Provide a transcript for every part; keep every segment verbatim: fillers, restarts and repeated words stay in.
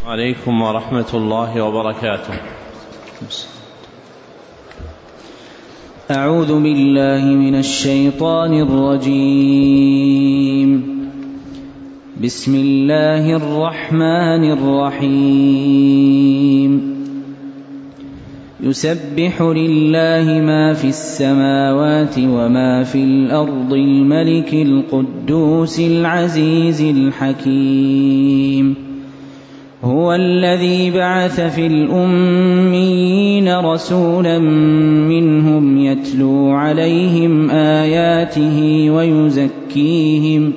عليكم ورحمة الله وبركاته. أعوذ بالله من الشيطان الرجيم. بسم الله الرحمن الرحيم. يسبح لله ما في السماوات وما في الأرض الملك القدوس العزيز الحكيم. هو الذي بعث في الأميين رسولا منهم يتلو عليهم آياته ويزكيهم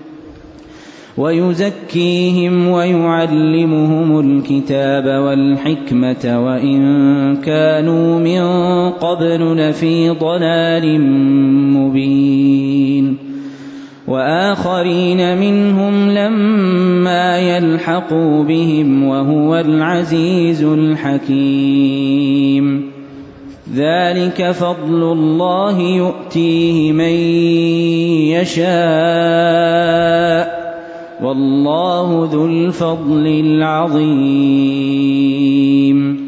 ويزكيهم ويعلمهم الكتاب والحكمة وإن كانوا من قبل لفي ضلال مبين. وآخرين منهم لما يلحقوا بهم وهو العزيز الحكيم. ذلك فضل الله يؤتيه من يشاء والله ذو الفضل العظيم.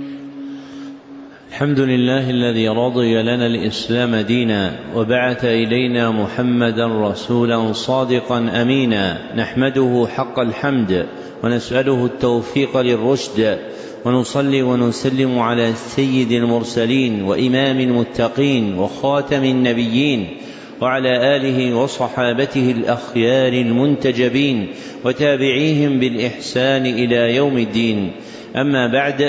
الحمد لله الذي رضي لنا الإسلام دينا وبعث إلينا محمدا رسولا صادقا أمينا، نحمده حق الحمد ونسأله التوفيق للرشد، ونصلي ونسلم على سيد المرسلين وإمام المتقين وخاتم النبيين وعلى آله وصحابته الأخيار المنتجبين وتابعيهم بالإحسان إلى يوم الدين. أما بعد،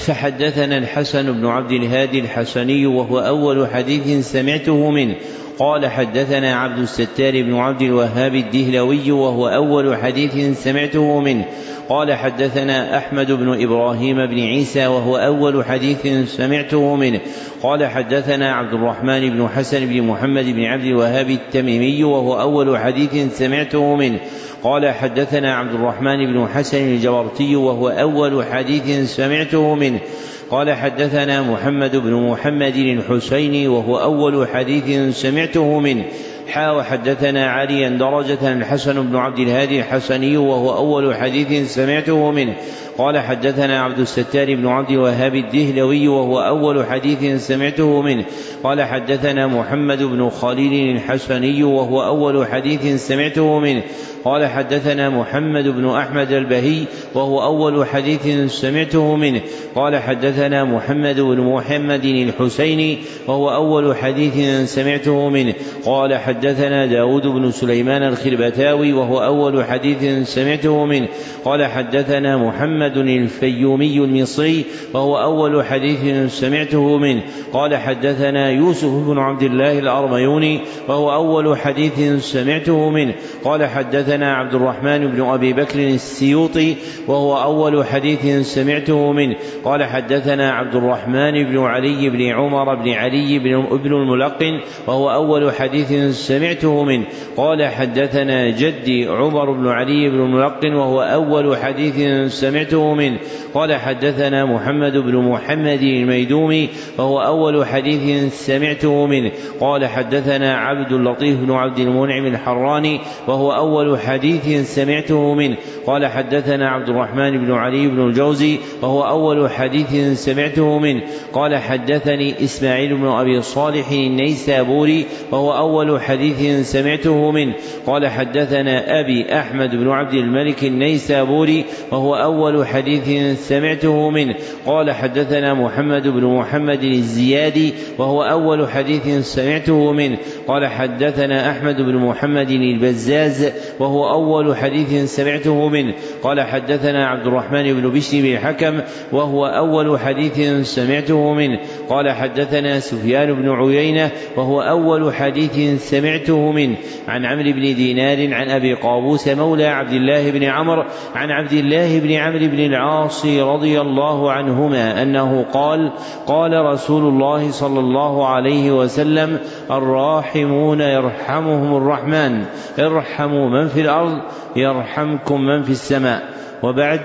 فحدثنا الحسن بن عبد الهادي الحسني وهو أول حديث سمعته منه قال حدثنا عبد الستار بن عبد الوهاب الدهلوي وهو أول حديث سمعته منه قال حدثنا أحمد بن إبراهيم بن عيسى وهو أول حديث سمعته منه قال حدثنا عبد الرحمن بن حسن بن محمد بن عبد الوهاب التميمي وهو أول حديث سمعته منه قال حدثنا عبد الرحمن بن حسن الجبرتي وهو أول حديث سمعته منه قال حدثنا محمد بن محمد الحسيني وهو أول حديث سمعته منه حا وحدثنا عليا درجة الحسن بن عبد الهادي الحسني وهو أول حديث سمعته منه قال حدثنا عبد الستار بن عبد الوهاب الدهلوي وهو أول حديث سمعته منه قال حدثنا محمد بن خليل الحسني وهو أول حديث سمعته منه قال حدثنا محمد بن أحمد البهي وهو أول حديث سمعته منه قال حدثنا محمد بن محمد الحسيني وهو أول حديث سمعته منه قال حدثنا داود بن سليمان الخربتاوي وهو أول حديث سمعته منه قال حدثنا محمد الفيومي المصري وهو أول حديث سمعته منه قال حدثنا يوسف بن عبد الله الأرميوني وهو أول حديث سمعته منه قال حدثنا عبد الرحمن بن أبي بكر السيوطي وهو أول حديث سمعته منه قال حدثنا عبد الرحمن بن علي بن عمر بن علي بن الملقن وهو أول حديث سمعته منه قال حدثنا جدي عمر بن علي بن الملقن وهو أول حديث سمعته منه قال حدثنا محمد بن محمد الميدومي وهو أول حديث سمعته منه قال حدثنا عبد اللطيف بن عبد المنعم الحراني وهو أول حديث سمعته منه قال حدثنا عبد الرحمن بن علي بن الجوزي وهو أول حديث سمعته منه قال حدثني إسماعيل بن أبي صالح النيسابوري وهو أول حديث سمعته منه قال حدثنا أبي أحمد بن عبد الملك النيسابوري وهو أول حديث سمعته منه قال حدثنا محمد بن محمد الزيادي وهو أول حديث سمعته منه قال حدثنا أحمد بن محمد البزاز وهو أول حديث سمعته منه قال حدثنا عبد الرحمن بن بشر بن الحكم وهو أول حديث سمعته منه قال حدثنا سفيان بن عيينة وهو أول حديث سمعته منه عن عمرو بن دينار عن أبي قابوس مولى عبد الله بن عمرو عن عبد الله بن عمرو بن العاص رضي الله عنهما أنه قال قال رسول الله صلى الله عليه وسلم الراحمون يرحمهم الرحمن ارحموا من في الأرض يرحمكم من في السماء. وبعد،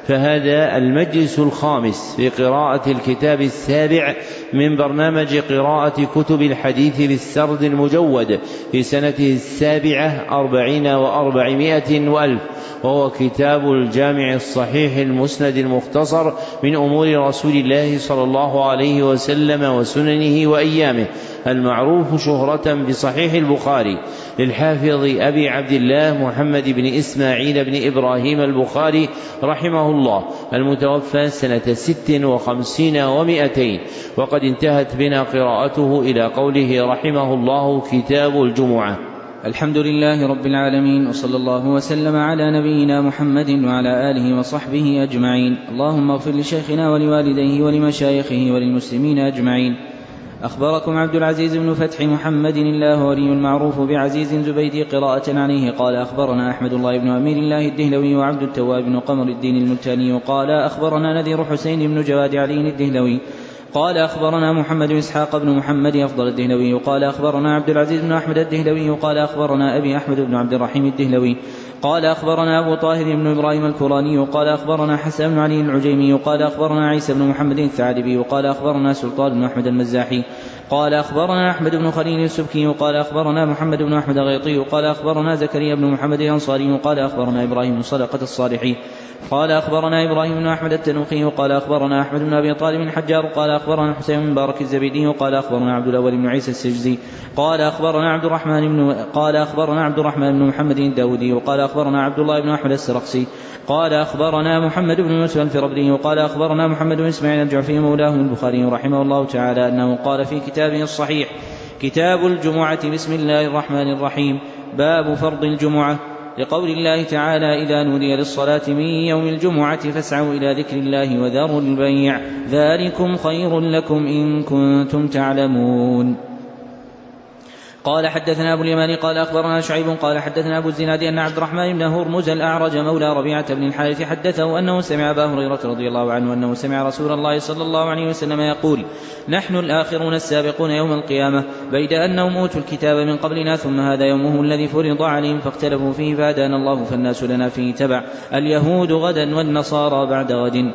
فهذا المجلس الخامس في قراءة الكتاب السابع من برنامج قراءة كتب الحديث بالسرد المجود في سنته السابعة أربعين وأربعمائة وألف، وهو كتاب الجامع الصحيح المسند المختصر من أمور رسول الله صلى الله عليه وسلم وسننه وأيامه، المعروف شهرة بصحيح البخاري للحافظ أبي عبد الله محمد بن إسماعيل بن إبراهيم البخاري رحمه الله، المتوفى سنة ست وخمسين ومائتين. وقد انتهت بنا قراءته إلى قوله رحمه الله: كتاب الجمعة. الحمد لله رب العالمين، وصلى الله وسلم على نبينا محمد وعلى آله وصحبه أجمعين. اللهم اغفر لشيخنا ولوالديه ولمشايخه وللمسلمين أجمعين. أخبركم عبد العزيز بن فتح محمد اللاهوري المعروف بعزيز زبيدي قراءة عليه قال أخبرنا أحمد الله بن أمير الله الدهلوي وعبد التواب بن قمر الدين الملتاني قال أخبرنا نذير حسين بن جواد علي الدهلوي قال أخبرنا محمد إسحاق بن محمد أفضل الدهلوي قال أخبرنا عبد العزيز بن أحمد الدهلوي قال أخبرنا أبي أحمد بن عبد الرحيم الدهلوي قال أخبرنا أبو طاهر بن إبراهيم الكوراني قال أخبرنا حسن بن علي العجيمي قال أخبرنا عيسى بن محمد الثعلبي قال أخبرنا سلطان بن أحمد المزاحي قال أخبرنا أحمد بن خليل السبكي قال أخبرنا محمد بن أحمد الغيطي قال أخبرنا زكريا بن محمد الأنصاري قال أخبرنا إبراهيم بن صدقة الصالحي قال أخبرنا إبراهيم بن أحمد التنوخي قال أخبرنا أحمد بن أبي طالب الحجار قال أخبرنا حسين بن مبارك الزبيدي قال أخبرنا عبد الأول بن عيسى السجزي قال أخبرنا عبد الرحمن بن قال أخبرنا عبد الرحمن بن محمد الداودي وقال أخبرنا عبد الله بن أحمد السرقسي قال أخبرنا محمد بن يوسف الفربري وقال أخبرنا محمد بن إسماعيل الجعفي مولاه البخاري رحمه الله تعالى أنه قال في كتابه الصحيح: كتاب الجمعة، بسم الله الرحمن الرحيم. باب فرض الجمعة، لقول الله تعالى: إذا نودي للصلاة من يوم الجمعة فاسعوا إلى ذكر الله وذروا البيع، ذلكم خير لكم إن كنتم تعلمون. قال حدثنا أبو اليمان قال أخبرنا شعيب قال حدثنا أبو الزناد أن عبد الرحمن بن هرمز الأعرج مولى ربيعة بن الحارث حدثه أنه سمع أبا هريرة رضي الله عنه أنه سمع رسول الله صلى الله عليه وسلم يقول: نحن الآخرون السابقون يوم القيامة، بيد أنهم أوتوا الكتاب من قبلنا ثم هذا يومهم الذي فرض عليهم فاختلفوا فيه فهدانا الله فالناس لنا فيه تبع، اليهود غدا والنصارى بعد غد.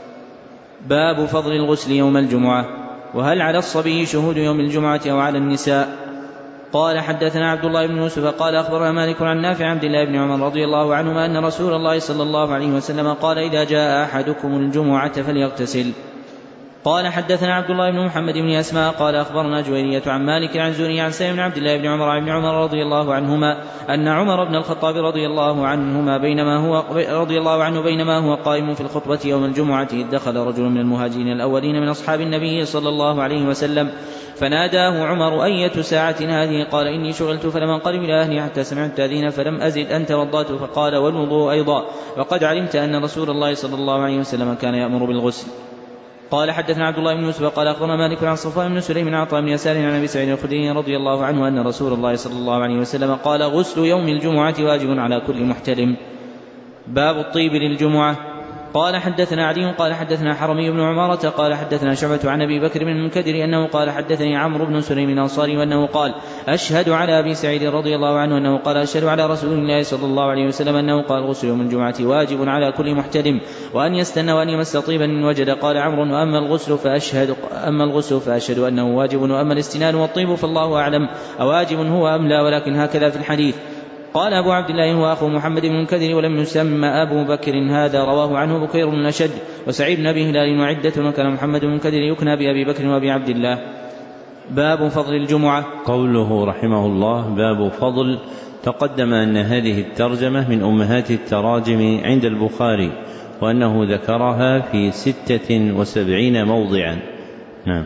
باب فضل الغسل يوم الجمعة، وهل على الصبي شهود يوم الجمعة أو على النساء؟ قال حدثنا عبد الله بن يوسف قال أخبرنا مالك عن نافع عبد الله بن عمر رضي الله عنهما أن رسول الله صلى الله عليه وسلم قال: إذا جاء أحدكم الجمعة فليغتسل. قال حدثنا عبد الله بن محمد بن أسماء قال أخبرنا جويرية عن مالك عن زوري عن سالم بن عبد الله بن عمر عن ابن عمر رضي الله عنهما أن عمر بن الخطاب رضي الله عنهما بينما هو رضي الله عنه بينما هو قائم في الخطبة يوم الجمعة إذ دخل رجل من المهاجرين الأولين من أصحاب النبي صلى الله عليه وسلم فناداه عمر: أية ساعة هذه؟ قال: إني شغلت فلم انقلب إلى أهلي حتى سمعت تأذين فلم أزد أن توضأت. فقال: والوضوء أيضا، وقد علمت أن رسول الله صلى الله عليه وسلم كان يأمر بالغسل. قال حدثنا عبد الله بن يوسف قال أخبرنا مالك عن صفوان بن سليم عن عطاء بن يسار عن أبي سعيد الخدري رضي الله عنه أن رسول الله صلى الله عليه وسلم قال: غسل يوم الجمعة واجب على كل محتلم. باب الطيب للجمعة. قال حدثنا علي قال حدثنا حرمي بن عمارة قال حدثنا شعبة عن أبي بكر بن المنكدر أنه قال حدثني عمرو بن سليم الأنصاري وأنه قال: أشهد على أبي سعيد رضي الله عنه أنه قال: أشهد على رسول الله صلى الله عليه وسلم أنه قال: غسل يوم الجمعة واجب على كل محتلم، وأن يستنى وأن يمس طيبا إن وجد. قال عمرو: وأما الغسل فأشهد أما الغسل فأشهد أنه واجب، وأما الاستنان والطيب فالله أعلم أواجب هو أم لا، ولكن هكذا في الحديث. قال أبو عبد الله هو أخو محمد بن المنكدر ولم يسمى أبو بكر، هذا رواه عنه بكير بن أشد وسعيد بن أبي هلال وعدة، وكان محمد بن المنكدر يكنى بأبي بكر وأبي عبد الله. باب فضل الجمعة. قوله رحمه الله: باب فضل. تقدم أن هذه الترجمة من أمهات التراجم عند البخاري، وأنه ذكرها في ستة وسبعين موضعا. نعم.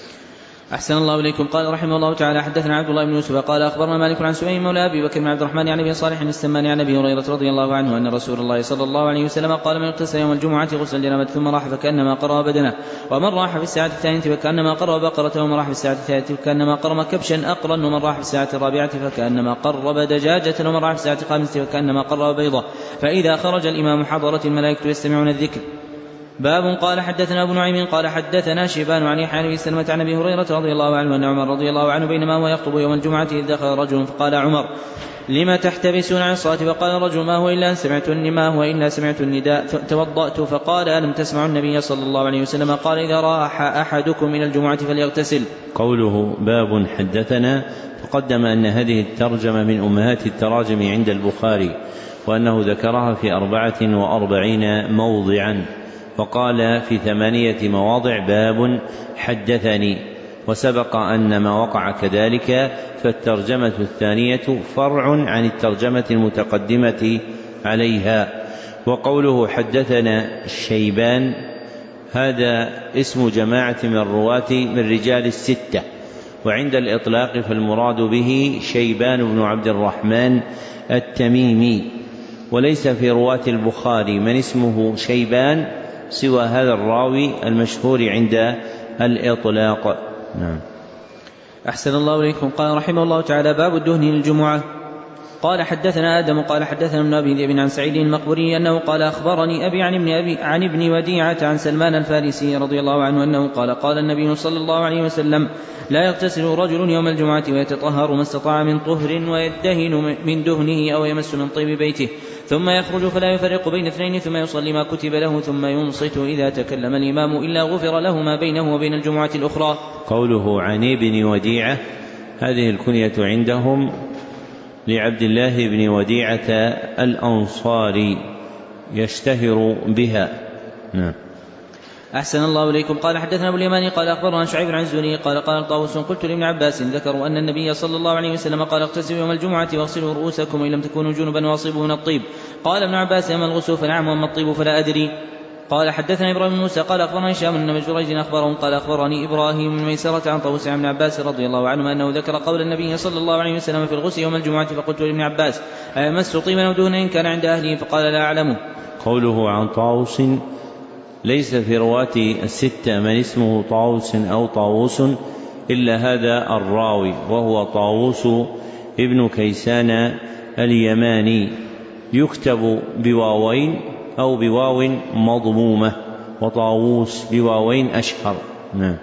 أحسن الله إليكم. قال رحمه الله تعالى: حدثنا عبد الله بن يوسف قال أخبرنا مالك عن سمي مولى أبي بكر بن عبد الرحمن عن أبي صالح السمان عن أبي هريرة رضي الله عنه أن رسول الله صلى الله عليه وسلم قال: من اغتسل يوم الجمعة غسل الجنابة ثم راح فكأنما قرب بدنه، ومن راح في الساعة الثانية فكأنما قرب بقرة، ومن راح في الساعة الثالثة فكأنما قرب كبشا أقرا، ومن راح في الساعة الرابعة فكأنما قرب دجاجة، ومن راح في الساعة الخامسة فكأنما قرب بيضة. فإذا خرج الإمام حضرت الملائكة يستمعون الذكر. باب قال حدثنا ابو نعيم قال حدثنا شيبان عن يحيى بن سلمة عن ابي هريرة رضي الله عنه ان عمر رضي الله عنه بينما هو يخطب يوم الجمعة إذ دخل رجل فقال عمر لما تحتبسون عن الصلاة؟ فقال الرجل ما هو إلا سمعت ما هو إلا سمعت النداء توضأت. فقال ألم تسمعوا النبي صلى الله عليه وسلم قال إذا راح أحدكم من الجمعة فليغتسل. قوله باب حدثنا تقدم أن هذه الترجمة من أمهات التراجم عند البخاري وأنه ذكرها في أربعة وأربعين موضعا وقال في ثمانية مواضع باب حدثني، وسبق أن ما وقع كذلك فالترجمة الثانية فرع عن الترجمة المتقدمة عليها. وقوله حدثنا الشيبان هذا اسم جماعة من الرواة من رجال الستة، وعند الإطلاق فالمراد به شيبان بن عبد الرحمن التميمي، وليس في رواة البخاري من اسمه شيبان سوى هذا الراوي المشهور عند الإطلاق. نعم. أحسن الله إليكم. قال رحمه الله تعالى باب الدهن للجمعة. قال حدثنا آدم قال حدثنا ابن أبي ذئب عن سعيد المقبري أنه قال أخبرني أبي عن ابن, أبي عن ابن وديعة عن سلمان الفارسي رضي الله عنه أنه قال قال النبي صلى الله عليه وسلم لا يغتسل رجل يوم الجمعة ويتطهر ما استطاع من طهر ويدهن من دهنه أو يمس من طيب بيته ثم يخرج فلا يفرق بين اثنين ثم يصلي ما كتب له ثم ينصت إذا تكلم الإمام إلا غفر له ما بينه وبين الجمعة الأخرى. قوله عن ابن وديعة هذه الكنية عندهم لعبد الله بن وديعة الأنصاري يشتهر بها. نعم. أحسن الله إليكم. قال حدثنا أبو اليماني قال أخبرنا شعيب عن الزهري قال قال طاووس قلت لابن عباس ذكروا أن النبي صلى الله عليه وسلم قال اغتسلوا يوم الجمعة واغسلوا رؤوسكم إن لم تكونوا جنبا واصيبوا من الطيب. قال ابن عباس أما الغسل فنعم وأما الطيب فلا أدري. قال حدثنا إبراهيم بن موسى قال أخبرنا هشام بن جريج أخبرهم قال أخبرني إبراهيم بن ميسرة عن طاووس عن ابن عباس رضي الله عنه أنه ذكر قول النبي صلى الله عليه وسلم في الغسل يوم الجمعة فقلت لابن عباس أيمس طيبا ودهنا إن كان عند أهله؟ فقال لا أعلمه. قوله عن طاووس ليس في رواة الستة من اسمه طاووس أو طاووس إلا هذا الراوي وهو طاووس ابن كيسان اليماني، يكتب بواوين أو بواو مضمومة، وطاووس بواوين أشهر. نعم.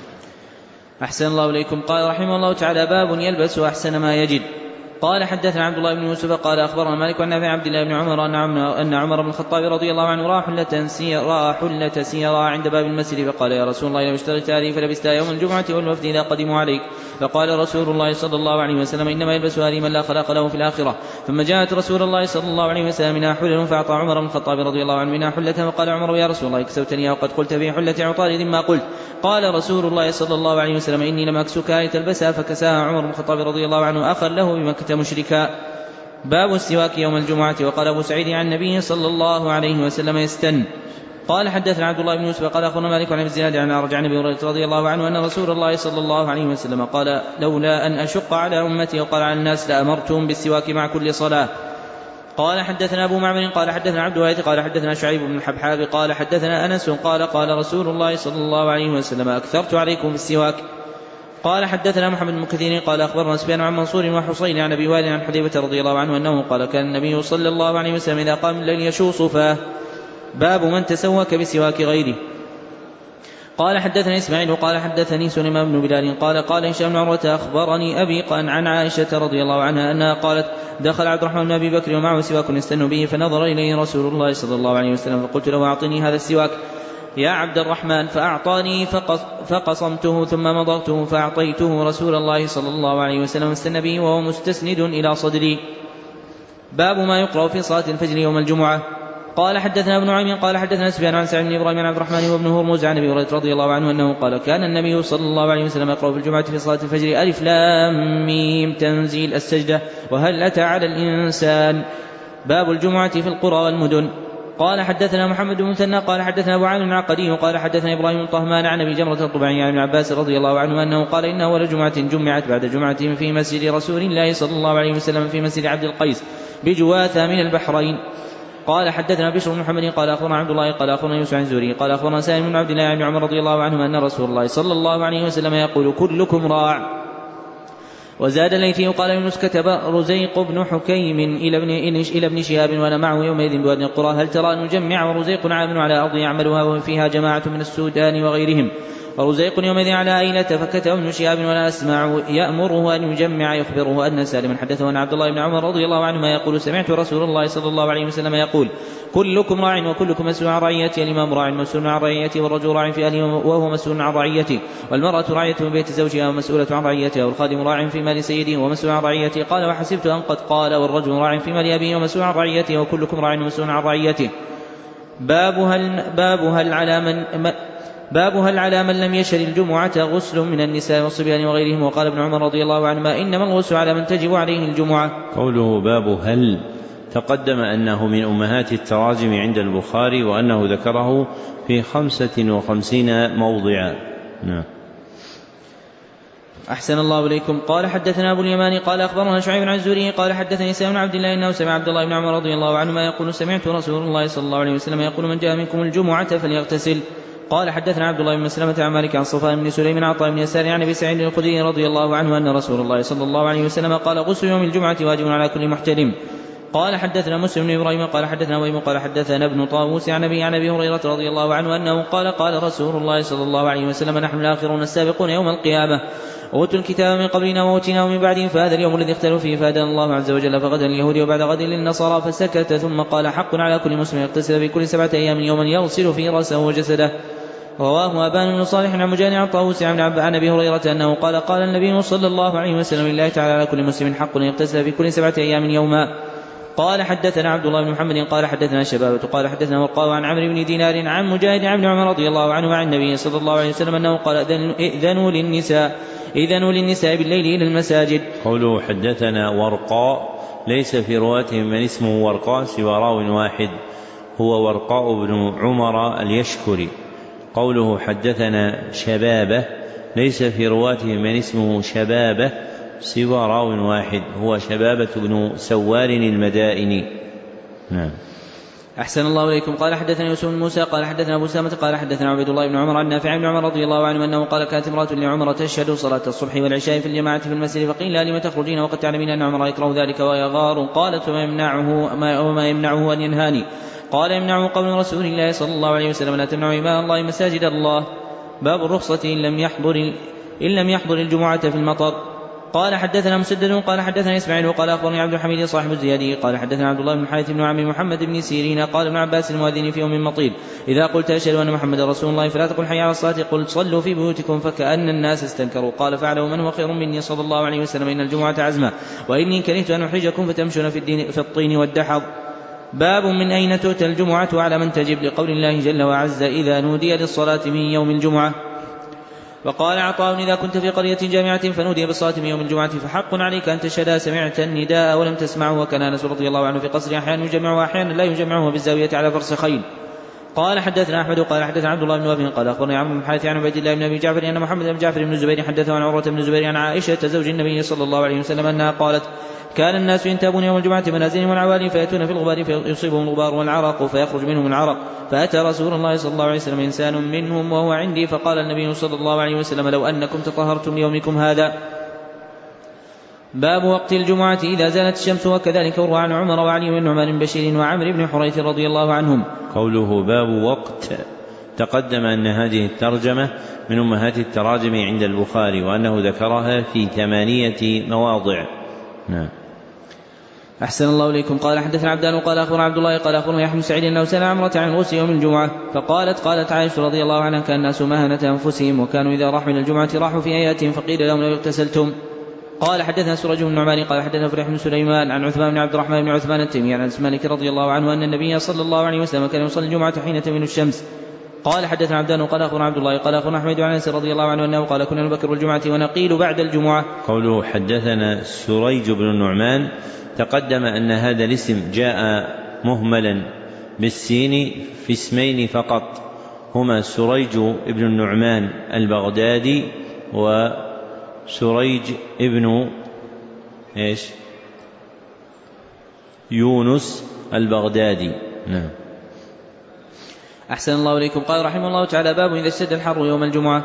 أحسن الله إليكم. قال رحمه الله تعالى باب يلبس أحسن ما يجد. قال حدثنا عبد الله بن يوسف قال أخبرنا مالك عن نافع عبد الله بن عمر أن عمر بن الخطاب رضي الله عنه راح حلة سيرا حلة سيرا عند باب المسجد فقال يا رسول الله لو اشتريت هذه فلبستها يوم الجمعة والوفد إذا قدموا عليك. فقال رسول الله صلى الله عليه وسلم إنما يلبس هذه من لا خلاق له في الآخرة. ثم جاءت رسول الله صلى الله عليه وسلم منها حلل فأعطى عمر بن الخطاب رضي الله عنه منها حلة وقال عمر يا رسول الله كسوتني وقد قلت في حلة عطارد ما قلت. قال رسول الله صلى الله عليه وسلم إني لم أكسك لتلبسها فكساها عمر بن الخطاب رضي الله عنه أخا له بمكة مشركا. باب السواك يوم الجمعة. وقال أبو سعيد عن النبي صلى الله عليه وسلم يستن. قال حدثنا عبد الله بن يوسف قال أخبرنا مالك عن ابن زياد عن أعرج عن أبي هريرة رضي الله عنه أن رسول الله صلى الله عليه وسلم قال لولا أن أشق على أمتي وقال على الناس لأمرتهم بالسواك مع كل صلاة. قال حدثنا أبو معمر قال حدثنا عبد الوارث قال حدثنا شعيب بن الحبحاب قال حدثنا أنس قال قال رسول الله صلى الله عليه وسلم أكثرت عليكم بالسواك. قال حدثنا محمد بن كثير قال أخبرنا سفيان عن منصور وحصين عن أبي وائل عن حذيفة رضي الله عنه أنه قال كان النبي صلى الله عليه وسلم إذا قام الليل يشوص فاه. باب من تسوك بسواك غيره. قال حدثني إسماعيل قال حدثني سليمان بن بلال قال قال هشام بن عروة أخبرني أبي قال عن عائشة رضي الله عنها أنها قالت دخل عبد الرحمن بن أبي بكر ومعه سواك يستن به فنظر إليه رسول الله صلى الله عليه وسلم فقلت له أعطني هذا السواك يا عبد الرحمن فأعطاني فقصمته ثم مضغته فأعطيته رسول الله صلى الله عليه وسلم استن به وهو مستسند إلى صدري. باب ما يقرأ في صلاة الفجر يوم الجمعة. قال حدثنا ابن نعيم قال حدثنا سفيان عن سعيد بن إبراهيم عن عبد الرحمن وابن هرمز عن أبي هريرة رضي الله عنه أنه قال كان النبي صلى الله عليه وسلم يقرأ في الجمعة في صلاة الفجر ألف لام ميم تنزيل السجدة وهل أتى على الإنسان. باب الجمعة في القرى والمدن. قال حدثنا محمد بن مثنى قال حدثنا أبو عامر العقدي قال حدثنا إبراهيم بن طهمان عن أبي جمرة الطبعي عن ابن عباس رضي الله عنه أنه قال إن أول جمعة جمعت بعد جمعة في مسجد رسول الله صلى الله عليه وسلم في مسجد عبد القيس بجواثة من البحرين. قال حدثنا بشر بن محمد قال أخبرنا عبد الله قال أخبرنا يوسف عن زوري قال أخبرنا سالم بن عبد الله عن عمر رضي الله عنه أن رسول الله صلى الله عليه وسلم يقول كلكم راع. وزاد الليثي قال يونس كتب رزيق بن حكيم إلى ابن, إلى ابن شهاب وأنا معه يومئذ بوادي القرى هل ترى أن نجمع ورزيق عامل على أرض يعملها وفيها جماعة من السودان وغيرهم ورزيق يومئذ على أيلة فكتب ابن شهاب ولا أسمع يأمره أن يجمع يخبره أن سالما حدثه أن عبد الله بن عمر رضي الله عنهما يقول سمعت رسول الله صلى الله عليه وسلم يقول كلكم راع وكلكم مسؤول عن رعيته الإمام راع مسؤول عن رعيته والرجل راع في أهله وهو مسؤول عن رعيته والمرأة راعية من بيت زوجها ومسؤولة عن رعيتها والخادم راع في مال سيده ومسؤول عن رعيته قال وحسبت أن قد قال والرجل راع في مال أبيه ومسؤول عن رعيته وكلكم راع ومسؤول عن رعيته باب هل, باب هل على من باب هل على من لم يشهد الجمعة غسل من النساء والصبيان وغيرهم وقال ابن عمر رضي الله عنهما إنما الغسل على من تجب عليه الجمعة. قوله باب هل تقدم أنه من أمهات التراجم عند البخاري وأنه ذكره في خمسة وخمسين موضعا. نعم. أحسن الله إليكم. قال حدثنا أبو اليمان قال أخبرنا شعيب عن الزهري قال حدثني سالم بن عبد الله إنه سمع عبد الله بن عمر رضي الله عنهما يقول سمعت رسول الله صلى الله عليه وسلم يقول من جاء منكم الجمعة فليغتسل. قال حدثنا عبد الله بن مسلمة عن مالك عن صفوان بن سليم عن عطاء بن يسار عن أبي سعيد الخدري رضي الله عنه أن رسول الله صلى الله عليه وسلم قال غسل يوم الجمعة واجب على كل محتلم. قال حدثنا مسلم بن إبراهيم قال حدثنا ويم قال حدثنا ابن طاووس عن أبي عن أبي هريرة رضي الله عنه أنه قال قال رسول الله صلى الله عليه وسلم نحن الآخرون السابقون يوم القيامة أوتوا الكتاب من قبلنا وأوتينا ومن بعدهم فهذا اليوم الذي اختلوا فيه فهدانا الله عز وجل فغدا لليهود وبعد غد للنصارى فسكت ثم قال حق على كل مسلم يغتسل في كل سبعة أيام يوما يغسل فيه رأسه وجسده. رواه أبان بن صالح عن مجاهد عن طاووس عن أبي هريرة أنه قال قال النبي صلى الله عليه وسلم لله تعالى على كل مسلم حق يغتسل في كل سبعة أيام يوما. قال حدثنا عبد الله بن محمد قال حدثنا شبابة قال حدثنا ورقاء عن عمرو بن دينار عن مجاهد عن عمر رضي الله عنه عن النبي صلى الله عليه وسلم أنه قال إذنوا للنساء إذنوا للنساء بالليل إلى المساجد. قوله حدثنا ورقاء ليس في رواتهم من اسمه ورقاء سوى راو واحد هو ورقاء بن عمر اليشكري. قوله حدثنا شبابة ليس في رواتهم من اسمه شبابة سوى راو واحد هو شبابة بن سوار المدائني. نعم. أحسن الله إليكم. قال حدثنا يوسف بن موسى قال حدثنا أبو سامة قال حدثنا عبد الله بن عمر عن نافع بن عمر رضي الله عنه أنه قال كانت امرأة لعمر تشهد صلاة الصبح والعشاء في الجماعة في المسجد فقيل لها لم تخرجين وقد تعلمين أن عمر يكره ذلك ويغار. قالت وما يمنعه, وما يمنعه أن ينهاني؟ قال يمنعه قول رسول الله صلى الله عليه وسلم لا تمنعوا إماء الله مساجد الله. باب الرخصة إن لم يحضر, إن لم يحضر الجمعة في المطر. قال حدثنا مسدد قال حدثنا إسماعيل وقال أخبرني عبد الحميد صاحب الزيادي قال حدثنا عبد الله بن الحارث بن عم محمد بن سيرين قال ابن عباس المؤذن في يوم مطير إذا قلت أشهد أن محمد رسول الله فلا تقل حي على الصلاة قل صلوا في بيوتكم فكأن الناس استنكروا. قال فاعلموا من هو خير مني صلى الله عليه وسلم إن الجمعة عزمة وإني كرهت أن أحرجكم فتمشون في, الدين في الطين والدحض. باب من أين تؤتى الجمعة على من تجب لقول الله جل وعز إذا نودي للصلاة من يوم الجمعة. وقال عطاء إذا كنت في قرية جامعة فنودي بالصلاة من يوم الجمعة فحق عليك أن تشهد سمعت النداء ولم تسمعه. وكان أنس رضي الله عنه في قصر أحيانا يجمعه وأحيانا لا يجمعه بالزاوية على فرسخين. قال حدثنا أحمد قال حدثنا عبد الله بن وهب قال أخبرني عمرو بن الحارث عن عبيد الله بن أبي جعفر أن محمد بن جعفر بن الزبير حدثه عن عروة بن الزبير عن عائشة زوج النبي صلى الله عليه وسلم أنها قالت كان الناس ينتابون يوم الجمعة منازلهم والعوالي فيأتون في الغبار فيصيبهم الغبار والعرق فيخرج منهم العرق فأتى رسول الله صلى الله عليه وسلم إنسان منهم وهو عندي فقال النبي صلى الله عليه وسلم لو أنكم تطهرتم ليومكم هذا. باب وقت الجمعة إذا زالت الشمس. وكذلك روى عن عمر وعلي بن نعمان بن بشير وعمرو بن حريث رضي الله عنهم. قوله باب وقت تقدم أن هذه الترجمة من أمهات التراجم عند البخاري وأنه ذكرها في ثمانية مواضع. نعم. أحسن الله إليكم. قال حدثنا عبدان قال أخبرنا عبد الله قال أخبرنا يحيى بن سعيد أنه سأل عمرة عن الغسل يوم الجمعة فقالت قالت عائشة رضي الله عنها كان الناس مهنة أنفسهم وكانوا إذا راحوا إلى الجمعة راحوا في أياتهم فقيل لهم لو اغتسلتم. قال حدثنا سراج بن النعمان قال حدثنا فريح بن سليمان عن عثمان بن عبد الرحمن بن عثمان التيمي عن أنس مالك رضي الله عنه أن النبي صلى الله عليه وسلم كان يصلي الجمعة حين تميل الشمس. قال حدثنا عبدان قال أخبرنا عبد الله قال أخبرنا أحمد عن أنس رضي الله عنه أنه قال كنا نبكر الجمعة ونقيل بعد الجمعة. قوله حدثنا سريج بن النعمان تقدم أن هذا الاسم جاء مهملا بالسين في اسمين فقط هما سريج بن النعمان البغدادي وسريج ابن إيش يونس البغدادي. نعم. أحسن الله إليكم. قال رحمه الله تعالى باب إذا اشتد الحر يوم الجمعة.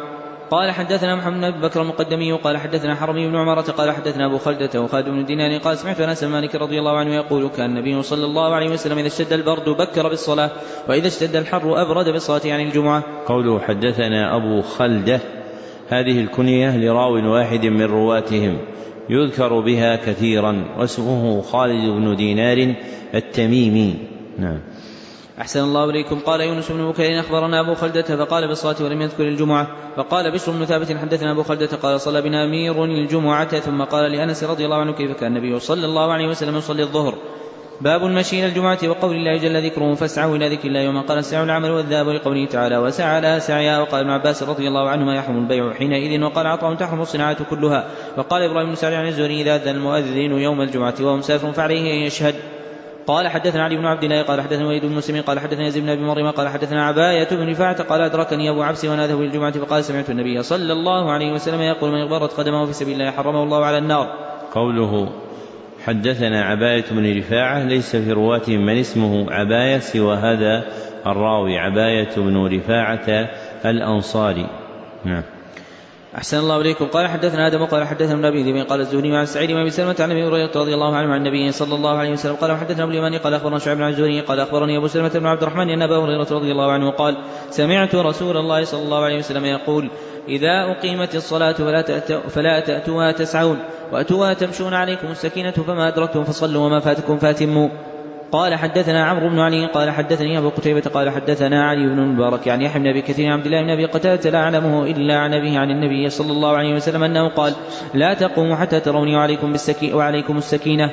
قال حدثنا محمد بن بكر المقدمي قال حدثنا حرمي بن عمرة قال حدثنا أبو خلدة وخالد بن دينار قال سمعت أنس بن مالك رضي الله عنه يقول كان النبي صلى الله عليه وسلم إذا اشتد البرد بكر بالصلاة وإذا اشتد الحر أبرد بالصلاة عن الجمعة. قوله حدثنا أبو خلدة هذه الكنية لراو واحد من رواتهم يذكر بها كثيرا واسمه خالد بن دينار التميمي. نعم. أحسن الله إليكم. قال يونس بن بكير أخبرنا أبو خلدة فقال بالصلاة ولم يذكر الجمعة. فقال بشر بن ثابت حدثنا أبو خلدة قال صلى بنا أمير الجمعة ثم قال لأنس رضي الله عنه كيف كان النبي صلى الله عليه وسلم يصلي الظهر. باب المشي إلى الجمعة وقول الله جل ذكره فاسعوا إلى ذكر الله يوم قال السعي العمل والذهاب لقوله تعالى وسعى لها سعيا. وقال ابن عباس رضي الله عنهما يحرم البيع حينئذ. وقال عطاء تحرم الصناعة كلها. وقال إبراهيم بن سعد عن الزهري إذا أذن المؤذن يوم الجمعة وهو مسافر فعليه أن يشهد. قال حدثنا علي بن عبد الله قال حدثنا وليد بن مسلم قال حدثنا يزيد بن ابي مريم قال حدثنا عباية بن رفاعة قال ادركني ابو عبس وانا اذهب للجمعة فقال سمعت النبي صلى الله عليه وسلم يقول من اغبرت قدمه في سبيل الله حرمه الله على النار. قوله حدثنا عباية بن رفاعة ليس في رواتهم من اسمه عباية سوى هذا الراوي عباية بن رفاعة الأنصاري. نعم. أحسن الله إليكم. قال حدثنا آدم قال حدثنا ابن أبي ذئب قال الزهري عن سعيد بن أبي سلمة عن أبي هريرة رضي الله عنه عن النبي صلى الله عليه وسلم قال حدثنا أبو اليماني قال أخبرنا شعيب بن الزهري قال أخبرني أبو سلمة بن عبد الرحمن أن أبا هريرة رضي الله عنه قال سمعت رسول الله صلى الله عليه وسلم يقول إذا أقيمت الصلاة فلا تأتوا فلا تأتوها تسعون وأتوها تمشون عليكم السكينة فما أدركتم فصلوا وما فاتكم فاتموا. قال حدثنا عمرو بن علي قال حدثني أبو قتيبة قال حدثنا علي بن المبارك يعني يحيى بن أبي كثير عبد الله بن أبي قتادة لا أعلمه إلا عن أبيه عن النبي صلى الله عليه وسلم أنه قال لا تقوموا حتى تروني وعليكم, بالسكي وعليكم السكينة.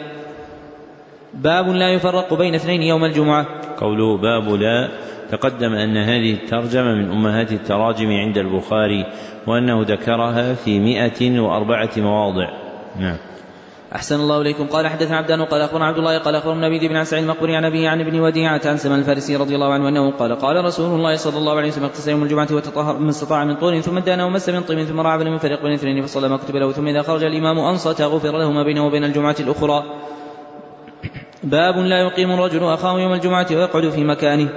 باب لا يفرق بين اثنين يوم الجمعة. قوله باب لا تقدم أن هذه الترجمة من أمهات التراجم عند البخاري وأنه ذكرها في مئة وأربعة مواضع. نعم. أحسن الله إليكم. قال حدثنا عبدان قال أخبرنا عبد الله قال أخبرنا نبي بن عن سعيد المقبري عن أبيه عن ابن وديعة عن سلمان الفارسي رضي الله عنه أنه قال قال رسول الله صلى الله عليه وسلم اغتسل يوم الجمعة وتطهر من استطاع من طول ثم دان ومس من طيب ثم رعى من فريق بين اثنين فصلى ما كتب له ثم إذا خرج الإمام أنصت غفر له ما بينه وبين الجمعة الأخرى. باب لا يقيم الرجل أخاه يوم الجمعة ويقعد في مكانه.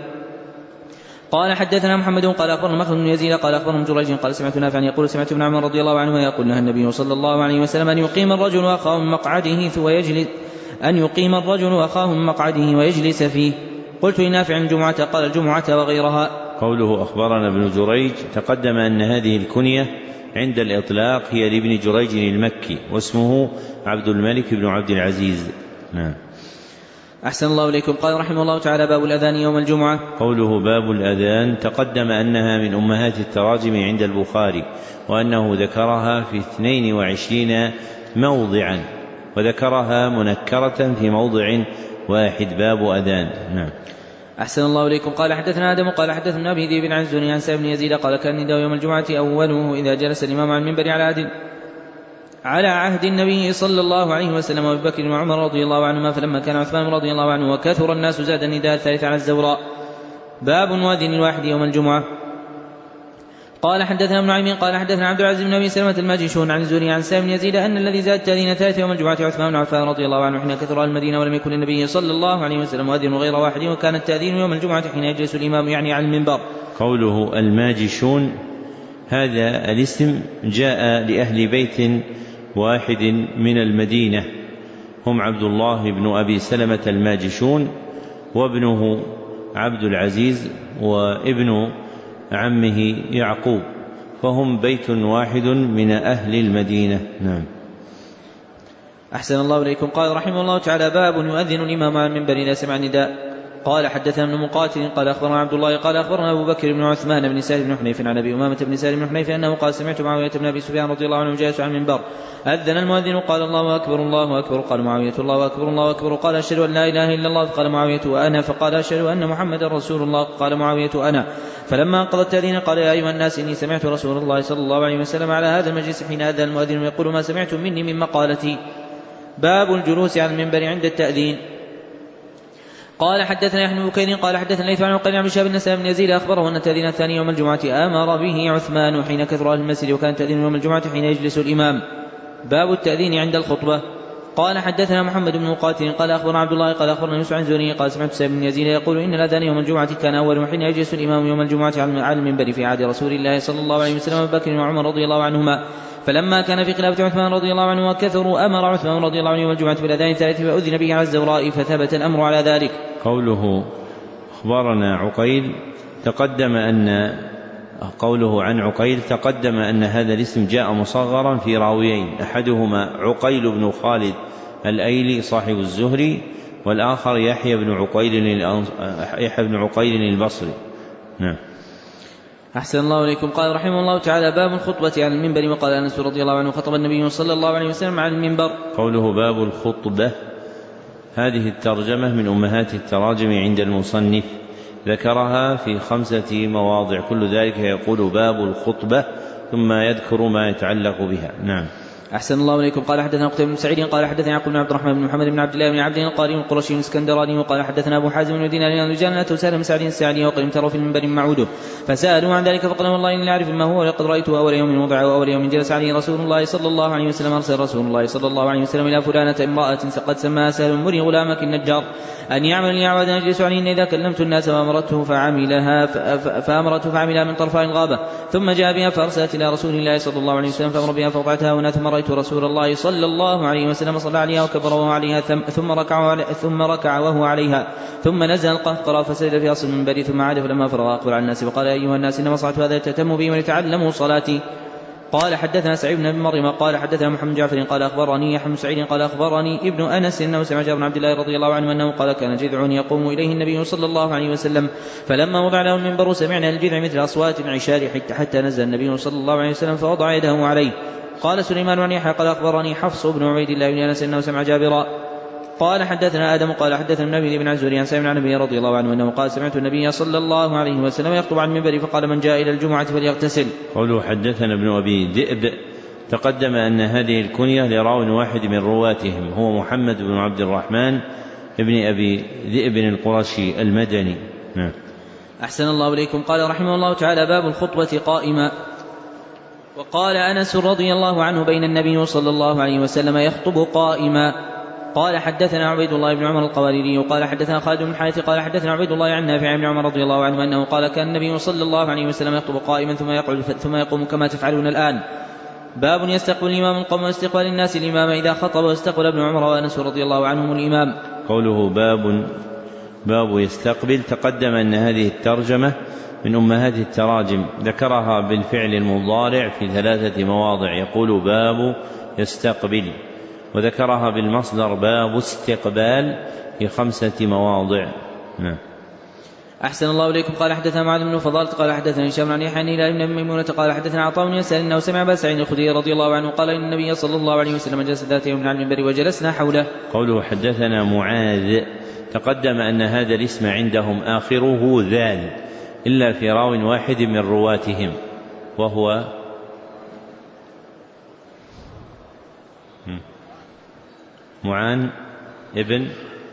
قال حدثنا محمد قال أخبرنا مخلد بن يزيد قال أخبرنا جريج قال سمعت نافعا يقول سمعت ابن عمر رضي الله عنه يقول نهى النبي صلى الله عليه وسلم أن يقيم الرجل أخاه من مقعده ويجلس أن يقيم الرجل أخاه من مقعده ويجلس فيه. قلت لنافع الجمعة قال الجمعة وغيرها. قوله أخبرنا ابن جريج تقدم أن هذه الكنية عند الإطلاق هي لابن جريج المكي واسمه عبد الملك بن عبد العزيز. نعم. أحسن الله إليكم. قال رحمه الله تعالى باب الأذان يوم الجمعة. قوله باب الأذان تقدم أنها من أمهات التراجم عند البخاري وأنه ذكرها في اثنين وعشرين موضعا وذكرها منكرة في موضع واحد باب أذان. نعم. أحسن الله إليكم. قال حدثنا آدم قال حدثنا أبي ذئب عن الزهري عن سعيد بن يزيد قال كان نداء يوم الجمعة أوله إذا جلس الإمام على المنبر على عهد على عهد النبي صلى الله عليه وسلم وابي بكر وعمر رضي الله عنهما فلما كان عثمان رضي الله عنه وكثر الناس زاد النداء الثالث على الزوراء. باب مؤذن الواحد يوم الجمعة. قال حدثنا ابن نعيم قال حدثنا عبد العزيز بن ابي سلمة الماجشون عن الزهري عن سالم بن يزيد ان الذي زاد التأذين الثالث يوم الجمعة عثمان بن عفان رضي الله عنه حين كثر المدينة ولم يكن النبي صلى الله عليه وسلم مؤذن غير واحد وكان التأذين يوم الجمعة حين يجلس الإمام يعني على المنبر. قوله الماجشون هذا الاسم جاء لأهل بيت واحد من المدينة هم عبد الله بن أبي سلمة الماجشون وابنه عبد العزيز وابن عمه يعقوب فهم بيت واحد من أهل المدينة. نعم. أحسن الله إليكم. قال رحمه الله تعالى باب يؤذن الإمام على المنبر إذا سمع النداء. قال حدثنا ابن مقاتل قال أخبرنا عبد الله قال أخبرنا أبو بكر بن عثمان بن سالم بن حنيف عن أبي أمامة بن سالم بن حنيف أنه قال سمعت معاوية بن أبي سفيان رضي الله عنه جالس على المنبر أذن المؤذن قال الله أكبر الله أكبر قال معاوية الله أكبر الله أكبر قال أشهد أن لا إله إلا الله قال معاوية وأنا فقال أشهد أن محمد رسول الله قال معاوية أنا فلما انقضى التأذين قال يا أيها الناس إني سمعت رسول الله صلى الله عليه وسلم على هذا المجلس حين أذن المؤذن يقول ما سمعتم مني من مقالتي. باب الجلوس على المنبر عند التأذين. قال حدثنا يحيى بن بكير قال حدثنا ليث عن عقيل عن شهاب بن سلمة بن يزيد أخبره أن التأذين الثاني يوم الجمعة أمر به عثمان حين كثر أهل المسجد وكان التأذين يوم الجمعة حين يجلس الإمام. باب التأذين عند الخطبة. قال حدثنا محمد بن مقاتل قال أخبرنا عبد الله قال أخبرنا يوسف عن زهري قال سمعت سعيد بن يزيد يقول إن الأذان يوم الجمعة كان أول حين يجلس الإمام يوم الجمعة على المنبر في عهد رسول الله صلى الله عليه وسلم أبي بكر وعمر رضي الله عنهما، فلما كان في خلافة عثمان رضي الله عنه وكثروا أمر عثمان رضي الله عنه يوم الجمعة بالأذان الثالث فأذن به على الزوراء فثبت الأمر على ذلك. قوله أخبرنا عقيل تقدم أن قوله عن عقيل تقدم أن هذا الاسم جاء مصغرا في راويين، أحدهما عقيل بن خالد الأيلي صاحب الزهري، والآخر يحيى بن عقيل يحيى بن عقيل البصري. نعم. أحسن الله إليكم. قال رحمه الله تعالى باب الخطبة على المنبر. وقال أنس رضي الله عنه خطب النبي صلى الله عليه وسلم على المنبر. قوله باب الخطبة، هذه الترجمة من أمهات التراجم عند المصنف، ذكرها في خمسة مواضع، كل ذلك يقول باب الخطبة ثم يذكر ما يتعلق بها. نعم. أحسن الله إليكم. قال حدثنا قتيبة بن سعيد قال حدثنا يعقوب بن عبد الرحمن بن محمد بن عبد الله بن عبد القاري القرشي الاسكندراني وقال حدثنا أبو حازم بن دينار عن رجال أتوا سهل بن سعد الساعدي وقد تروا في المنبر معوده فسألوا عن ذلك فقال والله إني لا أعرف ما هو، لقد رأيته أول يوم وضع وأول يوم جلس عليه رسول الله صلى الله عليه وسلم. أرسل رسول الله صلى الله عليه وسلم إلى فلانة امرأة قد سماها سهل مري غلامك النجار أن يعمل ليعود يجلس عليه إذا كلمت الناس فأمرته فعملها فأمرته فعملها من طرفاء الغابة، ثم جاء بها فأرسلت إلى رسول الله صلى الله عليه وسلم فأمر بها فوضعتها هنا، ثم رأيت رسول الله صلى الله عليه وسلم صلى عليها وكبر وهو عليها ثم ركع ثم ركع وهو عليها ثم نزل القهقرى فسجد في أصل المنبر ثم عاد فلما فرغ أقبل على الناس وقال أيها الناس إنما صنعت هذا لتأتموا بي ولتعلموا صلاتي. قال حدثنا سعيد بن مريم قال حدثنا محمد جعفر قال أخبرني يحيى بن سعيد قال أخبرني ابن أنس إنه سمع جابر بن عبد الله رضي الله عنه أنه قال كان جذع يقوم إليه النبي صلى الله عليه وسلم فلما وضع له المنبر سمعنا الجذع مثل أصوات العشار حتى نزل النبي صلى الله عليه وسلم فوضع يده عليه. قال سليمان بن يحيى قال أخبرني حفص بن عبيد الله بن أنس إنه سمع جابرا قال حدثنا آدم قال حدثنا النبي بن عزوري عن سالم عن النبي رضي الله عنه أنه قال سمعت النبي صلى الله عليه وسلم يخطب عن المنبر فقال من جاء إلى الجمعة فليغتسل. قوله حدثنا ابن أبي ذئب تقدم أن هذه الكنية لراو واحد من رواتهم هو محمد بن عبد الرحمن ابن أبي ذئب القرشي المدني. نعم. أحسن الله إليكم. قال رحمه الله تعالى باب الخطبة قائما. وقال أنس رضي الله عنه بين النبي صلى الله عليه وسلم يخطب قائما. قال حدثنا عبيد الله بن عمر القواريري وقال حدثنا خالد بن الحارث قال حدثنا عبيد الله عن نافع بن عمر رضي الله عنه أنه قال كان النبي صلى الله عليه وسلم يخطب قائما ثم يقعد ثم يقوم كما تفعلون الآن. باب يستقبل الإمام القوم واستقبال الناس الإمام إذا خطب واستقبل ابن عمر وأنس رضي الله عنهم الإمام. قوله باب باب يستقبل تقدم أن هذه الترجمة من أمهات التراجم، ذكرها بالفعل المضارع في ثلاثة مواضع، يقول باب يستقبل، وذكرها بالمصدر باب استقبال في خمسة مواضع. نعم. أحسن الله إليكم. قال حدثنا معاذ بن فضالة قال حدثنا هشام عن يحيى إلى ابن ميمونة قال حدثنا عطاء بن يسار إنه سمع أبا سعيد الخدري رضي الله عنه قال إن النبي صلى الله عليه وسلم جلس ذات يوم على المنبر وجلسنا حوله. قوله حدثنا معاذ تقدم أن هذا الاسم عندهم آخره ذال إلا في راو واحد من رواتهم وهو معان ابن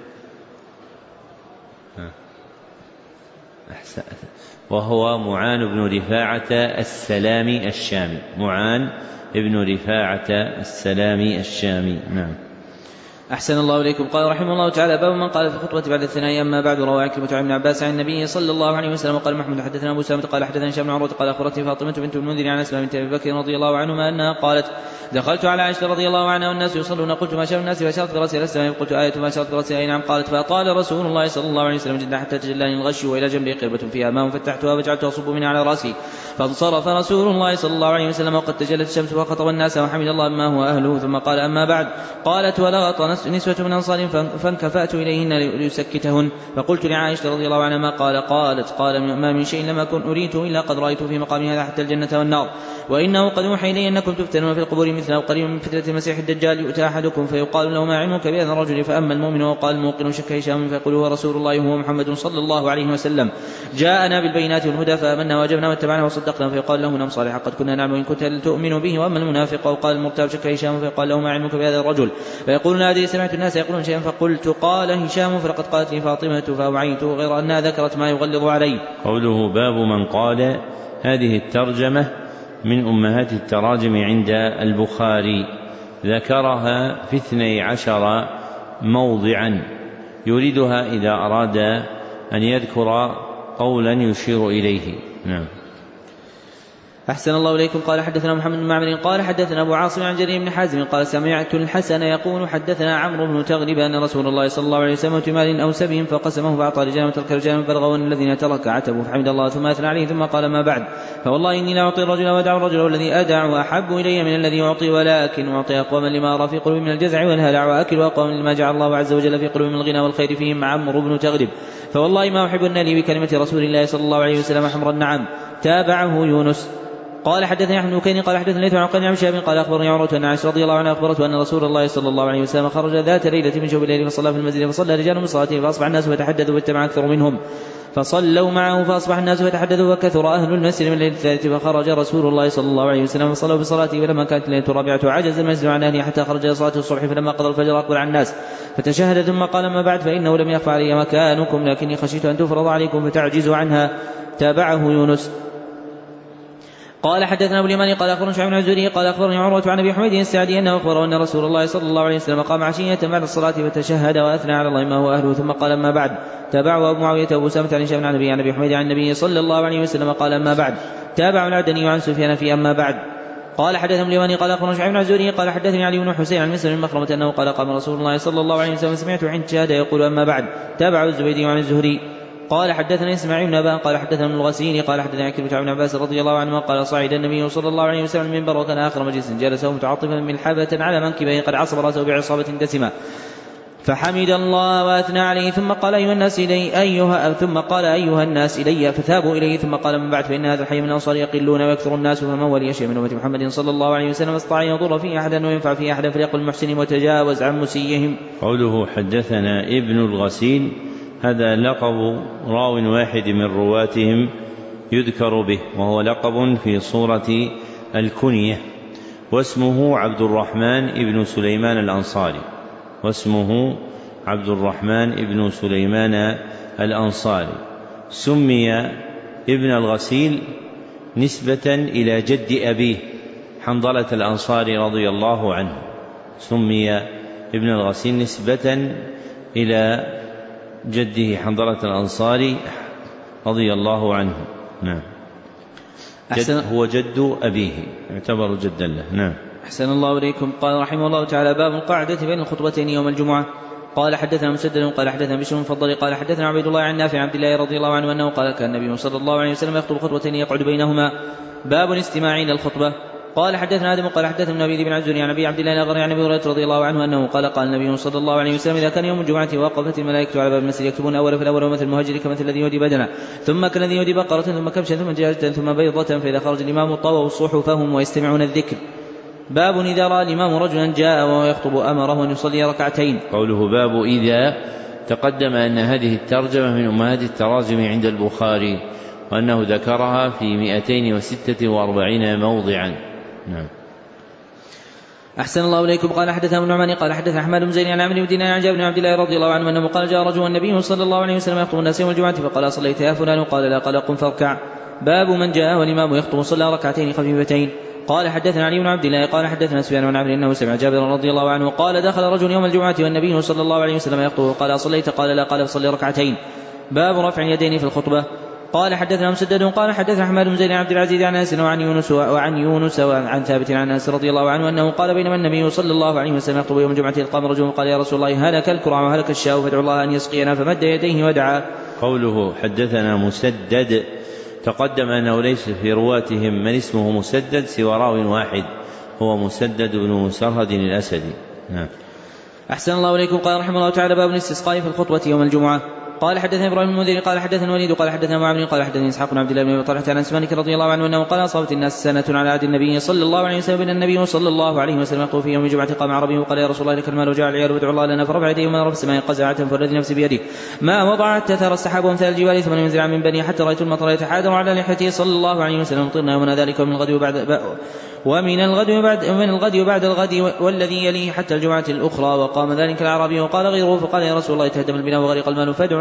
وهو معان بن رفاعة السلامي الشامي معان ابن رفاعة السلامي الشامي. نعم. أحسن الله إليكم. قال رحمه الله تعالى باب من قال في الخطبة بعد الثناء أما بعد. رواه عكرمة عن ابن عباس عن النبي صلى الله عليه وسلم قال محمد حدثنا أبو سامة قال حدثنا هشام بن عروة قال أخبرتني فاطمة بنت المنذر عن أسماء بنت أبي بكر رضي الله عنهما أنها قالت دخلت على عائشة رضي الله عنها والناس يصلون قلت ما شاء الناس فأشارت برأسي الأسلام قلت آية ما أشارت برأسي أي نعم قالت فأطال رسول الله صلى الله عليه وسلم جدا حتى تجلاني الغش وإلى جنبي قربة فيها ماء فتحتها وجعلت أصب منها على رأسي فانصرف رسول الله صلى الله عليه وسلم وقد تجلت الشمس وخطب الناس وحمد الله ما هو أهله ثم قال أما بعد. قالت ولغط نسوة من أنصار فانكفأت إليهن ليسكتهن فقلت لعائشة رضي الله عنها ما قال قالت قال ما من شيء لم أكن أريته إلا قد رأيت في مقام هذا حتى الجنة والنار وإنه قد أوحي إلي أنكم تفتنون في القبور مثل أو قريب من فتنة المسيح الدجال يؤتى أحدكم فيقال له ما علمك بهذا الرجل فأما المؤمن وقال الموقن شك هشام فيقول هو رسول الله هو محمد صلى الله عليه وسلم جاءنا بالبينات والهدى فآمنا وجبنا واتبعنا وصدقنا فيقال له نعم صالحا قد كنا نعلم إن كنت تؤمن به. وأما المنافق وقال المرتاب شك هشام فيقال له ما علمك بهذا الرجل فيقول لا أدري سمعت الناس يقولون شيئا فقلت قال هشام فلقد قالت لي فاطمة فأوعيت غير أنها ذكرت ما يغلظ عليه. قوله باب من قال هذه الترجمة من أمهات التراجم عند البخاري، ذكرها في اثني عشر موضعا يريدها إذا أراد أن يذكر قولا يشير إليه. نعم. أحسن الله إليكم. قال حدثنا محمد بن معمر قال حدثنا أبو عاصم عن جرير بن حازم قال سمعت الحسن يقول حدثنا عمرو بن تغلب أن رسول الله صلى الله عليه وسلم تمال أو سبي فقسمه فأعطى رجالا وترك رجالا فبلغون الذين ترك عتبوا فحمد الله ثم أثنى عليه ثم قال ما بعد فوالله إني لا أعطي الرجل وأدع الرجل والذي أدع أحب إلي من الذي أعطي ولكن أعطي أقواما لما أرى في قلوب من الجزع والهلع وأكل أقواما لما جعل الله عز وجل في قلوب من الغنى والخير فيهم عمرو بن تغلب فوالله ما أحب أن لي بكلمة رسول الله صلى الله عليه وسلم حمر النعم. تابعه يونس. قال حدثني احمد بن كيني قال حدثني ليث عن عن شهاب قال اخبرني عروه ان عائشه رضي الله عنها اخبرته ان رسول الله صلى الله عليه وسلم خرج ذات ليله من جوف الليل فصلى في المسجد فصلى رجال من صلاته فاصبح الناس فتحدثوا واجتمع اكثر منهم فصلوا معه فاصبح الناس فتحدثوا وكثر اهل المسجد من الليل الثالث فخرج رسول الله صلى الله عليه وسلم فصلوا بصلاته فلما كانت الليله الرابعه عجز المسجد عن اهله حتى خرج صلاه الصبح فلما قضى الفجر اقبل على الناس فتشهد ثم قال ما بعد فانه لم يخفى علي مكانكم لكني خشيت ان تفرض عليكم فتعجزوا عنها. تابعه يونس. قال حدثنا ابو اليماني قال اخبرنا شعيب بن الزهري قال اخبرني عروه عن ابي حميد السعدي انه اخبره ان رسول الله صلى الله عليه وسلم قام عشيه بعد الصلاه فتشهد واثنى على الله ما هو اهله ثم قال اما بعد. تابعه ابو معاويه وابو سامه عن هشام عن ابي عن ابي حميد عن النبي صلى الله عليه وسلم قال اما بعد. تابع العدني عن سفيان في اما بعد. قال حدثنا ابو اليماني قال اخبرنا شعيب بن الزهري قال حدثني علي بن حسين عن مسلم بن مخرمه انه قال قام رسول الله صلى الله عليه وسلم سمعت عند شهاده يقول اما بعد. تابع الزبيدي عن الزهري قال حدثنا اسماعيل بن ابان قال حدثنا ابن الغسيل قال حدثنا عكرمة عن ابن عباس رضي الله عنهما قال صعد النبي صلى الله عليه وسلم المنبر وكان اخر مجلس جلسه متعاطفا ملحبة على منكبه قد عصب راسه بعصابة دسمة فحمد الله واثنى عليه ثم قال ايها الناس الي ايها ثم قال ايها الناس الي فثابوا اليه ثم قال من بعد فان هذا الحي من الانصار يقلون ويكثر الناس فمن ولي شيء من امه محمد صلى الله عليه وسلم استطاع ان يضر فيه احدا وينفع فيه احدا فليقل المحسن وتجاوز عن مسيهم. قوله حدثنا ابن الغسيل هذا لقب راو واحد من رواتهم يذكر به وهو لقب في صورة الكنية واسمه عبد الرحمن ابن سليمان الأنصاري واسمه عبد الرحمن ابن سليمان الأنصاري. سمي ابن الغسيل نسبة إلى جد أبيه حنظلة الأنصاري رضي الله عنه سمي ابن الغسيل نسبة إلى جده حنظلة الأنصاري رضي الله عنه. نعم. جد هو جد أبيه يعتبر جدا له. نعم. أحسن الله إليكم. قال رحمه الله تعالى باب القعدة بين الخطبتين يوم الجمعة. قال حدثنا مسدد قال حدثنا بشر بن فضل قال حدثنا عبيد الله عن نافع عبد الله رضي الله عنه أنه قال كان النبي صلى الله عليه وسلم يخطب خطبتين يقعد بينهما. باب الاستماع إلى الخطبة. قال حدثنا آدم قال حدثنا ابن بن عزوري عن ابي عبد الله الاغري عن ابي هريره رضي الله عنه انه قال قال النبي صلى الله عليه وسلم اذا كان يوم الجمعه وقفت الملائكه على باب المسجد يكتبون اول فالاول ومثل المهاجر كمثل الذي يهدي بدنا ثم كالذي يهدي بقره ثم كبشا ثم دجاجه ثم بيضه فاذا خرج الامام طووا صحفهم ويستمعون الذكر. باب اذا راى الامام رجلا جاء وهو يخطب امره ان يصلي ركعتين. قوله باب اذا تقدم ان هذه الترجمه من امهات التراجم عند البخاري وانه ذكرها في مئتين وستة وأربعين موضعا. نعم. أحسن الله إليكم. قال حدثنا ابن نعمان قال حدثنا أحمد بن زيد عن عمرو بن دينار عن جابر بن عبد الله رضي الله عنه أنه قال جاء رجل النبي صلى الله عليه وسلم يخطب الناس يوم الجمعة فقال صليت يا فلان قال لا قال قم فاركع. باب من جاء والإمام يخطب صلى ركعتين خفيفتين. قال حدثنا علي بن عبد الله قال حدثنا سفيان بن عمرو انه سمع جابر رضي الله عنه قال دخل رجل يوم الجمعة والنبي صلى الله عليه وسلم يخطب قال صليت قال لا قال فصلي ركعتين. باب رفع اليدين في الخطبة. قال حدثنا مسدد قال حدثنا احمد بن زيد عبد العزيز عن انس وعن يونس وعن يونس وعن ثابت عن انس رضي الله عنه انه قال بينما النبي صلى الله عليه وسلم يخطب يوم الجمعة قام رجل قال يا رسول الله هلك الكرع وهلك الشاء فادعوا الله ان يسقينا فمد يديه ودعا. قوله حدثنا مسدد تقدم انه ليس في رواتهم من اسمه مسدد سوى راو واحد هو مسدد بن مسرهد الاسدي. نعم. احسن الله اليكم. قال رحمه الله تعالى باب الاستسقاء في الخطبة يوم الجمعة. قال حدثنا ابراهيم المنذري قال حدثنا الوليد قال حدثنا معاذ قال حدثني اسحاق بن عبد الله بن ابي طلحه عن انس مالك رضي الله عنه انه قال اصابت الناس سنه على عهد النبي صلى الله عليه وسلم ان النبي صلى الله عليه وسلم يخطب في يوم الجمعه قام عربي وقال يا رسول الله لك المال وجاء العيال وادعوا الله لنا فرفع يديه ومن رب السماء قزعه فالذي نفسي بيده ما وضعت تثر السحاب وامثال الجبال ثم ينزل من بني حتى رايت المطر يتحادر على لحيته صلى الله عليه وسلم طرنا يومنا ذلك ومن الغد وبعد ومن الغد وبعد ومن الغد وبعد الغد والذي يليه حتى الجمعة الأخرى. وقام ذلك العربي وقال غيره فقال يا رسول الله تهدم البناء وغرق المال فادعوا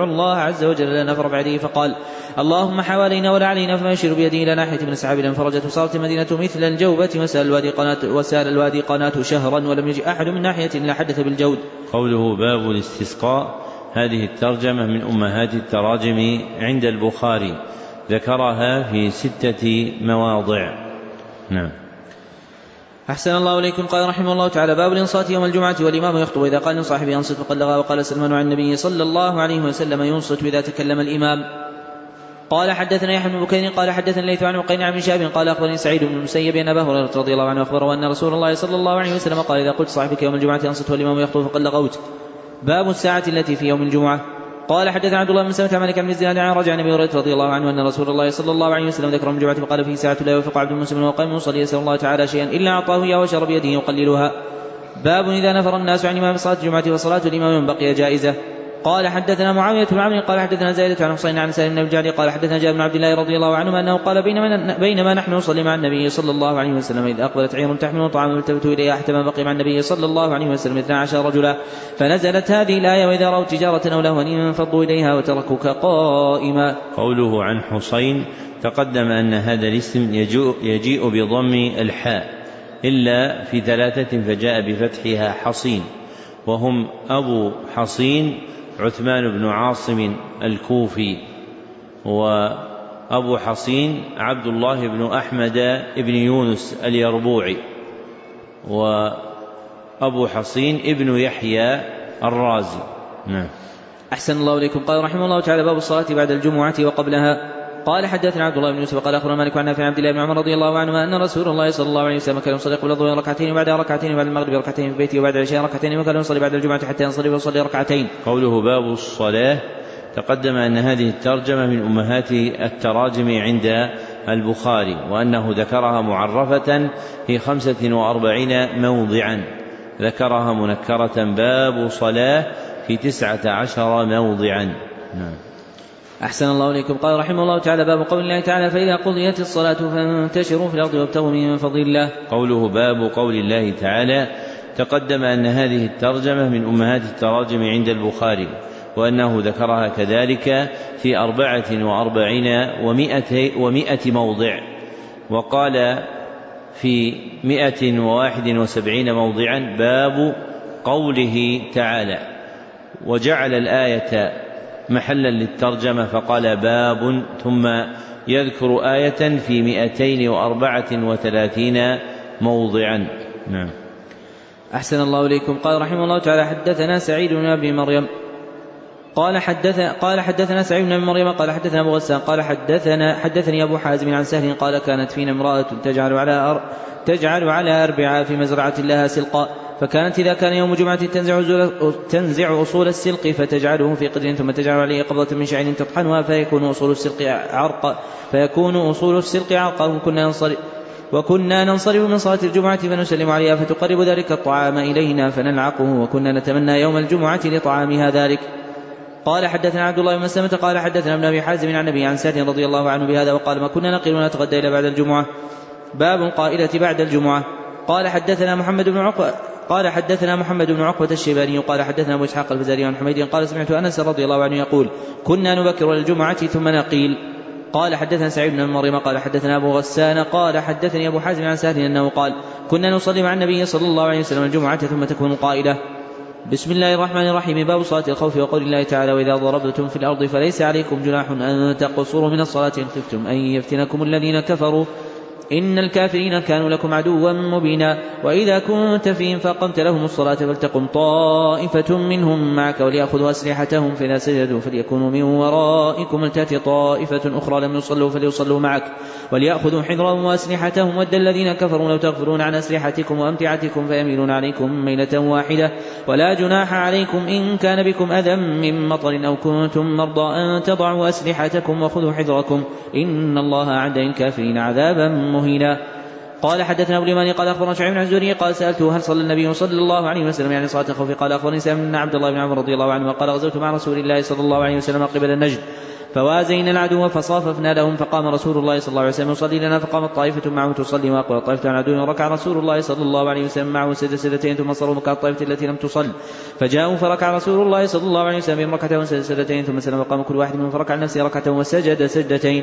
الله عز وجل لنا فرفع يديه فقال اللهم حوالينا ولا علينا فما يشير بيده إلى ناحية من السحاب فانفرجت وصارت المدينة مثل الجوبة وسال الوادي قناة, وسال الوادي قناة شهرا ولم يجي أحد من ناحية إلا حدث بالجود. قوله باب الاستسقاء، هذه الترجمة من أمهات التراجم عند البخاري، ذكرها في ستة مواضع. نعم. أحسن الله إليكم. قال رحمه الله تعالى باب الإنصات يوم الجمعة والإمام يخطب إذا قال لصاحبه أنصت فقد لغى. وقال سلمان عن النبي صلى الله عليه وسلم ينصت إذا تكلم الإمام. قال حدثنا يحيى بن بكير قال حدثنا الليث عن عقيل بن شهاب قال أخبرني سعيد بن المسيب أن أبا هريرة رضي الله عنه أخبره أن رسول الله صلى الله عليه وسلم قال إذا قلت صاحبك يوم الجمعة أنصت والإمام يخطب فقد لغوت. باب الساعة التي في يوم الجمعة. قال حدثنا عبد الله بن سلمة عن مالك بن الزناد عن رجع النبي هريرة رضي الله عنه أن رسول الله صلى الله عليه وسلم ذكر من الجمعة فقال في ساعة لا يوفق عبد المسلم وقام يصلي يسأل الله تعالى شيئا إلا أعطاه إياه وشرب يده يقللها. باب إذا نفر الناس عن إمام صلاة الجمعة وصلاة الإمام من بقي جائزة. قال حدثنا معاوية بن عمرو قال حدثنا زائدة عن حسين عن سالم بن الجعدي قال حدثنا جابر بن عبد الله رضي الله عنه أنه قال بينما, بينما نحن نصلي مع النبي صلى الله عليه وسلم إذ أقبلت عير تحمل طعاما التفت إليها حتى ما بقي مع النبي صلى الله عليه وسلم اثنا عشر رجلا فنزلت هذه الآية وإذا رأوا تجارة أو لهوا انفضوا إليها وتركوك قائما. قوله عن حسين تقدم أن هذا الاسم يجيء بضم الحاء إلا في ثلاثة فجاء بفتحها حصين، وهم أبو حصين عثمان بن عاصم الكوفي، وأبو حصين عبد الله بن أحمد بن يونس اليربوعي، وأبو حصين ابن يحيى الرازي. نعم. أحسن الله إليكم. قال رحمه الله تعالى باب الصلاة بعد الجمعة وقبلها. قال حدثنا عبد الله بن يوسف قال أخبرنا مالك عن نافع عن عبد الله بن عمر رضي الله عنهما أن رسول الله صلى الله عليه وسلم كان يصلي قبل الظهر ركعتين وبعدها ركعتين وبعد المغرب ركعتين في بيته وبعد العشاء ركعتين وكان يصلي بعد الجمعة حتى ينصرف ويصلي ركعتين. قوله باب الصلاة تقدم أن هذه الترجمة من أمهات التراجم عند البخاري، وأنه ذكرها معرفة في خمسة وأربعين موضعا، ذكرها منكرة باب صلاة في تسعة عشر موضعا. نعم. أحسن الله إليكم. قال رحمه الله تعالى باب قول الله تعالى فإذا قضيت الصلاة فانتشروا في الأرض وابتغوا من فضل الله. قوله باب قول الله تعالى تقدم أن هذه الترجمة من أمهات التراجم عند البخاري، وأنه ذكرها كذلك في أربعة وأربعين ومائة, ومائة موضع، وقال في مائة وواحد وسبعين موضعا باب قوله تعالى، وجعل الآية محلا للترجمة فقال باب، ثم يذكر آية في مئتين وأربعة وثلاثين موضعا. نعم. أحسن الله إليكم. قال رحمه الله تعالى حدثنا سعيد بن أبي مريم قال حدث قال حدثنا سعيد بن أبي مريم قال حدثنا أبو غسان قال حدثنا حدثني أبو حازم عن سهل قال كانت فينا امرأة تجعل على أر تجعل على أربعة في مزرعة لها سلقا، فكانت إذا كان يوم جمعة تنزع, تنزع أصول السلق فتجعله في قدر ثم تجعل عليه قبضة من شعير تطحنها فيكون أصول السلق عرقا فيكون أصول السلق عرقا وكنا ننصرف وكنا ننصرف من صلاة الجمعة فنسلم عليها فتقرب ذلك الطعام إلينا فنلعقه وكنا نتمنى يوم الجمعة لطعامها ذلك. قال حدثنا عبد الله بن مسلمة قال حدثنا ابن أبي حازم عن النبي عن سعد رضي الله عنه بهذا وقال ما كنا نقل ونتغدى إلى بعد الجمعة. باب القائلة بعد الجمعة. قال حدثنا محمد بن عقبة قال حدثنا محمد بن عقبة الشيباني قال حدثنا أبو إسحاق الفزاري عن حميد قال سمعت أنس رضي الله عنه يقول كنا نبكر الجمعة ثم نقيل. قال حدثنا سعيد بن مريم قال حدثنا أبو غسان قال حدثني أبو حازم عن سهل أنه قال كنا نصلي مع النبي صلى الله عليه وسلم الجمعة ثم تكون القائلة. بسم الله الرحمن الرحيم. باب صلاة الخوف وقول الله تعالى وإذا ضربتم في الأرض فليس عليكم جناح أن تقصروا من الصلاة إن خفتم أن يفتنكم الذين كفروا إن الكافرين كانوا لكم عدوا مبينا. وإذا كنت فيهم فأقمت لهم الصلاة فلتقم طائفة منهم معك وليأخذوا أسلحتهم فإذا سجدوا فليكونوا من ورائكم ولتأتي طائفة أخرى لم يصلوا فليصلوا معك وليأخذوا حذرهم وأسلحتهم ود الذين كفروا لو تغفرون عن أسلحتكم وأمتعتكم فيميلون عليكم ميلة واحدة ولا جناح عليكم إن كان بكم أذى من مطر أو كنتم مرضى أن تضعوا أسلحتكم وخذوا حذركم إن الله أعد للكافرين عذابا مهينا. قال حدثنا أبو اليماني قال أخبرنا شعيب بن الزهري قال سألته هل صلى النبي صلى الله عليه وسلم يعني صلاة الخوف؟ قال أخبرني سالم بن عبد الله بن عمر رضي الله عنه قال غزوت مع رسول الله صلى الله عليه وسلم قبل النجد فوازينا العدو فصاففنا لهم فقام رسول الله صلى الله عليه وسلم يصلي لنا فقامت طائفة معه تصلي وأقبل طائفة عن العدو وركع رسول الله صلى الله عليه وسلم معه سجد سجدتين ثم صلوا مكان الطائفة التي لم تصل فجاءوا فركع رسول الله صلى الله عليه وسلم ركعتين وسجد سجدتين ثم سلم وقام كل واحد منهم فركع نفسه ركعة وسجد سجدتين.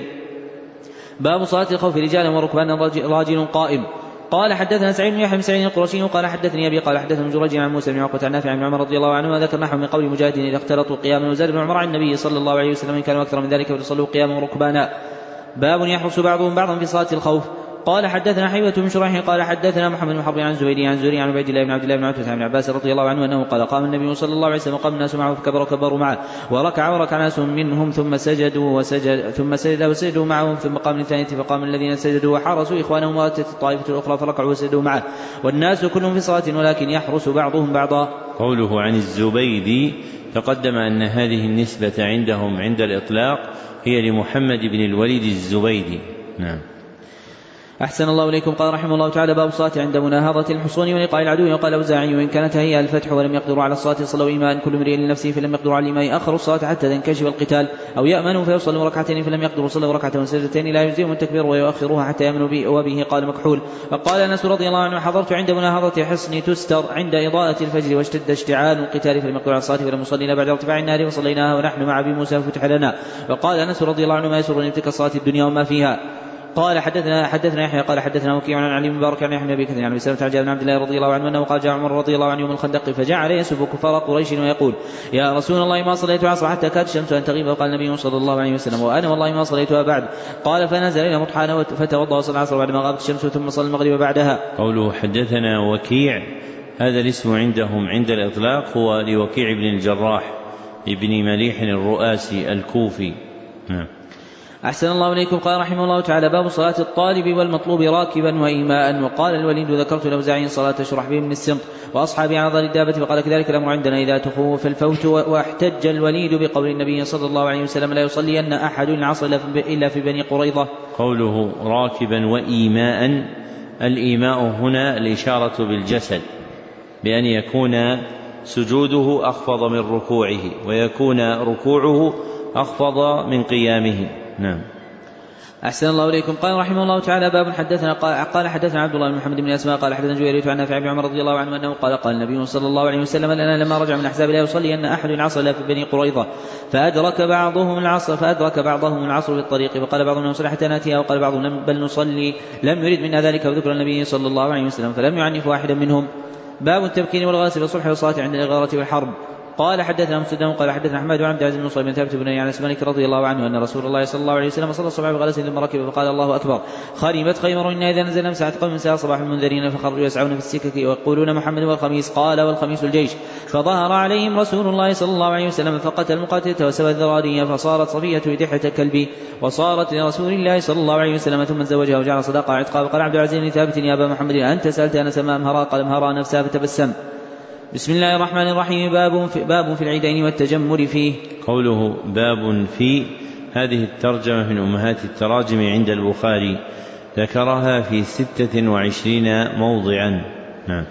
باب صلاة الخوف رجالا وركبانا راجل قائم. قال حدثنا سعيد بن يحيى بن سعيد القرشي قال حدثني أبي قال حدثنا جريج عن موسى بن عقبة عن نافع عن عمر رضي الله عنه وذكر نحو من قول مجاهد إذا اختلطوا قياما وزاد بن عمر عن النبي صلى الله عليه وسلم إن كانوا أكثر من ذلك فليصلوا قياما وركبانا. باب يحرس بعضهم بعضا في صلاة الخوف. قال حدثنا حيوة بن شريح قال حدثنا محمد بن حرب عن زبيدي عن زهري عن عبيد الله بن عبد الله بن عتبة عن عباس رضي الله عنه أنه قال قام النبي صلى الله عليه وسلم قام الناس معه فكبر وكبروا معه وركع وركع ناس منهم ثم سجدوا وسجد ثم سجد وسجدوا معهم ثم قام الثانية فقام الذين سجدوا وحرسوا إخوانهم وأتت الطائفة الأخرى فركعوا وسجدوا معه والناس كلهم في صلاة ولكن يحرس بعضهم بعضا. قوله عن الزبيدي تقدم أن هذه النسبة عندهم عند الإطلاق هي لمحمد بن الوليد الزبيدي. نعم. أحسن الله إليكم. قال رحمه الله تعالى باب الصلاة عند مناهضة الحصون ولقاء العدو. وقال أوزاعي وإن كانت هي الفتح ولم يقدروا على الصلاة صلوا إيمان كل امرئ لنفسه فلم يقدروا على الإيمان أخروا الصلاة حتى تنكشف القتال أو يأمنوا فيصلوا ركعتين فلم يقدروا صلوا ركعة وسجدتين لا يجزئهم التكبير ويؤخروها حتى يأمنوا به. وبه قال مكحول. وقال أنس رضي الله عنه حضرت عند مناهضة حصن تستر عند إضاءة الفجر واشتد اشتعال القتال فلم يقدروا على الصلاة فلم نصلي بعد ارتفاع النار فصليناها ونحن مع أبي موسى فتح لنا. وقال أنس رضي الله عنه ما يسرني تلك الصلاة الدنيا وما فيها. قال حدثنا حدثنا يحيى قال حدثنا وكيع عن علي بن مبارك عن يحيى بن كثير عن ابي سلمة عن جابر بن عبد الله رضي الله عنه انه قال جاء عمر رضي الله عنه يوم الخندق فجعل يسب كفار قريش ويقول يا رسول الله ما صليت العصر حتى كاد الشمس ان تغيب. وقال النبي صلى الله عليه وسلم وانا والله ما صليتها بعد. قال فنزل الى مطحنه فتوضا وصلى العصر بعدما غابت الشمس ثم صلى المغرب بعدها. قوله حدثنا وكيع هذا الاسم عندهم عند الاطلاق هو لوكيع بن الجراح ابن مليح الرؤاسي الكوفي. نعم. أحسن الله إليكم. قال رحمه الله تعالى باب صلاة الطالب والمطلوب راكبا وإيماء. وقال الوليد ذكرت الأوزاعي صلاة شرحبيل بن السمط وأصحابي على ظهر الدابة فقال كذلك الأمر عندنا إذا تخوف الفوت. واحتج الوليد بقول النبي صلى الله عليه وسلم لا يصلي أن أحد العصر إلا في بني قريظة. قوله راكبا وإيماء الإيماء هنا الإشارة بالجسد بأن يكون سجوده أخفض من ركوعه ويكون ركوعه أخفض من قيامه. نعم. أحسن الله إليكم. قال رحمه الله تعالى باب حدثنا قال حدثنا عبد الله بن محمد بن أسماء قال حدثنا جويرية عن نافع بن عمر رضي الله عنه أنه قال قال النبي صلى الله عليه وسلم لنا لما رجع من أحزاب لا يصلي أن أحد العصر لا في بني قريظة فأدرك بعضهم العصر فأدرك بعضهم العصر بالطريق فقال بعضهم نصلي حتى نأتيها وقال بعضهم بل نصلي لم يرد منا ذلك وذكر النبي صلى الله عليه وسلم فلم يعنف واحدا منهم. باب التبكير والغاس بالصبح والصلاة عند الإغارة والحرب. قال حدثنا مسدد قال حدثنا احمد وعبد العزيز بن صهيب بن ثابت بن انس مالك رضي الله عنه ان رسول الله صلى الله عليه وسلم صلى الصبح بغلس ثم ركب فقال الله اكبر خربت خيمر إنا اذا نزلنا مساعة قوم ساعة صباح المنذرين فخرجوا يسعون في السكك ويقولون محمد والخميس قال والخميس الجيش فظهر عليهم رسول الله صلى الله عليه وسلم فقتل المقاتلة وسوى الذرارية فصارت صفية دحية كلبي وصارت لرسول الله صلى الله عليه وسلم ثم تزوجها وجعل صداقة عتقها. فقال عبد العزيز بن ثابت يا ابا محمد انت سالت انس ما امهرا قال امهرا نفسها فتبسم. بسم الله الرحمن الرحيم. باب في, باب في العيدين والتجمر فيه. قوله باب في هذه الترجمة من أمهات التراجم عند البخاري ذكرها في ستة وعشرين موضعا. نعم.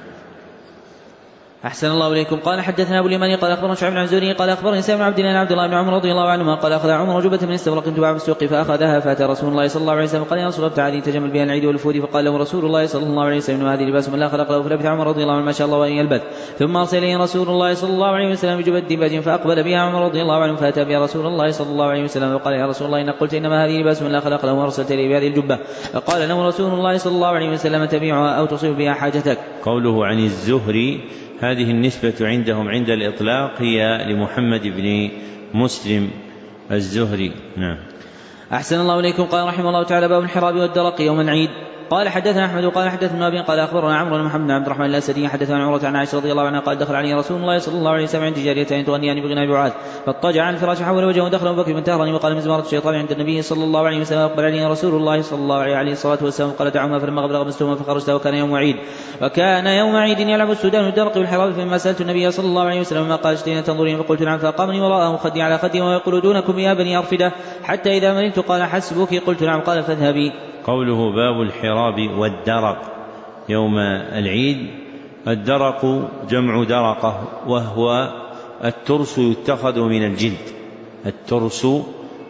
أحسن الله إليكم. قال حدثنا أبو اليماني قال أخبرنا شعيب بن عزوري قال أخبرني سالم بن عبد الله عبد الله بن عمر رضي الله عنهما قال أخذ عمر جبة من استبرق تباع بالسوق فأخذها فأتى رسول الله صلى الله عليه وسلم قال يا رسول الله تعالى تجمل بها العيد والفود فقال له رسول الله صلى الله عليه وسلم هذه لباس من لا خلق له فلبث عمر رضي الله عنه ما شاء الله وأن يلبث ثم أرسل إليه رسول الله صلى الله عليه وسلم بجبة ديباج فأقبل بها عمر رضي الله عنه فأتى بها رسول الله صلى الله عليه وسلم وقال يا رسول الله إن قلت إنما هذه لباس من لا خلق له وأرسلت إليه بهذه الجبة فقال له رسول الله صلى الله عليه وسلم تبيعها أو تصيب بها حاجتك. قوله عن الزهري هذه النسبة عندهم عند الإطلاق هي لمحمد بن مسلم الزهري. نعم. أحسن الله إليكم. قال رحمه الله تعالى باب الحراب والدرق يوم العيد. قال حدثنا أحمد وقال حدثنا أبي قال أخبرنا عمرو بن محمد بن عبد الرحمن الأسدي حدثنا عن عروة عن عائشة رضي الله عنها قال دخل عليه رسول الله صلى الله عليه وسلم عند جاريتين تغنيان بغنى بعاث فاضطجع عن الفراش حول وجهه ودخل أبو بكر بن تهرني وقال مزمارة الشيطان عند النبي صلى الله عليه وسلم أقبل عليه رسول الله صلى الله عليه الصلاة والسلام قال دعوما فلما غبر غمستهما فخرجت وكان يوم عيد وكان يوم عيد يلعب السودان والدرق والحراب فيما سألت النبي صلى الله عليه وسلم ما قال اشتينا تنظرين فقلت نعم فأقامني وراءه خدي على خدي ويقول دونكم يا بني أرفدة حتى إذا مرضت قال حسبك قلت نعم قال فاذهبي. قوله باب الحراب والدرق يوم العيد. الدرق جمع درقة وهو الترس يتخذ من الجلد الترس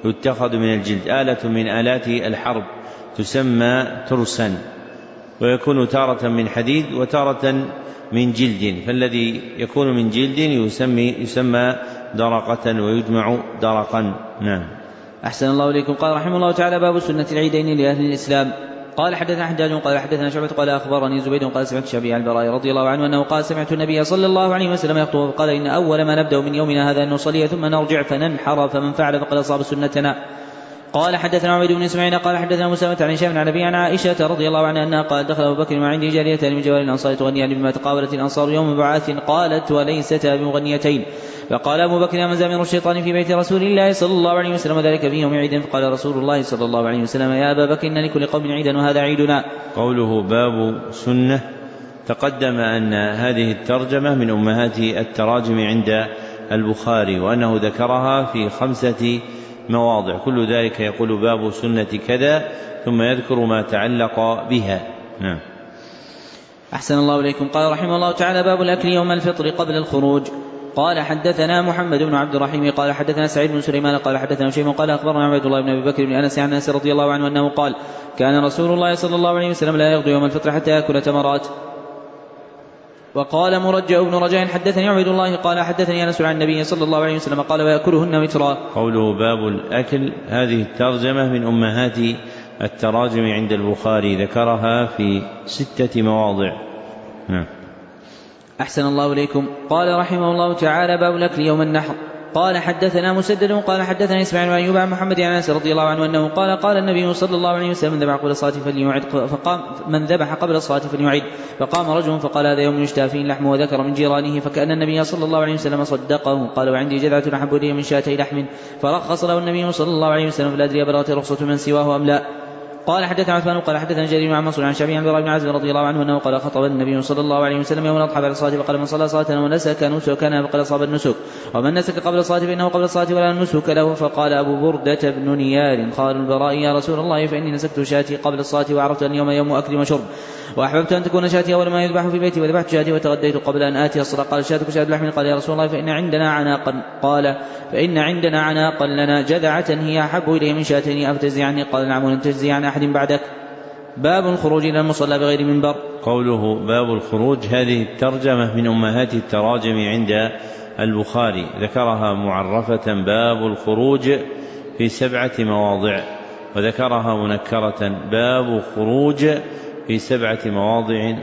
يتخذ من الجلد، آلة من آلات الحرب تسمى ترسا، ويكون تارة من حديد وتارة من جلد، فالذي يكون من جلد يسمى, يسمى درقة ويجمع درقا. نعم. أحسن الله إليكم. قال رحمه الله تعالى: باب سنة العيدين لأهل الإسلام. قال حدثنا حجاج قال حدثنا شعبة قال أخبرني زبيد قال سمعت الشعبي عن البراء رضي الله عنه أنه قال: سمعت النبي صلى الله عليه وسلم يخطب فقال: إن أول ما نبدأ من يومنا هذا أن نصلي ثم نرجع فننحر، فمن فعل فقد أصاب سنتنا. قال حدثنا عبيد بن اسماعيل قال حدثنا مسلمة عن هشام عن أبي عن عائشة رضي الله عنها أنها قال: دخل أبو بكر وعندي جاريتان من جوار الأنصار تغنيان بما تقابلت الأنصار يوم بعاث، قالت: وليستا بمغنيتين. فقال أبو بكر: مزامير الشيطان في بيت رسول الله صلى الله عليه وسلم ذلك في يوم عيد. فقال رسول الله صلى الله عليه وسلم: يا أبا بكر إن لكل قوم عيدا وهذا عيدنا. قوله باب سنة، تقدم أن هذه الترجمة من أمهات التراجم عند البخاري، وأنه ذكرها في خمسة مواضع، كل ذلك يقول باب سنة كذا ثم يذكر ما تعلق بها. نعم. أحسن الله إليكم. قال رحمه الله تعالى: باب الأكل يوم الفطر قبل الخروج. قال حدثنا محمد بن عبد الرحيم قال حدثنا سعيد بن سليمان قال حدثنا شيء قال أخبرنا عبد الله بن أبي بكر بن أنس عن أنس رضي الله عنه أنه قال: كان رسول الله صلى الله عليه وسلم لا يغدو يوم الفطر حتى يأكل تمرات. وقال مرجع بن رجاء حدثني عبد الله قال حدثني أنس عن النبي صلى الله عليه وسلم قال: ويأكلهن وترا. قوله باب الأكل، هذه الترجمة من أمهات التراجم عند البخاري، ذكرها في ستة مواضع. نعم. أحسن الله إليكم. قال رحمه الله تعالى: باب الأكل يوم النحر. قال حدثنا مسدد قال حدثنا إسماعيل بن أيوب عن محمد عن أنس رضي الله عنه أنه قال: قال النبي صلى الله عليه وسلم: من ذبح قبل الصلاة فليعد، فقام من ذبح قبل الصلاة فليعد. فقام رجل فقال: هذا يوم يشتهى فيه اللحم، وذكر من جيرانه، فكأن النبي صلى الله عليه وسلم صدقه. قال: وعندي جذعة أحب لي من شاتي لحم، فرخص له النبي صلى الله عليه وسلم، فلا أدري بلغت رخصة من سواه أم لا. قال حدثنا عثمان قال حدثنا جرير عن منصور عن شعبي عن البراء بن عازب رضي الله عنه انه قال: خطب النبي صلى الله عليه وسلم يوم الاضحى بعد الصلاه فقال: من صلى صلاه ونسك نسكنا فقد اصاب النسك، ومن نسك قبل الصلاه فانه قبل الصلاه ولا نسك له. فقال ابو برده بن نيار: قال البراء: يا رسول الله فاني نسكت شاتي قبل الصلاه وعرفت ان يوم يوم اكل وشرب، واحببت ان تكون شاتي اول ما يذبح في بيتي، وذبحت شاتي وتغديت قبل ان اتي الصلاه. قال: شاتك شات لحم. قال: يا رسول الله فان عندنا عناقا. قال: فان عندنا عناقا لنا جذعه هي احب الي من شاتين، افتجزي عني؟ قال: نعم، ولن تجزي عن احد بعدك. باب الخروج إلى المصلى بغير منبر. قوله باب الخروج، هذه الترجمة من أمهات التراجم عند البخاري، ذكرها معرفة باب الخروج في سبعة مواضع، وذكرها منكرة باب خروج في سبعة مواضع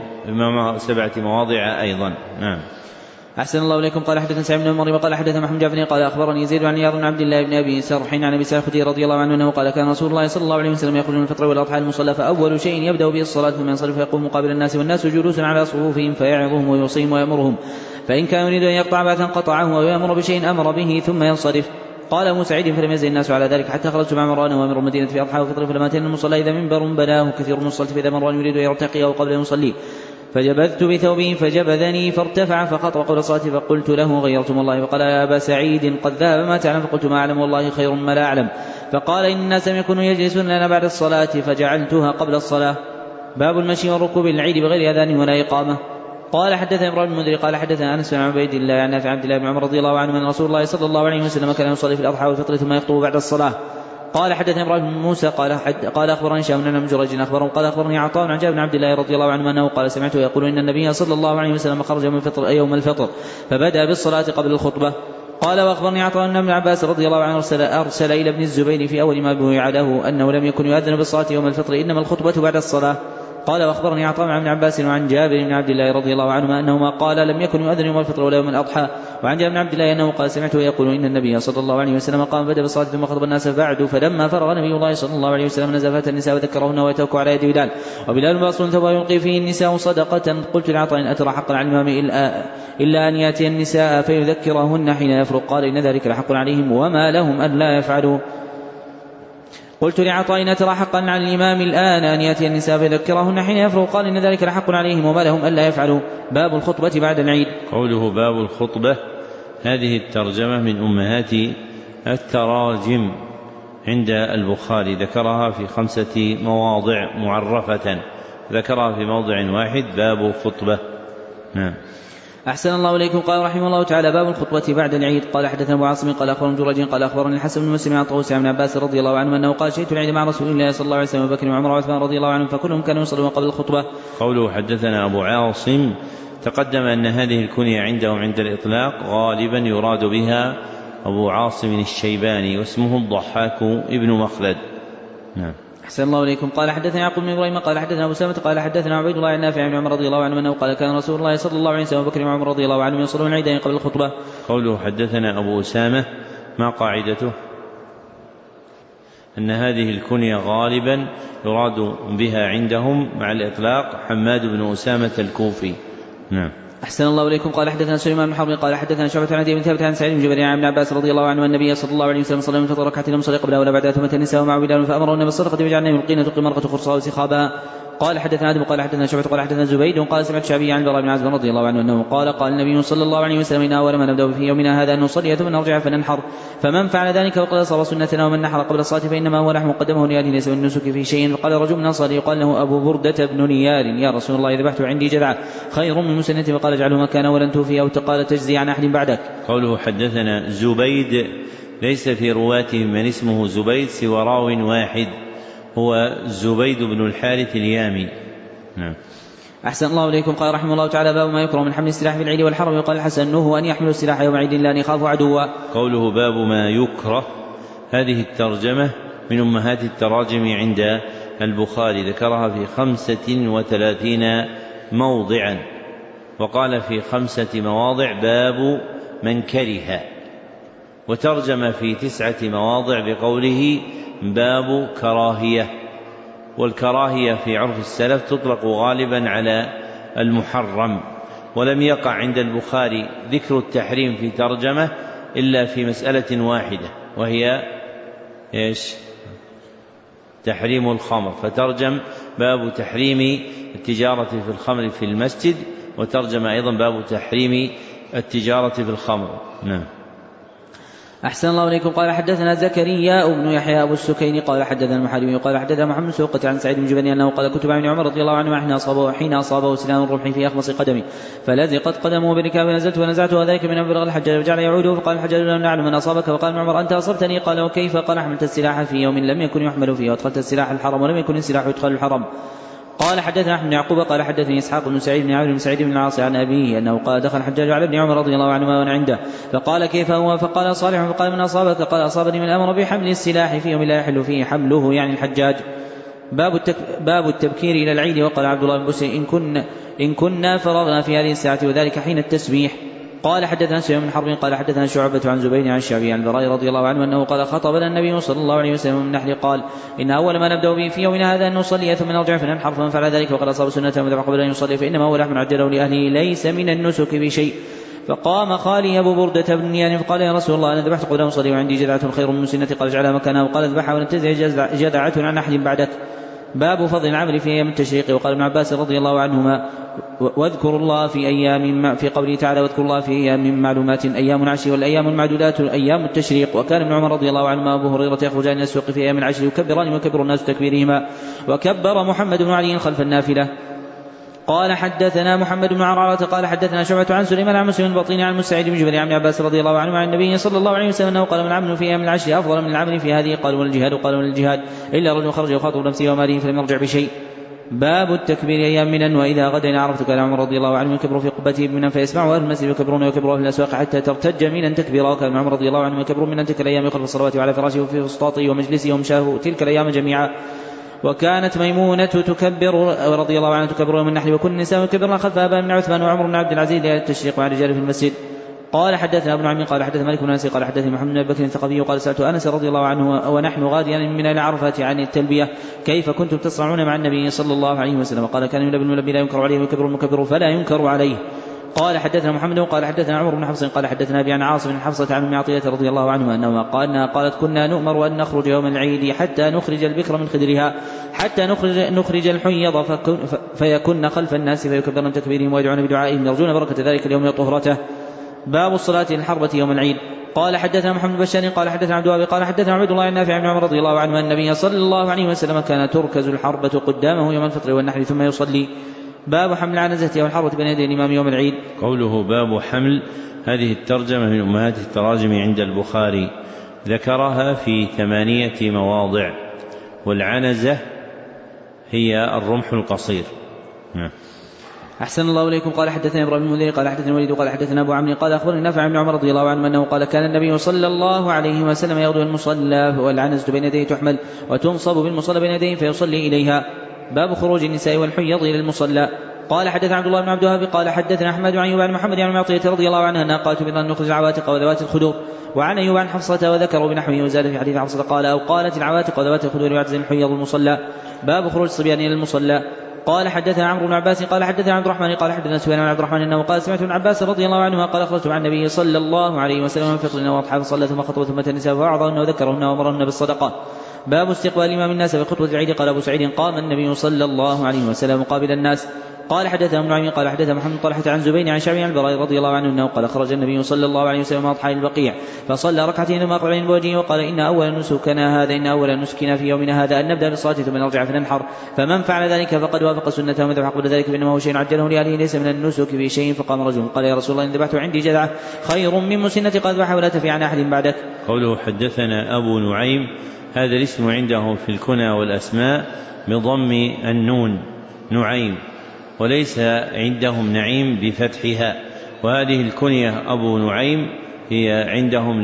سبعة مواضع أيضا. نعم. أحسن الله إليكم. قال حدثنا سعيد بن عمر قال حدثنا محمد جعفر قال أخبرني زيد عن عياض بن عبد الله بن أبي سرح عن أبي سعيد الخدري رضي الله عنه أنه قال: كان رسول الله صلى الله عليه وسلم يخرج من الفطر والأضحى المصلى، فأول شيء يبدأ به الصلاة ثم ينصرف فيقوم مقابل الناس، والناس جلوس على صفوفهم، فيعظهم ويوصيهم ويأمرهم، فإن كان يريد أن يقطع بعثا قطعه، ويأمر بشيء أمر به ثم ينصرف. قال أبو سعيد: فلم يزل الناس على ذلك حتى خرجت مع مروان وامر المدينة في أضحى وفطر، فلما أتينا المصلى إذا منبر بناه كثير من الصلاة، فإذا مروان يريد أن يرتقيه قبل أن يصلي، فجبذت بثوبه فجبذني فارتفع فخطب قول الصلاة، فقلت له: غيرتم الله؟ فقال: يا أبا سعيد قد ذهب ما تعلم. فقلت: ما أعلم والله خير ما لا أعلم. فقال: إن الناس لم يكونوا يجلسون لنا بعد الصلاة فجعلتها قبل الصلاة. باب المشي والركوب العيد بغير أذان ولا إقامة. قال حدثنا إبراهيم المنذري قال حدثنا أنس بن عبيد الله عن نافع عبد الله بن عمر رضي الله عنه أن رسول الله صلى الله عليه وسلم كان يصلي في الأضحى والفطر ثم يخطب بعد الصلاة. قال حدثنا إبراهيم بن موسى قال حد قال أخبرني هشام بن جريج أخبره قال أخبرني عطاء عن جابر بن عبد الله رضي الله عنه أنه قال: سمعته يقول إن النبي صلى الله عليه وسلم خرج يوم الفطر يوم الفطر فبدأ بالصلاة قبل الخطبة. قال: وأخبرني عطاء أن ابن عباس رضي الله عنه أرسل, أرسل إلى ابن الزبير في أول ما بويع له أنه لم يكن يؤذن بالصلاة يوم الفطر، إنما الخطبة بعد الصلاة. قال: واخبرني عطاء عن ابن عباس وعن جابر بن عبد الله رضي الله عنهما انهما قال: لم يكن يؤذن يوم الفطر ولا يوم الاضحى. وعن جابر بن عبد الله انه قال: سمعته يقول ان النبي صلى الله عليه وسلم قام بدا بالصلاه ثم خطب الناس بعد، فلما فرغ نبي الله صلى الله عليه وسلم نزل فاتى النساء وذكرهن ويتوكل على يد بلال، وبلال باص ثوبه يلقي فيه النساء صدقه. قلت لعطاء: ان اترى حقا على الامام الا, إلا ان ياتي النساء فيذكرهن حين يفرغ؟ قال: ان ذلك لحق عليهم وما لهم ان لا يفعلوا. قلت لعطاء: إن ترى حقا على الإمام الآن أن يأتي النساء فيذكرهن حين يفرغ؟ قال: إن ذلك لحق عليهم وما لهم ألا يفعلوا. باب الخطبة بعد العيد. قوله باب الخطبة، هذه الترجمة من أمهات التراجم عند البخاري، ذكرها في خمسة مواضع معرفة، ذكرها في موضع واحد باب خطبة. نعم. أحسن الله إليكم. قال رحمه الله تعالى: باب الخطبة بعد العيد. قال حدثنا أبو عاصم قال أخبرنا جريج قال أخبرني الحسن بن مسلم عن طاووس عن عباس رضي الله عنه أنه قال: شهدت العيد مع رسول الله صلى الله عليه وسلم وبكر وعمر وعثمان رضي الله عنهم فكلهم كانوا يصلون قبل الخطبة. قوله حدثنا أبو عاصم تقدم أن هذه الكنية عندهم عند الإطلاق غالبا يراد بها أبو عاصم الشيباني واسمه الضحاك ابن مخلد. نعم. أحسن الله إليكم. قال حدثنا يعقوب بن إبراهيم قال حدثنا أبو سلمة قال حدثنا عبيد الله عن نافع عن عمر رضي الله عنه أنه قال: كان رسول الله صلى الله عليه وسلم وبكر وعمر رضي الله عنهم يصلون العيدين قبل الخطبة. قوله حدثنا أبو أسامة ما قاعدته؟ أن هذه الكنية غالبا يراد بها عندهم مع الإطلاق حماد بن أسامة الكوفي. نعم. أحسن الله إليكم. قال حدثنا سليمان بن حرب قال حدثنا شعبة عن عدي بن ثابت عن سعيد بن جبير عن ابن عباس رضي الله عنه أن النبي صلى الله عليه وسلم صلى من فطر ركعتين لم يصلي قبلها ولا بعدها ثم النساء ومع بلال فأمرهن بالصدقة فجعلنا يلقين تلقي مرقة خرصاء وسخابها. قال حدثنا آدم قال حدثنا شعبة قال حدثنا زبيد قال سمعت شعبي عن البراء بن عازب رضي الله عنه أنه قال: قال النبي صلى الله عليه وسلم: إن أول ما نبدأ في يومنا هذا أن نصلي ثم نرجع فننحر، فمن فعل ذلك فقد أصاب سنتنا، ومن نحر قبل الصلاة فإنما هو لحم قدمه لأهله ليس من النسك في شيء. فقال رجل من أنصار يقال له أبو بردة بن نيار: يا رسول الله ذبحت عندي جذعة خير من مسنة، فقال: اجعله مكانه ولن توفي، أو قال: تجزي عن أحد بعدك. قوله حدثنا زبيد ليس في رواته من اسمه زبيد سوى راو واحد هو زبيد بن الحارث اليامي. نعم. أحسن الله إليكم. قال رحمه الله تعالى: باب ما يكره من حمل السلاح في العيد والحرم. وقال الحسن: نهوا أن يحملوا السلاح يوم عيد لأن يخافوا عدوا. قوله باب ما يكره، هذه الترجمة من أمهات التراجم عند البخاري، ذكرها في خمسة وثلاثين موضعا، وقال في خمسة مواضع باب من كره، وترجم في تسعة مواضع بقوله باب كراهية. والكراهية في عرف السلف تطلق غالبا على المحرم، ولم يقع عند البخاري ذكر التحريم في ترجمة إلا في مسألة واحدة، وهي إيش؟ تحريم الخمر، فترجم باب تحريم التجارة في الخمر في المسجد، وترجم أيضا باب تحريم التجارة في الخمر. نعم. أحسن الله إليكم. قال حدثنا زكريا بن يحيى أبو السكيني قال حدثنا المحاربي قال حدثنا محمد سوقة عن سعيد بن جبير أنه قال: كتب عن عمر رضي الله عنه حين أصابه حين أصابه سنان الرمح في أخمص قدمه فلزقت قدمه بركاب نزلت ونزعته، وذلك من أمر الحجاج وجعل يعوده، فقال الحجاج: لم نعلم من أصابك. فقال عمر: أنت أصبتني. قال: وكيف؟ قال: حملت السلاح في يوم لم يكن يحمل فيه، وادخلت السلاح الحرم ولم يكن السلاح يدخل الحرم. قال حدثنا أحمد بن يعقوب قال حدثني إسحاق بن سعيد بن عامر بن سعيد بن العاص عن أبيه أنه قال: دخل الحجاج على ابن عمر رضي الله عنهما وأنا عنده، فقال: كيف هو؟ فقال: صالح. فقال: من أصابك؟ قال: أصابني من الأمر بحمل السلاح في يوم لا يحل فيه حمله، يعني الحجاج. باب, التك... باب التبكير إلى العيد. وقال عبد الله بن بسري: إن كنا, إن كنا فرغنا في هذه الساعة، وذلك حين التسبيح. قال حدثنا سليمان بن حرب قال حدثنا شعبة عن زبيد عن الشعبي عن البراء رضي الله عنه أنه قال: خطبنا النبي صلى الله عليه وسلم من النحل قال: إن أول ما نبدأ به في يومنا هذا أن نصلي ثم نرجع فننحر، فمن فعل ذلك وقد أصاب سنة وذبح قبل أن يصلي فإنما هو لحم عجله لأهله ليس من النسك بشيء. فقام خالي أبو بردة بن نيار فقال: يا رسول الله أنا ذبحت قبل أن أصلي وعندي جذعة خير من مسنة. قال: اجعلها مكانها. وقال: اذبحها ولتزع جذعة عن أحد بعدك. باب فضل العمل في أيام التشريق. وقال ابن عباس رضي الله عنهما: واذكروا الله في أيام، في قوله تعالى: واذكروا الله في أيام معلومات، أيام العشر والأيام المعدودات أيام التشريق. وكان ابن عمر رضي الله عنهما وأبو هريرة يخرجان إلى السوق في أيام العشر يكبران ويكبر الناس تكبيرهما، وكبر محمد بن علي خلف النافلة. قال حدثنا محمد بن عرارة قال حدثنا شعبة عن سليمان عن مسلم البطين عن مسعود بن جبير عن عباس رضي الله عنه عن النبي صلى الله عليه وسلم أنه قال: من العمل في أيام العشر أفضل من العمل في هذه. قال: والجهاد؟ قال: والجهاد إلا رجل خرج يخاطب نفسه وماله فلم يرجع بشيء. باب التكبير أيام منى. وإذا غدا إلى عرفة كان عمر رضي الله عنه يكبر في قبته منى فيسمعه أهل المسجد يكبرون ويكبرون في الأسواق حتى ترتج منى تكبيرا. وكان عمر رضي الله عنه يكبر منى تلك الأيام يخلف الصلوات وعلى فراشه وفي فسطاطه ومجلسه ومشاه تلك الأيام جميعا. وكانت ميمونة تكبر رضي الله عنها تكبر يوم النحر، وكل النساء يكبرن خلف أبا بن عثمان وعمر بن عبد العزيز ليلة التشريق وعلى الرجال في المسجد. قال حدثنا ابن عمي قال حدث مالك بن انس قال حدثني محمد بن بكر الثقفي قال: سألت أنس رضي الله عنه ونحن غاديان من العرفة عن التلبية: كيف كنتم تصنعون مع النبي صلى الله عليه وسلم؟ قال: كان يلبي الملبي لا ينكر عليه ويكبر المكبر فلا ينكر عليه. قال حدثنا محمد قال حدثنا عمر بن حفص قال حدثنا أبي عن عاصم بن حفصة عن أم عطية رضي الله عنه أنه قالنا قالت: كنا نؤمر أن نخرج يوم العيد حتى نخرج البكر من خدرها حتى نخرج, نخرج الحيض فيكن خلف الناس فيكبرن تكبيرهم ويدعون بدعائهم يرجون بركة ذلك اليوم وطهرته. باب الصلاة للحربة يوم العيد. قال حدثنا محمد بن بشار قال حدثنا عبد الوهاب قال حدثنا عبد الله النافع عن عمر رضي الله عنه أن النبي صلى الله عليه وسلم كان تركز الحربة قدامه يوم الفطر والنحر ثم يصلي. باب حمل العنزة والحرة بين يدي الإمام يوم العيد. قوله باب حمل، هذه الترجمة من أمهات التراجم عند البخاري، ذكرها في ثمانية مواضع، والعنزة هي الرمح القصير. نعم. أحسن الله إليكم. قال حدثنا إبراهيم المنذري قال حدثنا الوليد قال حدثنا أبو عمرو قال أخبرني نافع بن عمر رضي الله عنه أنه قال كان النبي صلى الله عليه وسلم يغدو المصلى والعنزة بين يديه تحمل وتنصب بالمصلى بين يديه فيصلي إليها. باب خروج النساء والحيض إلى المصلى. قال حدثنا عبد الله بن عبد الوهاب قال حدثنا أحمد عن أيوب عن محمد عن معطية رضي الله عنها أنها قالت بأن نخرج العواتق وذوات الخدور، وعن أيوب عن حفصة وذكروا بنحوه وزاد في حديث حفصة قال أو قالت العواتق وذوات الخدور ويعتزل الحيض المصلى. باب خروج الصبيان إلى المصلى. قال حدثنا عمرو بن عباس قال حدثنا عبد الرحمن قال حدثنا سفيان بن عبد الرحمن انه قال سمعت ابن عباس رضي الله عنهما قال خرجت مع النبي صلى الله عليه وسلم من فطر واضحى فصلى ثم خطب ثم النساء فوعظهن وذكرهن وامرهن بالصدقه. باب استقبال الامام الناس بخطبه العيد. قال ابو سعيد قام النبي صلى الله عليه وسلم مقابل الناس. قال حدثنا ابن نعيم قال حدثنا محمد طلحة عن زبيد عن شعبي عن البراء رضي الله عنه انه قال خرج النبي صلى الله عليه وسلم اضحى البقيع فصلى ركعتين ثم اقبل بوجهه وقال ان اول نسكنا هذا ان اول نسكنا في يومنا هذا ان نبدا بالصلاه ثم نرجع فننحر، فمن فعل ذلك فقد وافق سنته ومن ذبح قبل ذلك فانما هو شيء عجله لاهله ليس من النسك في شيء. فقام رجل قال يا رسول الله ان ذبحت عندي جذعه خير من مسنه قد ذبح ولا تفي عن احد بعدك. قوله حدثنا ابو نعيم، هذا الاسم عنده في الكنى والاسماء بضم النون نعيم، وليس عندهم نعيم بفتحها، وهذه الكنية أبو نعيم هي عندهم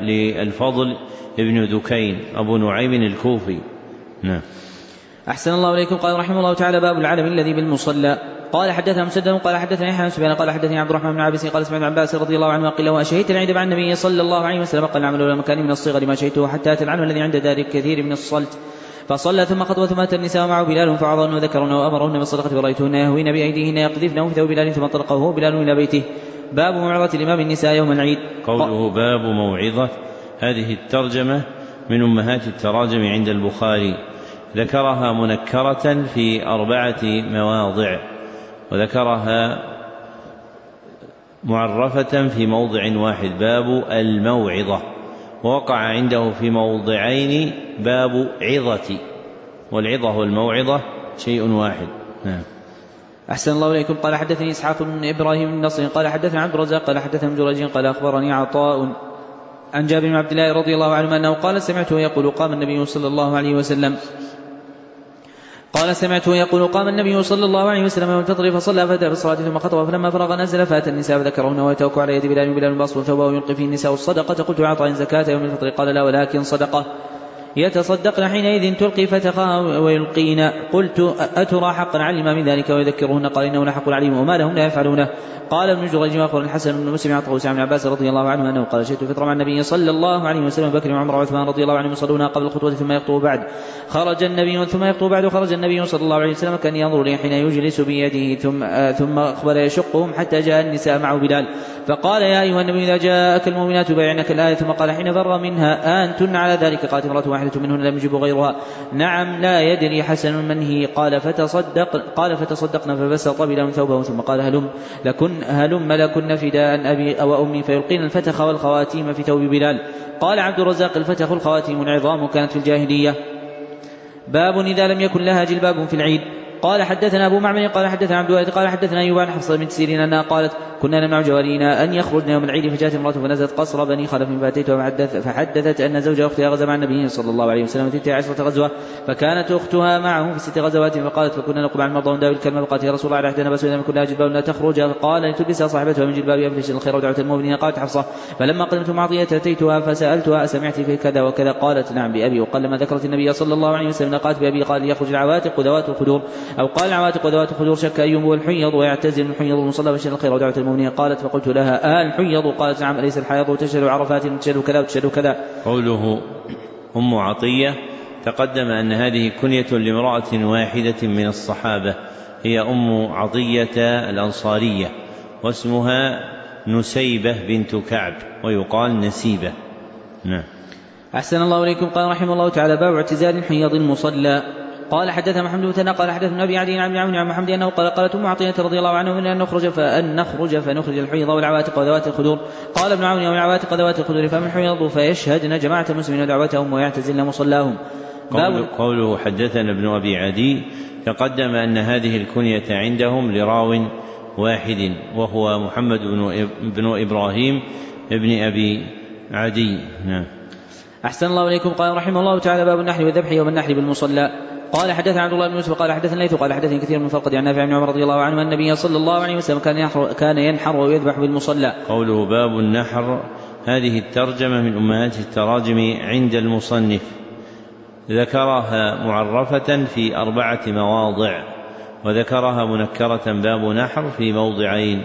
للفضل ابن دكين أبو نعيم الكوفي. نعم. أحسن الله إليكم. قال رحمه الله تعالى باب العلم الذي بالمصلى. قال حدثنا مسدد قال حدثني يحيى بن سفيان قال حدثني عبد الرحمن بن عابس قال سمعت عباس رضي الله عنه قيل وأشهدت العيد مع النبي صلى الله عليه وسلم قال العمل ولا مكان من الصغر ما شهدته حتى أتى العلم الذي عند دار كثير من الصلت فصلى ثم خطوة ثم أتى النساء معه بلال فعظهن وذكرهن وأمرهن بالصدقة ورأيتهن يهوين بأيديهن يقذفن في ثوب بلال ثم طلقه هو بلال إلى بيته. باب موعظة الإمام النساء يوم العيد. قوله باب موعظة، هذه الترجمة من أمهات التراجم عند البخاري، ذكرها منكرة في أربعة مواضع، وذكرها معرفة في موضع واحد باب الموعظة، ووقع عنده في موضعين باب عظة، والعظة والموعظة شيء واحد. نعم. أحسن الله إليكم. قال حدثني إسحاق بن إبراهيم النصري قال حدثنا عبد الرزاق قال حدثنا ابن جريج قال أخبرني عطاء عن جابر بن عبد الله رضي الله عنه أنه قال سمعته يقول قام النبي صلى الله عليه وسلم قال سمعته يقول قام النبي صلى الله عليه وسلم يوم الفطر فصلى فأتى بالصلاة ثم خطب فلما فرغ نزل فأتى النساء فذكرهن ويتوكل على يد بلال بلال باص ثوبه ويلقي فيه النساء الصدقة. قلت أعطى زكاة يوم الفطر قال لا ولكن صدقة يتصدقن حينئذ تلقي فتخا ويلقين. قلت أترى حقا على الإمام ذلك ويذكرهن قال إنه لحق عليم وما لهم لا يفعلونه. قال ابن جريج وأخبر الحسن بن مسلم عن طاووس عن عباس رضي الله عنه أنه قال شهدت الفطر مع النبي صلى الله عليه وسلم بكر وعمر وعثمان رضي الله عنهم يصلون قبل الخطوة ثم يخطب بعد خرج النبي ثم يخطب بعد خرج النبي صلى الله عليه وسلم كان ينظر لي حين يجلس بيده ثم آه ثم أخبر يشقهم حتى جاء النساء معه بلال فقال يا أيها النبي إذا جاءك المؤمنات يبايعنك الآية ثم قال حين فر منها أنتن على ذلك قالت امرأة واحدة منهن لم يجب غيرها نعم لا يدري حسن من هي قال فتصدق قال فتصدقنا فبسط بلال ثوبه ثم قال هلم لكن هلم لكن فداء أبي أو أمي فيلقين الفتخ والخواتيم في ثوب بلال. قال عبد الرزاق الفتخ الخواتيم العظام كانت في الجاهلية. باب إذا لم يكن لها جلباب في العيد. قال حدثنا أبو معمر قال حدثنا عبد الوارث قال حدثنا أيوب عن حفصة بنت سيرين أنها قالت كنا نمنع جوارينا أن يخرجن يوم العيد فجاءت امرأة فنزلت قصر بني خلف فأتيتها فحدثت أن زوج أختها غزا مع النبي صلى الله عليه وسلم تلك عشرة غزوة فكانت أختها معه في ست غزوات فقالت فكنا نقوم عن المرضى ونداوي الكلمة فقالت يا رسول الله على عهدنا بس إذا كنا جلباب لا تخرج قال لتلبسها صاحبتها من جلبابها فتشهد الخير ودعوة المؤمنين. قالت حفصة فلما قدمت معطية أتيتها فسألتها أسمعت في كذا وكذا قالت نعم بأبي وقال لما ذكرت النبي صلى الله عليه وسلم قالت بأبي قال يخرج العواتق ذوات الخدور أو قال العواتق ذوات الخدور شك أيهم والحيض ويعتزل الحيض المصلى فشهد الخير ودعوة المؤمنين. قالت فقلت لها آل الحيض قالت نعم أليس الحيض وتشهد عرفات وتشهد كذا وتشهد كذا. قوله أم عطية تقدم أن هذه كنية لامرأة واحدة من الصحابة هي أم عطية الأنصارية واسمها نسيبة بنت كعب ويقال نسيبة. نعم. أحسن الله إليكم. قال رحمه الله تعالى باب اعتزال الحيض المصلى. قال حدثنا محمد بن مثنى قال حدثنا أبي عدي عن عمرو عن محمد أنه قال قالت أم عطية رضي الله عنه من أن نخرج فأن نخرج فنخرج الحيض والعواتق وذوات الخدور. قال ابن عون والعواتق وذوات الخدور فمن الحيض فيشهدن جماعة المسلمين دعوتهم ويعتزلن مصلاهم. قوله, قوله حدثنا ابن أبي عدي تقدم أن هذه الكنية عندهم لراو واحد وهو محمد بن إبراهيم ابن أبي عدي. نعم. أحسن الله إليكم. قال رحمه الله تعالى: باب النحر والذبح يوم النحر بالمصلى. قال حدثنا عبد الله بن يوسف قال حدثنا الليث قال حدثني كثير من فرقد عن نافع بن عمر رضي الله عنه أن النبي صلى الله عليه وسلم كان ينحر, كان ينحر ويذبح بالمصلى. قوله باب النحر هذه الترجمة من أمهات التراجم عند المصنف، ذكرها معرفة في أربعة مواضع وذكرها منكرة باب نحر في موضعين.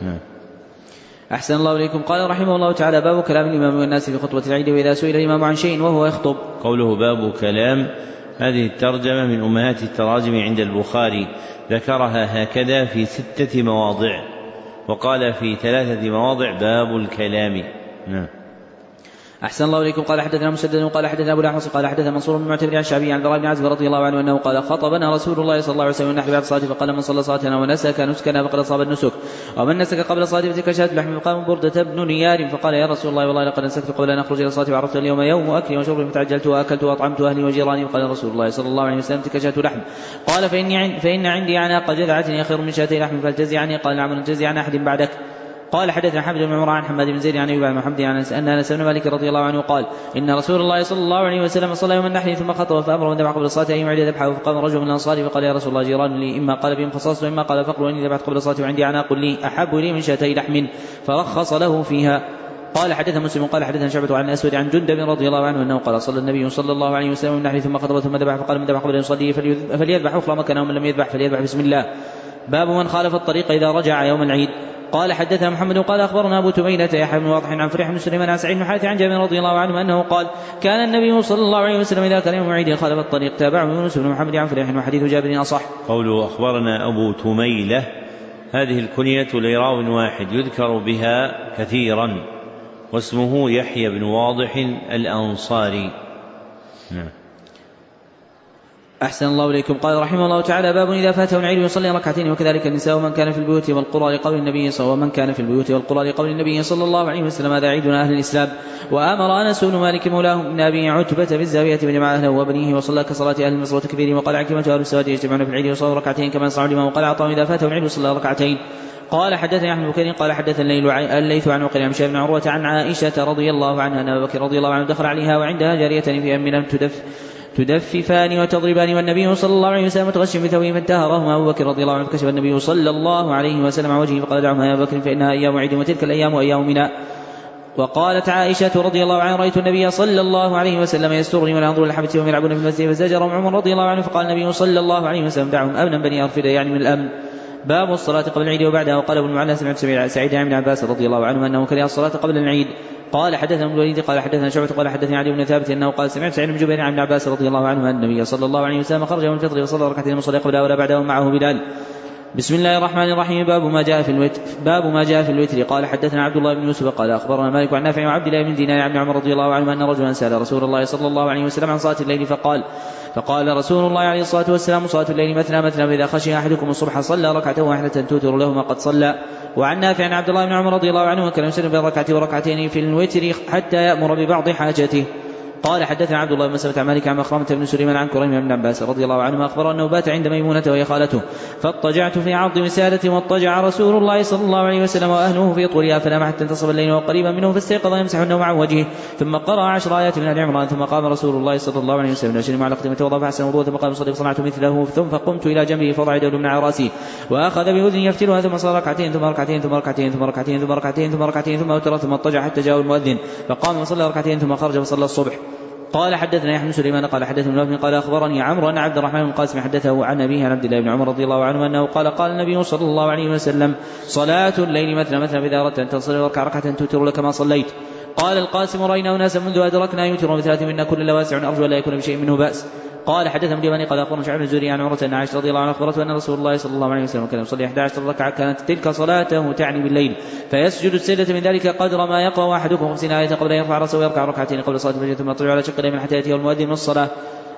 أحسن الله إليكم. قال رحمه الله تعالى: باب كلام الإمام والناس في خطبة العيد وإذا سئل الإمام عن شيء وهو يخطب. قوله باب كلام هذه الترجمة من أمهات التراجم عند البخاري، ذكرها هكذا في ستة مواضع وقال في ثلاثة مواضع باب الكلام. نعم. أحسن الله إليكم. قال حدثنا مسدد قال حدثنا أبو الأحوص قال حدثنا منصور بن معتمر عن الشعبي عن البراء بن عازب رضي الله عنه أنه قال: خطبنا رسول الله صلى الله عليه وسلم نحن بعد الصلاة فقال: من صلى صلاتنا ونسك نسكنا فقد أصاب النسك، ومن نسك قبل الصلاة فتلك شاة لحم. فقام بردة بن نيار فقال: يا رسول الله والله لقد نسكت قبل أن أخرج إلى الصلاة وعرفت اليوم يوم أكل وشرب فتعجلت وأكلت وأطعمت أهلي وجيراني. وقال رسول الله صلى الله عليه وسلم: تلك شاة لحم. قال: فإني فإن عندي عناق جذعتني خير من شاتي لحم فالتزعني. قال: نعم نجزي عن أحد بعدك. قال حدثنا حمد بن عمر عن حماد بن زيد عن أيوب عن محمد عن أن أنس بن مالك رضي الله عنه قال: إن رسول الله صلى الله عليه وسلم صلى يوم النحر ثم خطب فأمر من ذبح قبل الصلاة أن يعيد ذبحه. فقام رجل من الأنصار فقال: يا رسول الله جيران لي إما قال بهم خصاص وإما قال فقر، وإني ذبحت قبل الصلاة وعندي عناق لي أحب لي من شاتي لحم، فرخص له فيها. قال حدثنا مسلم قال حدثنا شعبة عن الأسود عن جندب رضي الله عنه أنه قال: صلى النبي صلى الله عليه وسلم النحر ثم خطب ثم ذبح فقال: من ذبح قبل أن يصلي فليذبح أخرى مكانه ومن لم يذبح فليذبح بسم الله. باب من خالف الطريق إذا رجع يوم العيد. قال حدثنا محمد قال أخبرنا أبو تميلة يحيى بن واضح عن فريح بن سليمان عن سعيد بن حارث عن جابر رضي الله عنه أنه قال: كان النبي صلى الله عليه وسلم إذا كان يوم العيد خالف الطريق تابعه يونس بن محمد عن فريح وحديث جابر أصح. قوله أخبرنا أبو تميلة هذه الكنية لراو واحد يذكر بها كثيرا واسمه يحيى بن واضح الأنصاري. نعم. أحسن الله إليكم. قال رحمه الله تعالى: باب إذا فاته العيد يصلي ركعتين وكذلك النساء ومن كان في البيوت والقرى لقول النبي صلى ومن كان في البيوت والقرى لقول النبي صلى الله عليه وسلم: هذا عيدنا أهل الإسلام. وآمر أنس بن مالك مولاه من أبي عتبة بالزاوية بجمع أهله وبنيه وصلى كصلاة أهل مصر وتكبيره. وقال عكرمة أهل السواد يجتمعون في العيد وصلوا ركعتين كما يصنع الإمام. وقال عطاء: إذا فاته العيد وصلى ركعتين. قال حدثني أحمد بن بكير قال حدثنا الليث عن عقيل عن هشام بن عروة عن عائشة رضي الله عنها أن أبا بكر رضي الله عنه دخل عليها وعندها جاريتان في أم لم تدف تدففان وتضربان والنبي صلى الله عليه وسلم متغشم بثوبه فانتهرهما أبو بكر رضي الله عنه فكشف النبي صلى الله عليه وسلم عن وجهه فقال: دعهما يا أبا بكر فإنها أيام عيد وتلك الأيام أيام منى. وقالت عائشة رضي الله عنها: رأيت النبي صلى الله عليه وسلم يسترني ولا أنظر للحبة وهم يلعبون في المسجد فزجرهم عمر رضي الله عنه فقال النبي صلى الله عليه وسلم: دعهم أمنا بني أرفدة، يعني من الأمن. باب الصلاة قبل العيد وبعدها. وقال ابن المعلى سمعت سعيد بن عباس رضي الله عنه أنه كره الصلاة قبل العيد. قال حدثنا ابن الوليد قال حدثنا شعبة قال حدثني علي بن ثابت أنه قال: سمعت سعيد بن جبير عن ابن عباس رضي الله عنه أن النبي صلى الله عليه وسلم خرج يوم الفطر وصلى ركعتين وصلى قبلها ولا بعدها ومعه بلال. بسم الله الرحمن الرحيم. باب ما جاء في الوتر. باب ما جاء في الوتر. قال حدثنا عبد الله بن يوسف قال أخبرنا مالك عن نافع وعبد الله بن دينار عن عمر رضي الله عنه أن رجلا سأل رسول الله صلى الله عليه وسلم عن صلاة الليل فقال فقال رسول الله عليه الصلاة والسلام: صلاة الليل مثنى مثنى، فإذا خشي أحدكم الصبح صلى ركعة واحدة توتر له ما قد صلى. وعن نافع عن عبد الله بن عمر رضي الله عنه وكان يسلم بين ركعة وركعتين في الوتر حتى يأمر ببعض حاجته. قال حدثنا عبد الله بن مسلمة عن مالك عن مخرمة بن سليمان عن كريم بن عباس رضي الله عنه أخبر أنه بات عند ميمونة وهي خالته فاضطجعت في عرض وسادة واضطجع رسول الله صلى الله عليه وسلم وأهله في طولها فنام حتى انتصف الليل وقريبا منه فاستيقظ يمسح النوم عن وجهه ثم قرأ عشر آيات من آل عمران ثم قام رسول الله صلى الله عليه وسلم وشرب مع لقطة توضأ فأحسن وضوءه ثم قال صدق صنعت مثله ثم فقمت إلى جنبه فضع يده اليمنى على رأسي وأخذ بأذني يفتلها ثم صلى ركعتين ثم ركعتين ثم ركعتين ثم ركعتين ثم ركعتين ثم ركعتين ثم أوتر ثم اضطجع حتى جاء المؤذن فقام وصلى ركعتين ثم خرج وصلى الصبح. قال حدثنا يحيى بن سليمان قال حدثنا ابن قال أخبرني عمرو أن عبد الرحمن بن القاسم حدثه عن أبيه عن عبد الله بن عمر رضي الله عنه أنه قال قال النبي صلى الله عليه وسلم: صلاة الليل مثنى مثنى، فإذا أردت أن تصلي ركعة ركعة توتر لك ما صليت. قال القاسم: رأينا أناسا منذ أدركنا يوتر بثلاث منا كل لواسع أرجو لا يكون بشيء منه بأس. قال حدثنا ابن قال أخبرنا شعب الزهري عن عمرة أن عائشة رضي الله عنها أخبرته أن رسول الله صلى الله عليه وسلم كان يصلي إحدى عشرة ركعة كانت تلك صلاته تعني بالليل فيسجد السجدة من ذلك قدر ما يقرأ أحدكم خمسين آية قبل أن يرفع رأسه ويركع ركعتين قبل صلاة الفجر ثم يطلع على شق اليمين حتى يأتيه المؤذن من الصلاة.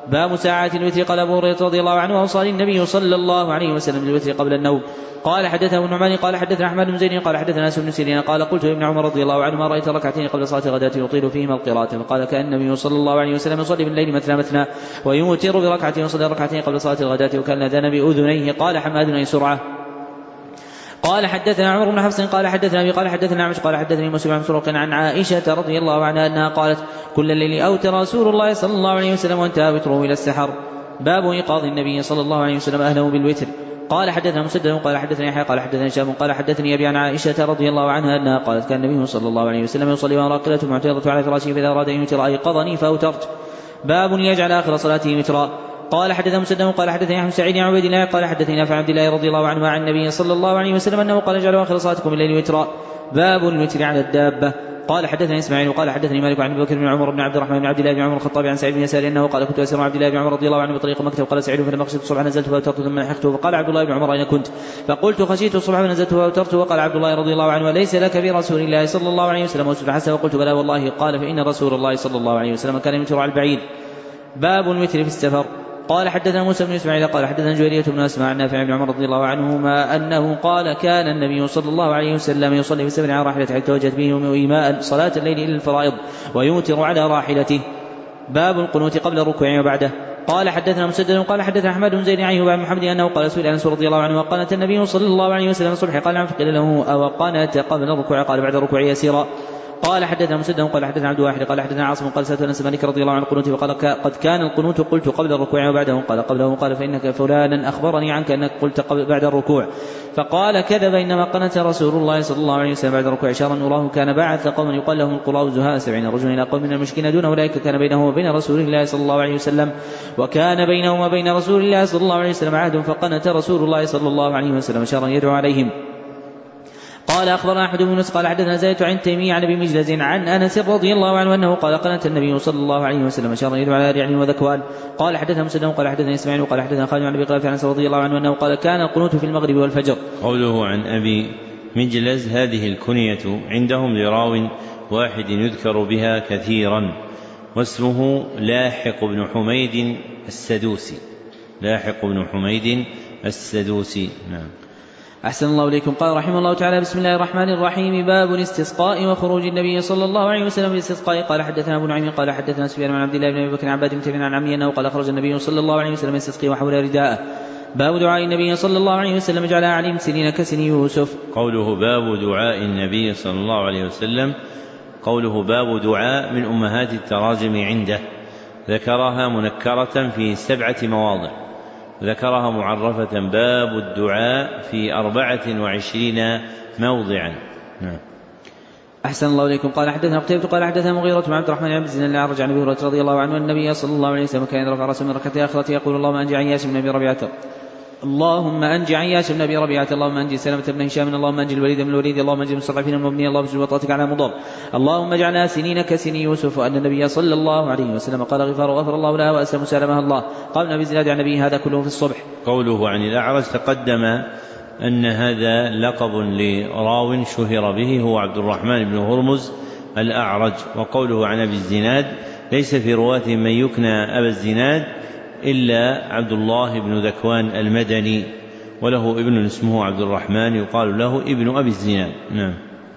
باب ساعات الوتر. قال أبو هريرة رضي الله عنه أوصاني النبي صلى الله عليه وسلم بالوتر قبل النوم. قال حدثه ابن نعمان قال حدثنا أحمد بن زيد قال حدثنا أنس بن سيرين قال قلت لابن عمر رضي الله عنه ما رأيت ركعتين قبل صلاة الغداة يطيل فيهما القراءة؟ فقال كان النبي صلى الله عليه وسلم يصلي بالليل مثنى مثنى ويوتر بركعتين وصلى ركعتين قبل صلاة الغداة وكان أذان بأذنيه. قال حماد أي سرعة. قال حدثنا عمر بن حفص قال حدثنا أبي قال حدثنا عمش قال حدثني مسلم بن مسروق عن عائشة رضي الله عنها أنها قالت كل الليل أوتر رسول الله صلى الله عليه وسلم وانتهى وتره إلى السحر. باب إيقاظ النبي صلى الله عليه وسلم أهله بالوتر. قال حدثنا مسدد قال حدثني يحيى قال حدثني هشام قال حدثني أبي عن عائشة رضي الله عنها أنها قالت كان النبي صلى الله عليه وسلم يصلي وأنا راقدة معترضة على فراشه فإذا أراد أن يوتر أيقظني فأوترت. باب يجعل آخر صلاته وترا. قال حدثنا مسدد قال حدثني أحمد سعيد عن عبيد الله قال حدثني نافع عن عبد الله رضي الله عنه عن النبي صلى الله عليه وسلم أنه قال اجعلوا آخر صلاتكم بالليل وترا. باب الوتر على الدابة. قال حدثني اسماعيل وقال حدثني مالك عن ابي بكر بن عمر بن عبد الرحمن بن عبد الله بن عمر الخطاب عن سعيد بن يسار انه قال كنت اسير عبد الله بن عمر رضي الله عنه بطريق مكه وقال سعيد فلما خشيت الصبح نزلت فاوترت ثم لحقته فقال عبد الله بن عمر اين كنت؟ فقلت خشيت الصبح ونزلت فاوترت وقال عبد الله رضي الله عنه ليس لك برسول الله صلى الله عليه وسلم وسجد حسن وقلت بلى والله. قال فان رسول الله صلى الله عليه وسلم كان يوتر على البعيد. باب الوتر في السفر. قال حدثنا موسى بن اسماعيل قال حدثنا جويرية بن اسماء عن نافع بن عمر رضي الله عنهما انه قال كان النبي صلى الله عليه وسلم يصلي في السفر على راحلته حتى توجهت به ايماء صلاة الليل الى الفرائض ويوتر على راحلته. باب القنوت قبل الركوع وبعده. قال حدثنا مسدد قال حدثنا احمد بن زيد عن ايوب عن محمد انه قال سئل انس رضي الله عنه وقنت النبي صلى الله عليه وسلم الصبح قال نعم فقيل له او قنت قبل الركوع قال بعد الركوع يسيرا. قال حدثنا مسدد قال حدثنا عبد الواحد قال حدثنا عاصم قال سألت أنس مالك رضي الله عنه القنوت وقال قد كان القنوت قلت قبل الركوع وبعده قال قبله قال فإنك فلانا أخبرني عنك أنك قلت قبل بعد الركوع فقال كذب إنما قنت رسول الله صلى الله عليه وسلم بعد الركوع شارا نراه كان بعث قوما يقال لهم القراء زهاء سبعين رجلا إلى قوم من المشركين دون أولئك كان بينه وبين رسول الله صلى الله عليه وسلم وكان بينه وبين رسول الله صلى الله عليه وسلم عهد فقنت رسول الله صلى الله عليه وسلم شارا يدعو عليهم. قال أخبرنا أحمد بن يونس قال حدثنا زيد عن تيمية عن أبي مجلز عن أنس رضي الله عنه أنه قال قنت النبي صلى الله عليه وسلم شارا يدعو على رعل وذكوان. قال حدثنا مسدد قال حدثنا إسماعيل وقال حدثنا خالد عن أبي قلابة عن أنس رضي الله عنه أنه قال كان القنوت في المغرب والفجر. قوله عن أبي مجلز هذه الكنية عندهم لراو واحد يذكر بها كثيرا واسمه لاحق بن حميد السدوسي. لاحق بن حميد السدوسي. نعم. أحسن الله إليكم. قال رحمه الله تعالى بسم الله الرحمن الرحيم. باب الاستسقاء وخروج النبي صلى الله عليه وسلم بالاستسقاء. قال حدثنا أبو نعيم قال حدثنا سفيان عن عبد الله بن أبي بكر عن عباد بن تميم عن عمي أنه قال خرج النبي صلى الله عليه وسلم يستسقي وحول رداءه. باب دعاء النبي صلى الله عليه وسلم جعل عليهم سنين كسن يوسف. قوله باب دعاء النبي صلى الله عليه وسلم قوله باب دعاء من أمهات التراجم عنده ذكرها منكرة في سبعة مواضع ذكرها معرفة باب الدعاء في أربعة وعشرين موضعا. نعم. أحسن الله إليكم. قال حدثنا قتيبة قال حدثنا مغيرة بن عبد الرحمن بن الزناد الأعرج عن أبي هريرة رضي الله عنه النبي صلى الله عليه وسلم كان يرفع رأسه من ركعتي آخرته يقول اللهم أنجي عياش بن أبي ربيعة اللهم أنجي عياش بن أبي ربيعة اللهم أنجي سلمة بن هشام اللهم أنجي الوليد بن الوليد اللهم أنجي المستضعفين من المؤمنين اللهم اجعل وطأتك على مضر اللهم اجعلنا سنين كسن يوسف. وأن النبي صلى الله عليه وسلم قال غفار غفر الله لها وأسلم سلمها الله. قال ابن زناد عن النبي هذا كله في الصبح. قوله عن الأعرج تقدم أن هذا لقب لراو شهر به هو عبد الرحمن بن هرمز الأعرج. وقوله عن أبي الزناد ليس في رواته من يكنى أبا الزناد إلا عبد الله بن ذكوان المدني وله ابن اسمه عبد الرحمن يقال له ابن أبي الزناد. نعم.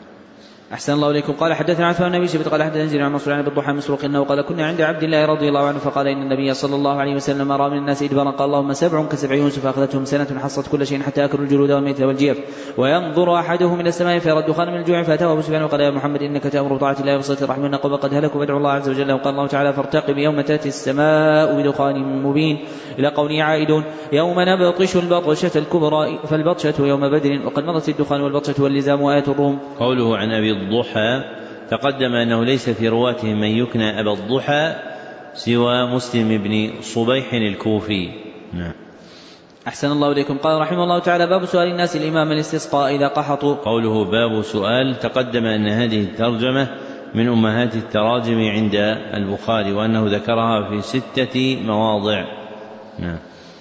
أحسن الله إليكم. قال حدثنا عثمان بن شيبة قال حدثنا زيد عن منصور عن بالضحى مسروق انه قال كنا عند عبد الله رضي الله عنه فقال ان النبي صلى الله عليه وسلم رأى من الناس ادبارا قال اللهم سبع كسبع يوسف اخذتهم سنة حصت كل شيء حتى اكلوا الجلود والميت والجيف وينظر احدهم الى السماء فيرى الدخان من الجوع فاتاه ابو سفيان وقال يا محمد انك تأمر بطاعة الله وصلة الرحم ان قوم قد هلكوا فادعوا الله عز وجل. وقال الله تعالى فارتقب يوم تأتي السماء بدخان مبين إلى قوله عائدون يوم نبطش البطشة الكبرى فالبطشة يوم بدر وقد مضت الدخان والبطشة واللزام وآية الروم. قوله عن أبي الضحى تقدم أنه ليس في رواته من يكنى أبا الضحى سوى مسلم بن صبيح الكوفي. نعم. أحسن الله إليكم. قال رحمه الله تعالى باب سؤال الناس الإمام الاستسقاء إذا قحطوا. قوله باب سؤال تقدم أن هذه الترجمة من أمهات التراجم عند البخاري وأنه ذكرها في ستة مواضع. نعم.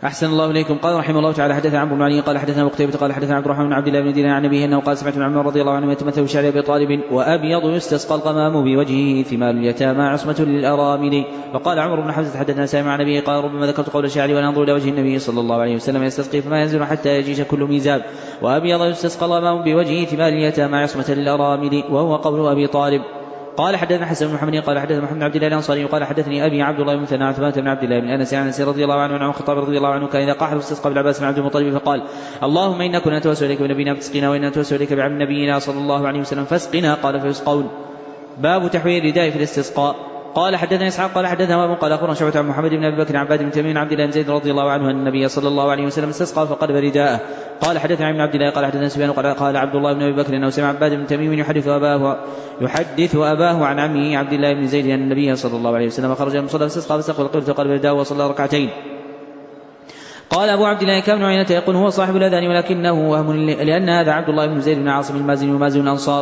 أحسن الله إليكم. قال رحمه الله تعالى حدثنا عمرو بن علي قال حدثنا قتيبة قال حدثنا عبد الرحمن بن عبد الله بن دينار عن أبيه أنه قال سمعت ابن عمر رضي الله عنه يتمثل بشعر أبي طالب وأبيض يستسقى الغمام بوجهه ثمال اليتامى عصمة للأرامل. وقال عمرو بن حمزة حدثنا سامع عن أبيه قال ربما ذكرت قول الشاعر وأنا أنظر إلى وجه النبي صلى الله عليه وسلم يستسقي فما ينزل حتى يجيش كل ميزاب وأبيض يستسقى الغمام بوجهه ثمال اليتامى عصمة للأرامل وهو قول أبي طالب. قال حدثنا حسن بن محمد قال حدثنا محمد بن عبد الله الأنصاري قال حدثني أبي عبد الله بن مثنى عثمان بن عبد الله بن أنس عن أنس رضي الله عنه عن الخطاب رضي الله عنه كان إذا قاح استسقى بالعباس بن عبد المطلب فقال اللهم إنا كنا نتوسل إليك بنبينا فتسقينا وإنا نتوسل إليك بعبد نبينا صلى الله عليه وسلم فاسقنا قال فيسقون. باب تحويل الرداء في الاستسقاء. قال حدثنا إسحاق قال حدثنا أبو قال أخبرنا شعبة عن محمد بن أبي بكر عن عباد بن تميم عبد الله بن زيد رضي الله عنه أن النبي صلى الله عليه وسلم استسقى فقلب رداءه. قال حدثنا ابن عبد الله قال حدثنا سفيان قال عبد الله بن أبي بكر أنه سمع عباد بن تميم يحدث أباه يحدث أباه عن عمه عبد الله بن زيد أن النبي صلى الله عليه وسلم خرج من المصلى فاستسقى فاستقبل القبلة وقلب رداءه وصلى ركعتين. قال أبو عبد الله كان عينة يقول هو صاحب الأذان ولكنه وهم لأن هذا عبد الله بن زيد بن عاصم المازني ومازن الأنصار.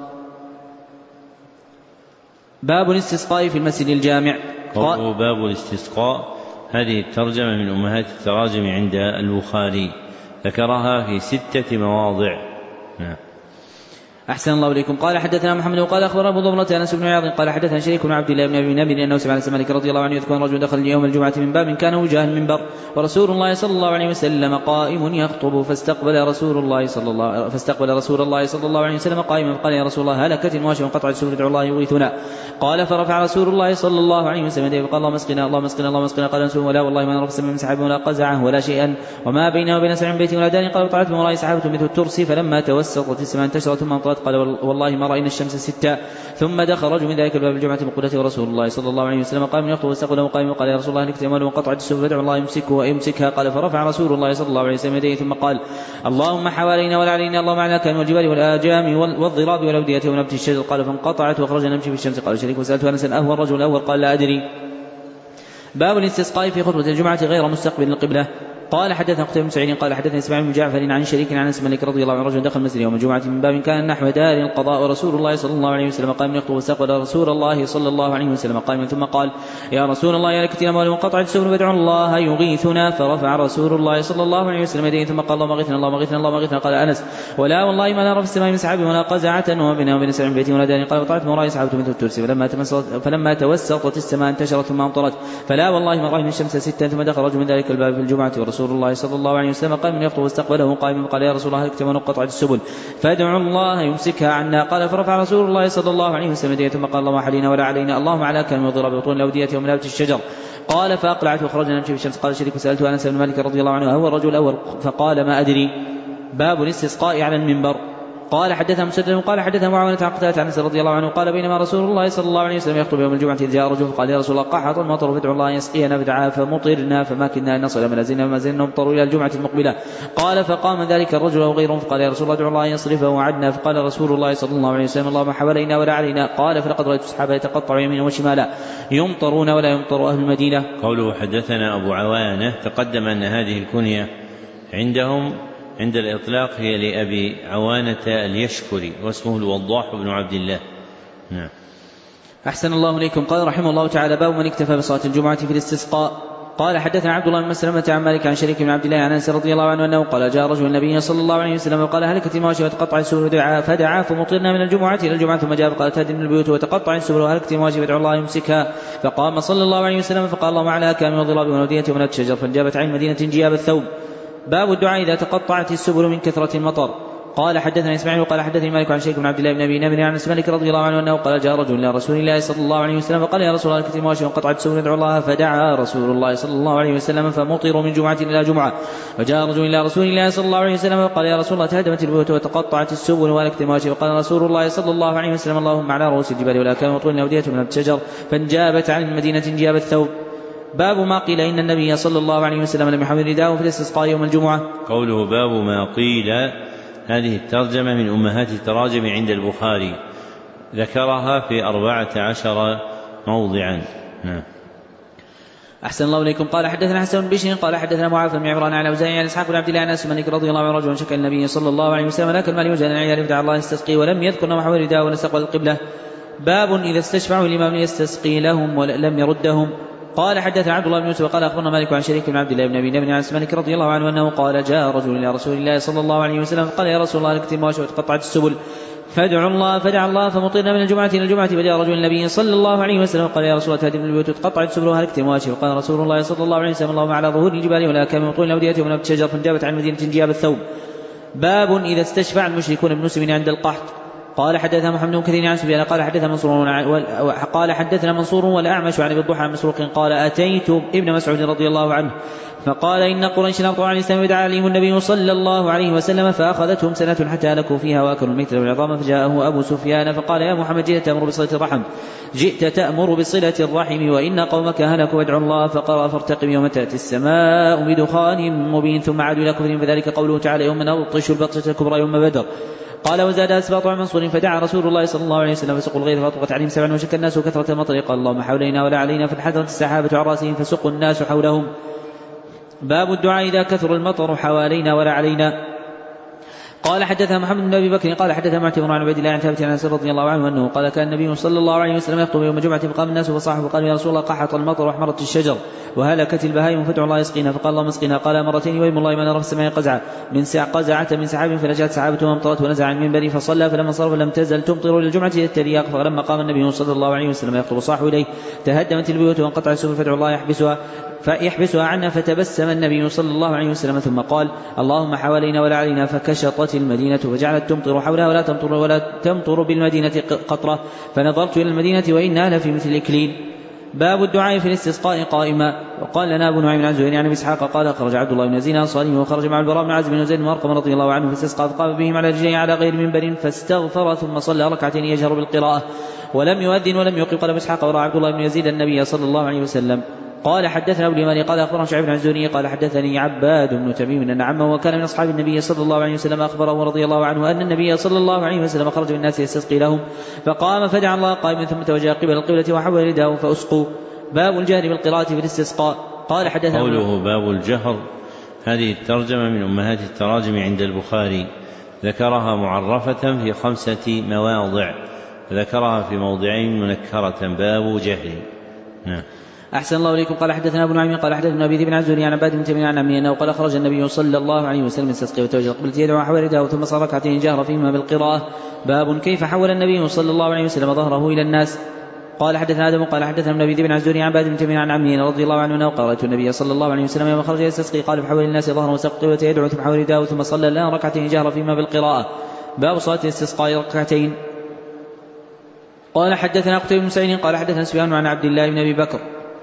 باب الاستسقاء في المسجد الجامع. قوله باب الاستسقاء هذه الترجمة من أمهات التراجم عند البخاري ذكرها في ستة مواضع. نعم. أحسن الله إليكم. قال حدثنا محمد وقال أخبر أبو ضمرة أنس بن عياض قال حدثنا شريك بن عبد الله بن أبي نبي أنه سمع أنس مالك رضي الله عنه يذكر رجل دخل يوم الجمعة من باب كان وجاه المنبر ورسول الله صلى الله عليه وسلم قائم يخطب فاستقبل رسول الله صلى الله فاستقبل رسول الله صلى الله عليه وسلم قائما فقال يا رسول الله هلكت المواشي وانقطعت السبل ادعوا الله يغيثنا. قال فرفع رسول الله صلى الله عليه وسلم يديه فقال اللهم اسقنا اللهم اسقنا اللهم اسقنا. قال انس ولا والله ما نرى في السماء من سحاب ولا قزعه ولا شيئا وما بينه وبين سبع بيت ولا دار. قال طلعت من وراء سحابة مثل الترس فلما توسطت السماء انتشرت ثم انطلت. قال والله ما رأينا الشمس ستا. ثم دخل رجل من ذلك الباب الجمعة بقدته ورسول الله صلى الله عليه وسلم قام يخطب واستقبله قائما وقال يا رسول الله هلكت اموال وانقطعت السبل فادعوا الله يمسكه ويمسكها. قال فرفع رسول الله صلى الله عليه وسلم يديه ثم قال اللهم حوالينا ولا علينا اللهم على كان والجبال والآجام والضراب والأودية ونبت الشجر. قال فانقطعت وخرجنا نمشي في الشمس. قال شريك وسألت أنس أهو الرجل الأول قال لا أدري. باب الاستسقاء في خطبة الجمعة غير مستقبل القبلة. قال حدثنا قتيبة بن سعيد قال حدثنا اسماعيل بن جعفر عن شريك عن انس مالك رضي الله عنه رجل دخل المسجد يوم الجمعة من باب كان نحو دار القضاء ورسول الله صلى الله عليه وسلم قائم يخطب واستقبل رسول الله صلى الله عليه وسلم قائما ثم قال يا رسول الله يا لكت الاموال وانقطعت السبل فادعوا الله يغيثنا. فرفع رسول الله صلى الله عليه وسلم يديه ثم قال اللهم اغثنا اللهم اغثنا اللهم اغثنا. قال انس ولا والله ما نرى في السماء من سحاب ولا قزعة وما بينه وبين سبع بيت ولا دار. قال وطلعت من وراء سحابة مثل الترس فلما فلما توسطت السماء انتشرت ثم امطرت. فلا والله ما راينا الشمس ستا. ثم دخل رجل من ذلك الباب في الجمعة ورسول الله صلى الله عليه وسلم قام يخطب واستقبله قائما قال يا رسول الله هلكت وانقطعت السبل فادعوا الله يمسكها عنا. قال فرفع رسول الله صلى الله عليه وسلم يديه ثم قال اللهم حلينا ولا علينا اللهم على كان وضرب بطون الأودية ومنابت الشجر. قال فأقلعت وخرجنا نمشي في الشمس. قال شريك وسألت أنس بن مالك رضي الله عنه هو الرجل الأول فقال ما أدري. باب الاستسقاء على المنبر. قال حدثنا مسدد قال حدثنا معاونة عن قتادة عن انس رضي الله عنه قال بينما رسول الله صلى الله عليه وسلم يخطب يوم الجمعة إذ جاء رجل فقال يا رسول الله قحط المطر فادعوا الله يسقينا فدعا فمطرنا فما كنا أن نصل ما زلنا وما زلنا نمطر إلى الجمعة المقبلة. قال فقام ذلك الرجل وغيره فقال يا رسول الله ادعوا الله يصرفه وعدنا. فقال رسول الله صلى الله عليه وسلم اللهم حوالينا ولا علينا. قال فلقد رأيت الصحابة يتقطعوا يمينا وشمالا يمطرون ولا يمطر أهل المدينة. قوله حدثنا أبو عوانة تقدم أن هذه الكنية عندهم عند الإطلاق هي لأبي عوانة اليشكري واسمه الوضاح بن عبد الله. نعم. أحسن الله إليكم. قال رحمه الله تعالى باب من اكتفى بصلاة الجمعة في الاستسقاء. قال حدثنا عبد الله بن مسلمة عن مالك عن شريك بن عبد الله عن انس رضي الله عنه انه قال جاء رجل النبي صلى الله عليه وسلم وقال هلكت المواشي وتقطع السبل فدعا فدعا فمطرنا من الجمعة إلى الجمعة. ثم جاء فقال تهدم البيوت وتقطع السبل وهلكت المواشي فادعوا الله يمسكها. فقام صلى الله عليه وسلم فقال اللهم على كامل وضراب ونودية ومنات الشجر فانجابت عين مدينة جياب الثوب. باب الدعاء إذا تقطعت السبل من كثرة المطر. قال حدثنا إسماعيل قال حدثني مالك عن شيخ بن عبد الله بن أبي نمر عن مالك رضي الله عنه أنه قال جاء رجل إلى رسول الله صلى الله عليه وسلم فقال يا رسول الله هلكت المواشي وانقطعت السبل ادعوا الله. فدعا رسول الله صلى الله عليه وسلم فمطروا من جمعة إلى جمعة. وجاء رجل إلى رسول الله صلى الله عليه وسلم فقال يا رسول الله تهدمت البيوت وتقطعت السبل وهلكت المواشي. وقال رسول الله صلى الله عليه وسلم اللهم على رؤوس الجبال والأكام وطول الأودية من الشجر فانجابت عن المدينة انجاب الثوب. باب ما قيل إن النبي صلى الله عليه وسلم لم يحمل رداءه في الاستسقاء يوم الجمعة. قوله باب ما قيل هذه الترجمة من أمهات التراجم عند البخاري ذكرها في أربعة عشر موضعا. نعم. أحسن الله إليكم. قال حدثنا حسن بن بشر قال حدثنا معاذ بن عمران على أوزاعي عن إسحاق بن عبد الله عن أنس مالك رضي الله عنه رجل شكى النبي صلى الله عليه وسلم لكن المال يوجد العيال فدعا الله يستسقي ولم يذكر نحو رداءه ونستقبل القبلة. باب إذا استشفعوا الإمام يستسقي لهم ولم يردهم. قال حدثنا عبد الله بن يوسف قال أخبرنا مالك عن شريك بن عبد الله بن أبي نبي عن مالك رضي الله عنه أنه قال جاء رجل إلى رسول الله صلى الله عليه وسلم قال يا رسول الله لك مواشي وتقطعت السبل فادعوا الله فدعا الله فمطرنا من الجمعة إلى الجمعة فجاء رجل النبي صلى الله عليه وسلم قال يا رسول الله تهدم البيوت وتقطعت السبل وهلكت مواشي وقال رسول الله صلى الله عليه وسلم اللهم على ظهور الجبال ولا كان من طول الأودية ومن شجر فانجابت عن مدينة جياب الثوب. باب إذا استشفع المشركون بالمسلمين عند القحط. قال حدثنا محمد بن كثير عن سفيان قال حدثنا منصور قال حدثنا منصور والأعمش عن ابي الضحى عن مسروق قال أتيت ابن مسعود رضي الله عنه فقال إن قريش أبطأوا عن الإسلام ودعا عليهم النبي صلى الله عليه وسلم فأخذتهم سنة حتى هلكوا فيها وأكلوا الميت والعظام فجاءه أبو سفيان فقال يا محمد جئت تأمر بصلة الرحم جئت تأمر بصلة الرحم وإن قومك هلكوا وادعوا الله فقرأ فارتقب يوم تأتي السماء بدخان مبين ثم عادوا إلى كفرهم فذلك قوله تعالى يوم نبطش البطشة الكبرى يوم بدر. قال وزاد أسباط عن منصور فدعا رسول الله صلى الله عليه وسلم فسقوا الغيث فأطبقت عليهم سبعا وشك الناس كثرة المطر قال اللهم حولينا ولا علينا فانحدرت السحابة عن رأسهم فسقوا الناس حولهم. باب الدعاء إذا كثر المطر حوالينا ولا علينا. قال حدثنا محمد بن أبي بكر قال حدثنا معتمر عن عبيد الله عن ثابت عن أنس رضي الله عنه أنه قال كان النبي صلى الله عليه وسلم يخطب يوم الجمعة فقام الناس فصاحوا فقالوا يا رسول الله قحط المطر واحمرت الشجر وهلكت البهائم فادعوا الله يسقينا فقال اللهم اسقنا قال مرتين ويم الله ما نرى في السماء قزعة من قزعة من سحاب فنجت سحابة وامطرت ونزع عن المنبر فصلى فلما صرف لم تزل تمطر إلى الجمعة التالية فلما قام النبي صلى الله عليه وسلم يخطب صاحوا إليه تهدمت البيوت وانقطع السبل فادعوا الله يحبسها فيحبسها عنا فتبسم النبي صلى الله عليه وسلم ثم قال اللهم حوالينا ولا علينا فكشطت المدينة فجعلت تمطر حولها ولا تمطر ولا تمطر بالمدينة قطرة فنظرت إلى المدينة وإنها لفي مثل الإكليل. باب الدعاء في الاستسقاء قائما. وقال لنا أبو نعيم عن زهير عن أبي إسحاق قال خرج عبد الله بن يزيد الأنصاري وخرج مع البراء بن عازب بن زيد بن أرقم رضي الله عنه فاستسقى فقام بهم على رجليه على غير منبر فاستغفر ثم صلى ركعتين يجهر بالقراءة ولم يؤذن ولم يقم. قال أبو إسحاق ورأى عبد الله بن يزيد النبي صلى الله عليه وسلم. قال حدثنا أبو اليماني قال أخبرنا شعيب بن الزهري قال حدثني عباد بن تميم أن عمه وكان من أصحاب النبي صلى الله عليه وسلم أخبره رضي الله عنه أن النبي صلى الله عليه وسلم خرج بالناس يستسقي لهم فقام فدعا الله قائما ثم توجه قبل القبلة وحول رداه فأسقوا. باب الجهر بالقراءة في الاستسقاء. قال حدثنا قوله باب الجهر هذه الترجمة من أمهات التراجم عند البخاري ذكرها معرفة في خمسة مواضع ذكرها في موضعين منكرة باب جهر. نعم. أحسن الله إليكم. قال حدثنا أبو نعيم قال حدثنا أبي ذئب بن عزوري عن عباد بن تميم عن عمه أنه قال خرج النبي صلى الله عليه وسلم يستسقي وتوجه قبلة يده وحول رداه ثم صار ركعتين جهر فيهما بالقراءة. باب كيف حول النبي صلى الله عليه وسلم ظهره إلى الناس. قال حدثنا آدم قال حدثنا ابن أبي ذئب بن عزوري عن عباد بن تميم عن عمه رضي الله عنه أنه قال رأيت النبي صلى الله عليه وسلم يوم خرج يستسقي قال فحول الناس ظهره وسق قبلة يده ثم حول رداه ثم صلى لنا ركعتين جهر فيهما بالقراءة. باب صلاة الاستسقاء ركعتين. قال حدثنا قتيبة بن سعيد قال حدثنا سفيان عن عبد الله بن أبي بكر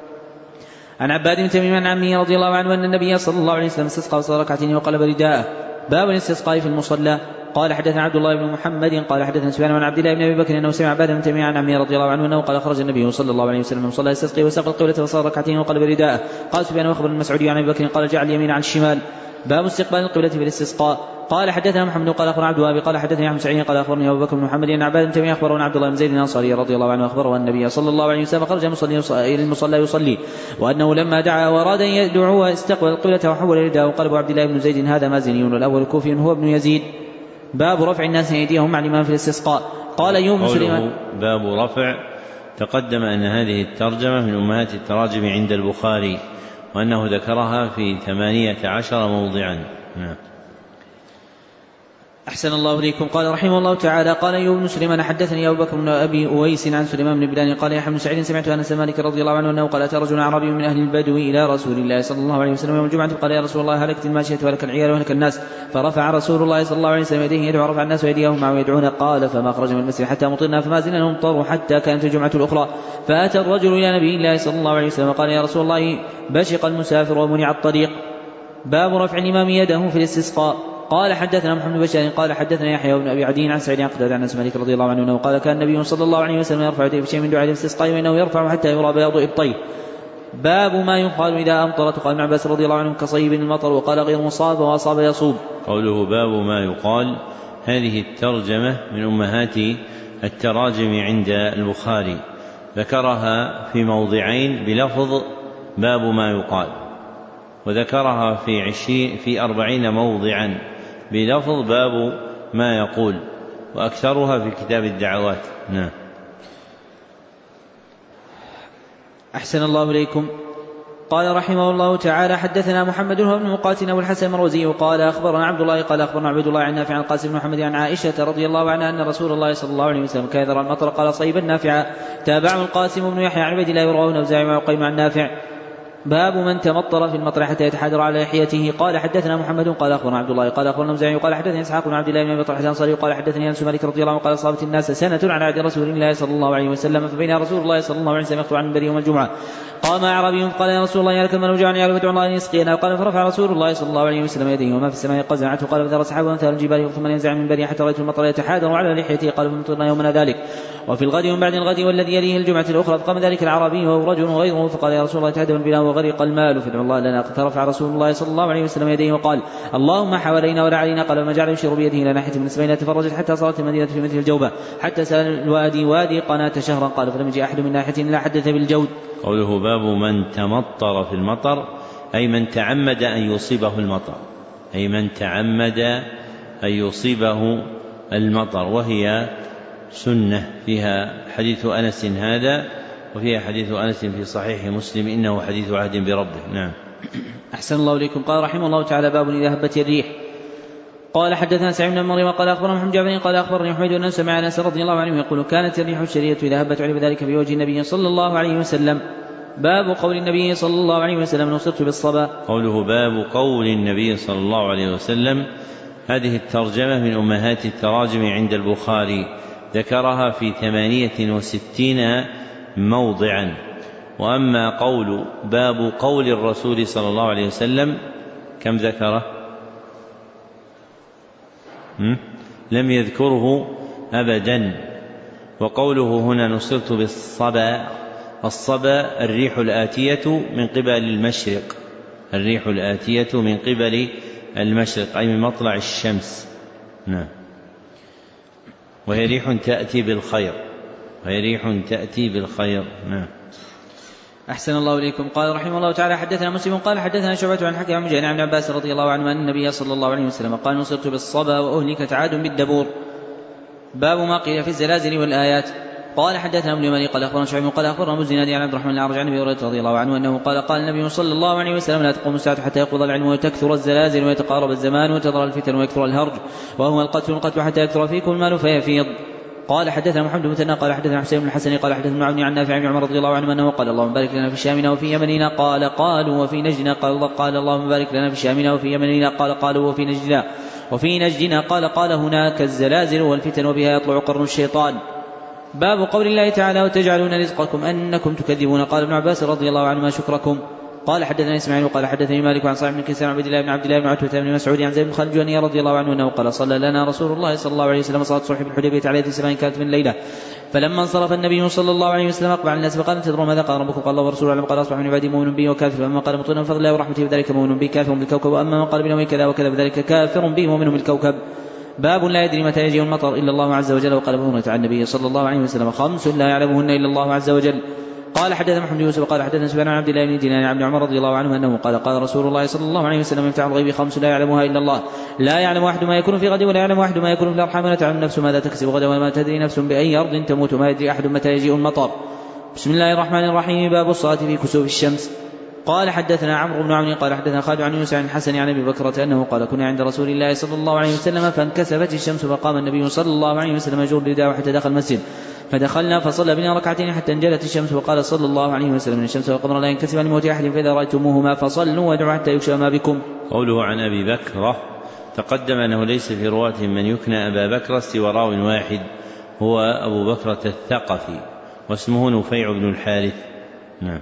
عن عباد بن تميم عن عمه رضي الله عنه أن النبي صلى الله عليه وسلم استسقى وصلى ركعتين وقلب رداءه. باب الاستسقاء في المصلى. قال حدثنا عبد الله بن محمد قال حدثنا سفيان عن عبد الله بن أبي بكر أنه سمع عباد بن تميم عن عمه رضي الله عنه أنه قال خرج النبي صلى الله عليه وسلم وصلى يستسقي وساق القبلة وصلى ركعتين وقلب رداءه. قال سفيان وأخبر المسعودي عن أبي بكر قال جعل اليمين عن الشمال. باب استقبال القبلة في الاستسقاء. قال حدثنا محمد قال أخبرنا عبد الوهاب قال حدثني أحمد سعيد قال أخبرني أبو بكر بن محمد أن عباد بن تميم أخبره عبد الله بن زيد الأنصاري رضي الله عنه أخبره أن النبي صلى الله عليه وسلم خرج إلى المصلى يصلي وأنه لما دعا وأراد أن يدعو استقبل القبلة وحول رداءه وقلب عبد الله بن زيد هذا مازني والأول كوفي هو ابن يزيد. باب رفع الناس أيديهم مع الإمام في الاستسقاء. قال أيوب بن سليمان باب رفع تقدم أن هذه الترجمة من أمهات التراجم عند البخاري وأنه ذكرها في ثمانية عشر موضعا. نعم. أحسن الله إليكم. قال رحمه الله تعالى قال أيوب بن سليمان حدثني أبو بكر بن أبي أويس عن سليمان بن بلال قال يحيى بن سعيد سمعت أنس مالك رضي الله عنه أنه قال أتى رجل أعرابي من أهل البدو إلى رسول الله صلى الله عليه وسلم يوم الجمعة فقال يا رسول الله هلكت الماشية وهلك العيال وهلك الناس فرفع رسول الله صلى الله عليه وسلم يديه يدعو رفع الناس ويديهم معه يدعون قال فما خرج من المسجد حتى مطرنا فما زلنا نمطر حتى كانت الجمعة الأخرى فأتى الرجل إلى نبي الله صلى الله عليه وسلم قال يا رسول الله بشق المسافر ومنع الطريق. باب رفع الإمام يده في الاستسقاء. قال حدثنا محمد بن بشار قال حدثنا يحيى بن ابي عدي عن سعيد عن قتادة عن انس مالك رضي الله عنه انه قال كان النبي صلى الله عليه وسلم يرفع يديه بشيء من دعاء الاستسقاء وانه يرفع حتى يرى بياض ابطيه. باب ما يقال اذا امطرت. قال ابن عباس رضي الله عنه كصيب المطر وقال غير مصاب واصاب يصوب. قوله باب ما يقال هذه الترجمة من أمهات التراجم عند البخاري ذكرها في موضعين بلفظ باب ما يقال وذكرها في عشرين في أربعين موضعا بلفظ باب ما يقول وأكثرها في كتاب الدعوات. نعم. أحسن الله إليكم. قال رحمه الله تعالى حدثنا محمد بن مقاتل أبو الحسن المروزي قال أخبرنا عبد الله قال أخبرنا عبد الله عن نافع عن القاسم بن محمد عن عائشة رضي الله عنها أن رسول الله صلى الله عليه وسلم كان يذر المطر قال صيبا نافعا. تابعه القاسم بن يحيى عن عبد الله ورواه الأوزاعي وعقيم عن نافع. باب من تمطر في المطر حتى يتحادر على لحيته. قال حدثنا محمد قال أخبرنا عبد الله قال أخبرنا الأوزاعي قال حدثني إسحاق بن عبد الله بن أبي طلحة الأنصاري قال حدثني أنس مالك رضي الله عنه قال أصابت الناس سنة على عهد رسول الله صلى الله عليه وسلم فبين رسول الله صلى الله عليه وسلم يخطب عن المنبر يوم الجمعة قام أعرابي قال يا رسول الله يا لك من وجعني يا فادع الله أن يسقينا. قال فرفع رسول الله صلى الله عليه وسلم يديه وما في السماء قزعته قال فذر سحاب وامثال الجبال ثم ينزع من منبري حتى رأيت المطر يتحادر على لحيته قال فمطرنا يومنا ذلك. وفي الغد ومن بعد الغد والذي يليه الجمعة الأخرى فقام ذلك العربي وهو رجل غيره فقال يا رسول الله تهدم بنا وغرق المال فادع الله لنا. فرفع رسول الله صلى الله عليه وسلم يديه وقال اللهم حوالينا ولا علينا. قال فما جعل يشير بيده إلى ناحية من السماء تفرجت حتى صارت المدينة في مثل الجوبة حتى سال الوادي وادي قناة شهرا. قال فلم يجي أحد من ناحية إلا حدث بالجود. قوله باب من تمطر في المطر أي من تعمد أن يصيبه المطر أي من تعمد أن يصيبه المطر وهي سنة. فيها حديث أنس هذا وفيها حديث أنس في صحيح مسلم إنه حديث عهد بربه. نعم. أحسن الله إليكم. قال رحمه الله تعالى باب إذا هبت الريح. قال حدثنا سعيد بن مريم قال أخبرنا محمد جعفر قال أخبرني حميد أن سمع أنس رضي الله عنه يقول كانت الريح الشريرة إذا هبت علم ذلك في وجه النبي صلى الله عليه وسلم. باب قول النبي صلى الله عليه وسلم نصرت بالصبا. قوله باب قول النبي صلى الله عليه وسلم هذه الترجمة من أمهات التراجم عند البخاري ذكرها في ثمانية وستين موضعا. وأما قول باب قول الرسول صلى الله عليه وسلم كم ذكره؟ لم يذكره أبدا. وقوله هنا نصرت بالصبا الصبا الريح الآتية من قبل المشرق الريح الآتية من قبل المشرق أي من مطلع الشمس. نعم. وهي ريح تأتي بالخير وهي ريح تأتي بالخير. نعم. أحسن الله إليكم. قال رحمه الله تعالى حدثنا مسلم قال حدثنا شعبة عن حكيم عن مجاهد عن عباس رضي الله عنه أن النبي صلى الله عليه وسلم قال نصرت بالصبا وأهلكت عاد بالدبور. باب ما قيل في الزلازل والآيات. قال حدثنا ابن مالك قال أخبرنا شعيب قال أخبرنا أبو الزناد عن عبد الرحمن الأعرج عن أبي هريرة رضي الله عنه أنه قال قال النبي صلى الله عليه وسلم لا تقوم الساعة حتى يقضى العلم وتكثر الزلازل ويتقارب الزمان وتظهر الفتن ويكثر الهرج وهو القتل القتل حتى يكثر فيكم المال فيفيض. قال حدثنا محمد بن مثنى قال حدثنا حسين بن الحسن قال حدثنا عون عن نافع بن عمر رضي الله عنه انه قال اللهم بارك لنا في شامنا وفي يمننا قال قالوا وفي نجدنا قال قال اللهم بارك لنا في شامنا وفي يمننا قال قالوا وفي نجدنا وفي نجدنا قال قال هناك الزلازل والفتن وبها يطلع قرن الشيطان. باب قول الله تعالى وتجعلون رزقكم انكم تكذبون. قال ابن عباس رضي الله عنهما شكركم. قال حدثنا اسماعيل قال حدثني مالك عن صاحب بن كيسان عبد الله بن عبد الله بن عتبة بن مسعود عن زيد بن خالد الجهني رضي الله عنه انه قال صلى لنا رسول الله صلى الله عليه وسلم صلاه الصبح بالحديبيه على يد سبع كانت من ليله فلما انصرف النبي صلى الله عليه وسلم اقبل على الناس فقال تدرون ماذا قال ربكم؟ قال الله ورسوله اعلم. قال اصبح من عبادي مؤمن بي وكافر فاما قال مطينا بفضل الله ورحمته بذلك مؤمن بي كافر بالكوكب واما من قال بنوم كذا وكذا بذلك كافر بي مؤمن بالكوكب. باب لا يدري متى يجيء المطر الا الله عز وجل. وقال ابو هريره عن النبي صلى الله عليه وسلم خمس لا يعلمهن الا الله عز وجل. قال حدثنا محمد يوسف قال حدثنا سفيان عن عبد الله بن دينار عن عمر رضي الله عنه انه قال قال رسول الله صلى الله عليه وسلم مفتاح الغيب خمس لا يعلمها الا الله لا يعلم احد ما يكون في غد ولا يعلم احد ما يكون في الارحام ولا تعلم نفس ماذا تكسب غدا وما تدري نفس باي ارض تموت ما يدري احد متى يجيء المطر. بسم الله الرحمن الرحيم. باب الصلاه في كسوف الشمس. قال حدثنا عمرو بن عون قال حدثنا خالد عن يونس عن الحسن عن ابي بكرة انه قال كنا عند رسول الله صلى الله عليه وسلم فانكسفت الشمس فقام النبي صلى الله عليه وسلم يجر رداءه حتى دخل المسجد فدخلنا فصلى بنا ركعتين حتى انجلت الشمس وقال صلى الله عليه وسلم ان الشمس والقمر لا ينكسفان لموت احد فاذا رايتموهما فصلوا وادعوا حتى يكشف ما بكم. قوله عن ابي بكرة تقدم انه ليس في رواتهم من يكنى ابا بكر سوى راو واحد هو ابو بكرة الثقفي واسمه نفيع بن الحارث. نعم.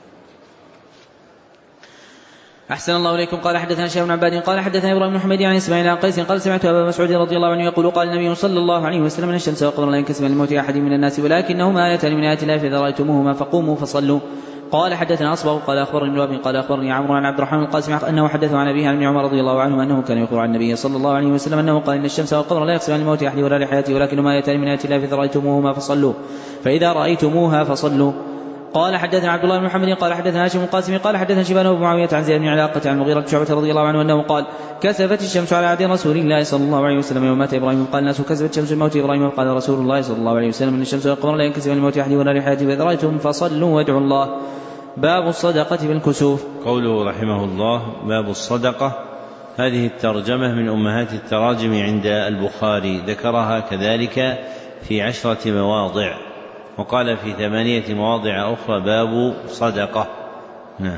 أحسن الله إليكم. قال حدثنا شيخ بن عباد قال حدثنا إبراهيم بن حميد عن إسماعيل عن قيس قال سمعت أبا مسعود رضي الله عنه يقول قال النبي صلى الله عليه وسلم إن الشمس والقمر لا ينكسفان لموت أحد من الناس ولكنهما آيتان من آيات الله فإذا رأيتموهما فقوموا فصلوا. قال حدثنا أصبغ قال أخبرني ابن وهب قال أخبرني عمرو عن عبد الرحمن القاسم أنه حدثه عن أبيه عن ابن عمر رضي الله عنه أنه كان يخبر عن النبي صلى الله عليه وسلم أنه قال إن الشمس والقمر لا ينكسفان لموت أحد ولا لحياته ولكنهما آيتان من آيات الله فإذا رأيتموهما فصلوا فإذا رأيتموها فصلوا. قال حدثنا عبد الله بن محمد قال حدثنا هاشم القاسم قال حدثنا شيبان بن معاوية عن زيد بن علاقة عن المغيرة بن شعبة رضي الله عنه أنه قال كسفت الشمس على عهد رسول الله صلى الله عليه وسلم يوم مات إبراهيم قال الناس كسفت الشمس الموت إبراهيم قال رسول الله صلى الله عليه وسلم إن الشمس والقمر لا ينكسفان لموت أحد ولا لحياته فإذا رأيتم فصلوا وادعوا الله. باب الصدقة بالكسوف. قوله رحمه الله باب الصدقة، هذه الترجمة من أمهات التراجم عند البخاري، ذكرها كذلك في عشرة مواضع، وقال في ثمانية مواضع أخرى باب صدقة. نعم.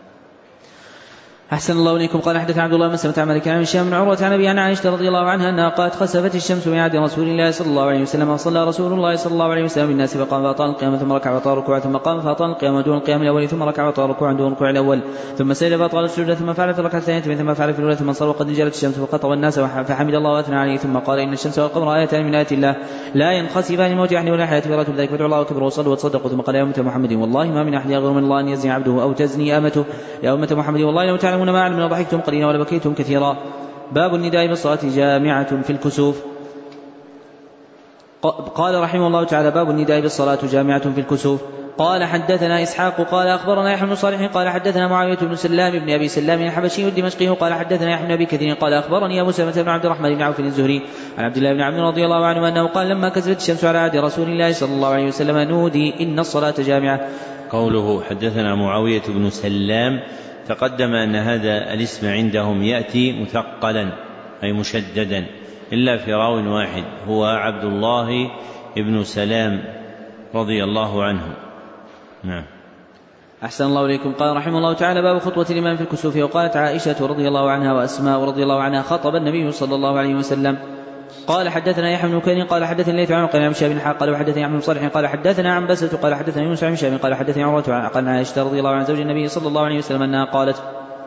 أحسن الله إليكم. قال حدثنا عبد الله بن مسلمة عن مالك عن هشام بن عروة عن أبي عن عائشة رضي الله عنها أنها قالت خسفت الشمس من عهد رسول الله صلى الله عليه وسلم، وصلى رسول الله صلى الله عليه وسلم بالناس فقام فأطال القيامة ثم ركع وطال ركوعا ثم قام فأطال القيامة دون القيام الأول ثم ركع وطال ركوعا دون الركوع الأول ثم سجد فأطال السجود ثم فعل في الركعة الثانية ثم فعل في الأولى ثم انصرف وقد نزلت الشمس فخطب الناس فحمد الله وأثنى عليه ثم قال إن الشمس والقمر آيتان من آيات الله لا ينخسفان لموت أحد ولا حياة فراتب ذلك فادعوا الله وكبروا وصلوا وتصدقوا. ثم قال يا أمة محمد والله ما من أحد يغير من الله أن يزني عبده أو تزني أمته. يا أمة محمد والله لو تعلمون ما أعلم لضحكتم قليلا ولبكيتم كثيرا. باب النداء بالصلاة جامعة في الكسوف. قال رحمه الله تعالى باب النداء بالصلاة جامعة في الكسوف. قال حدثنا إسحاق قال أخبرنا يحيى بن صالح قال حدثنا معاوية بن سلام بن أبي سلام الحبشي الدمشقي قال حدثنا يحيى بن أبي كثير قال أخبرني أبو سلمة بن عبد الرحمن بن عوف الزهري عن عبد الله بن عمرو رضي الله عنه أنه قال لما كسفت الشمس على عهد رسول الله صلى الله عليه وسلم نودي إن الصلاة جامعة. قوله حدثنا معاوية بن سلام، تقدم أن هذا الاسم عندهم يأتي مثقلا أي مشددا إلا في راو واحد هو عبد الله بن سلام رضي الله عنه. نعم. أحسن الله إليكم. قال رحمه الله تعالى باب خطوة الإمام في الكسوف. وقالت عائشة رضي الله عنها وأسماء رضي الله عنها خطب النبي صلى الله عليه وسلم. قال حدثنا يحيى بن كثير قال حدثني الليث عن قال عن شاب بن حاق قال وحدثني عن صالح قال حدثنا عن بسة قال حدثني يونس عن شاب قال حدثني عروة عن عائشة رضي الله عنها زوج النبي صلى الله عليه وسلم أنها قالت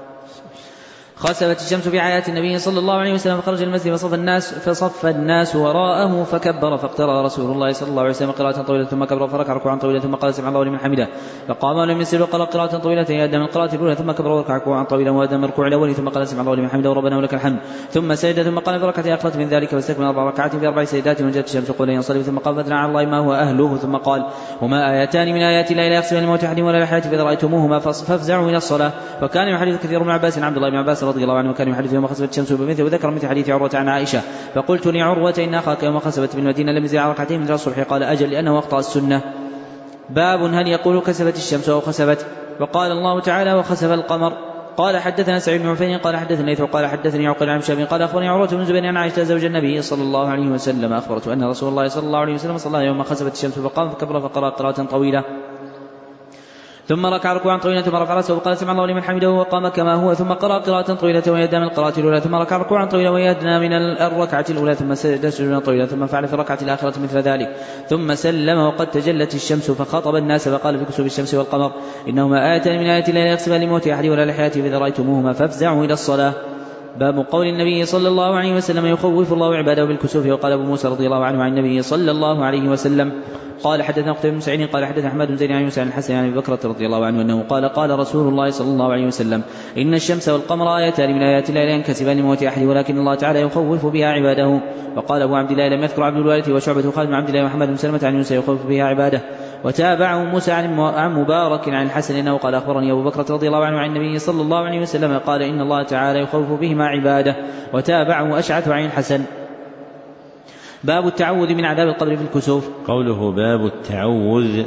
خسفت الشمس في حياة النبي صلى الله عليه وسلم فخرج المسجد فصف الناس فصف الناس وراءه فكبر فاقترأ رسول الله صلى الله عليه وسلم قراءة طويلة ثم كبر فركع ركوعا طويلا ثم قال سمع الله لمن حمده فقام ولم يسر وقرأ قراءة طويلة يأدم القراءة الأولى ثم كبر وركع ركوعا طويلا وأدم الركوع الأول ثم قال سمع الله لمن حمده وربنا ولك الحمد ثم سجد ثم قال في ركعة أخرت من ذلك واستكمل أربع ركعات في أربع سجدات وجاءت الشمس قبل ينصرف ثم قال فاثنى على الله ما هو أهله ثم قال هما آيتان من آيات الله لا يحسبان الموت أحد ولا الحياة فإذا رأيتموهما فافزعوا إلى الصلاة. وكان يحدث كثير من عباس عبد الله بن عباس رضي الله عنه وكان يحدث يوم خسفت الشمس بمثل وذكر مثل حديث عروة عن عائشة فقلت لعروة إن أخاك يوم خسفت بالمدينة لم يزل على ركعتين من الصبح قال أجل لأنه أخطأ السنة. باب هل يقول كسفت الشمس أو خسفت. وقال الله تعالى وخسف القمر. قال حدثنا سعيد بن عفين قال حدثني ليث قال حدثني عقيل عن شاب قال أخبرني عروة بن زبير عن عائشة زوج النبي صلى الله عليه وسلم أخبرت أن رسول الله صلى الله عليه وسلم صلى يوم خسفت الشمس فقام فكبر فقرأ قراءة طويلة ثم ركع ركوعا طويلا ثم رفع رأسه وقال سمع الله لمن حمده وقام كما هو ثم قرأ قراءة طويلة ويدنا من القراءة الأولى ثم ركع ركوعا طويلا ويدنا من الركعة الأولى ثم سجد سجدا طويلا ثم فعل في الركعة الآخرة مثل ذلك ثم سلم وقد تجلت الشمس فخاطب الناس فقال في كسوف الشمس والقمر إنهما آيتان من آيات الله لا يخسفان لموت أحد ولا لحياة فإذا رأيتموهما فافزعوا إلى الصلاة. باب قول النبي صلى الله عليه وسلم يخوف الله عباده بالكسوف. وقال أبو موسى رضي الله عنه عن النبي صلى الله عليه وسلم قال حدثنا قتيبة بن سعيد قال حدثنا أحمد بن زيد عن يوسف عن الحسن عن أبي بكرة رضي الله عنه أنه قال قال رسول الله صلى الله عليه وسلم إن الشمس والقمر آيتان من آيات الله لا ينكسفان لموت أحد ولكن الله تعالى يخوف بها عباده. وقال أبو عبد الله لم يذكر عبد الوارث وشعبة خالد بن عبد الله محمد بن سلمة عن يوسف يخوف بها عباده. وتابعه موسى عن مبارك عن الحسن أنه قال أخبرني أبو بكرة رضي الله عنه عن النبي صلى الله عليه وسلم قال إن الله تعالى يخوف بهما عباده. وتابعه أشعث عن الحسن. باب التعوذ من عذاب القبر في الكسوف. قوله باب التعوذ،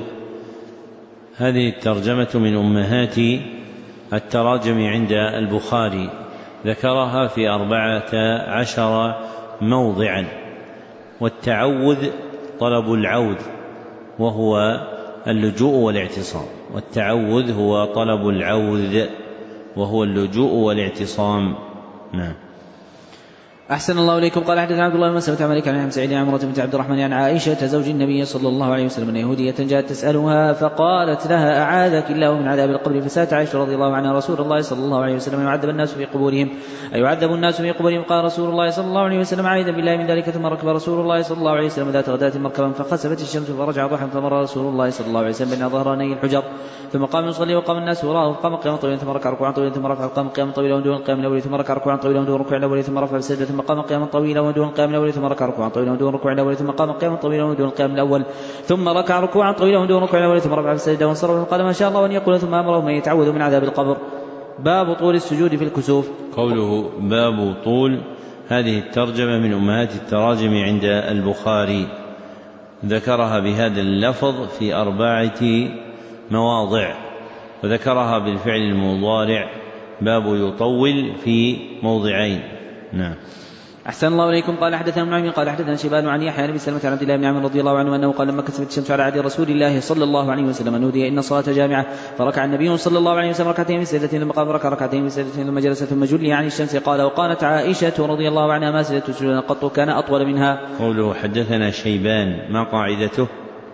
هذه الترجمة من أمهات التراجم عند البخاري، ذكرها في أربعة عشر موضعا. والتعوذ طلب العوذ وهو اللجوء والاعتصام، والتعوذ هو طلب العوذ وهو اللجوء والاعتصام. نعم. أحسن الله إليكم. قال حدثنا عبد الله بن مسلمة عن مالك عن سعيد عن عمرة بنت عبد الرحمن عن عائشة زوج النبي صلى الله عليه وسلم أن يهودية جاءت تسألها فقالت لها أعاذك الله من عذاب القبر. فسألت عائشة رضي الله عنها رسول الله صلى الله عليه وسلم يعذب الناس في قبورهم أيعذب الناس في قبورهم؟ قال رسول الله صلى الله عليه وسلم عائذا بالله من ذلك. ثم ركب رسول الله صلى الله عليه وسلم ذات غداة مركبا فخسفت الشمس فرجع ضحى فمر رسول الله صلى الله عليه وسلم بين ظهراني الحجر ثم قام يصلي وقام الناس وراءه فقام قياما طويلا ثم ركع ركوعا طويلا ثم رفع القام قياما طويلا ودون القيام الاول ثم ركع ركوعا طويلا ودون الركوع الاول ثم رفع السجدة ثم قام قياما طويلا ودون القيام الاول ثم ركع ركوعا طويلا ودون الركوع الاول ثم قام قياما طويلا ودون القيام الاول ثم ركع ركوعا طويلا ودون الركوع الاول ثم رفع السجدة وانصرف فقال ما شاء الله ان يقول ثم امرهم ان يتعوذوا من عذاب القبر. باب طول السجود في الكسوف. قوله باب طول، هذه الترجمة من أمهات التراجم عند البخاري، ذكرها بهذا اللفظ في أربعة مواضع. وذكرها بالفعل المضارع باب يطول في موضعين. نعم. أحسن الله إليكم. قال حدثنا نعيم قال حدثنا شيبان عن يحيى بن سلمة عن عبد الله بن عمرو رضي الله عنه أنه قال لما كسبت الشمس على عهد رسول الله صلى الله عليه وسلم نودي إن الصلاة جامعة، فركع النبي صلى الله عليه وسلم ركعتين من سجدتين ثم قام فركع ركعتين من سجدتين ثم جلس ثم جلي عن الشمس. قال وقالت عائشة رضي الله عنها ما سجدت سجودا قط كان أطول منها. قوله حدثنا شيبان ما قاعدته؟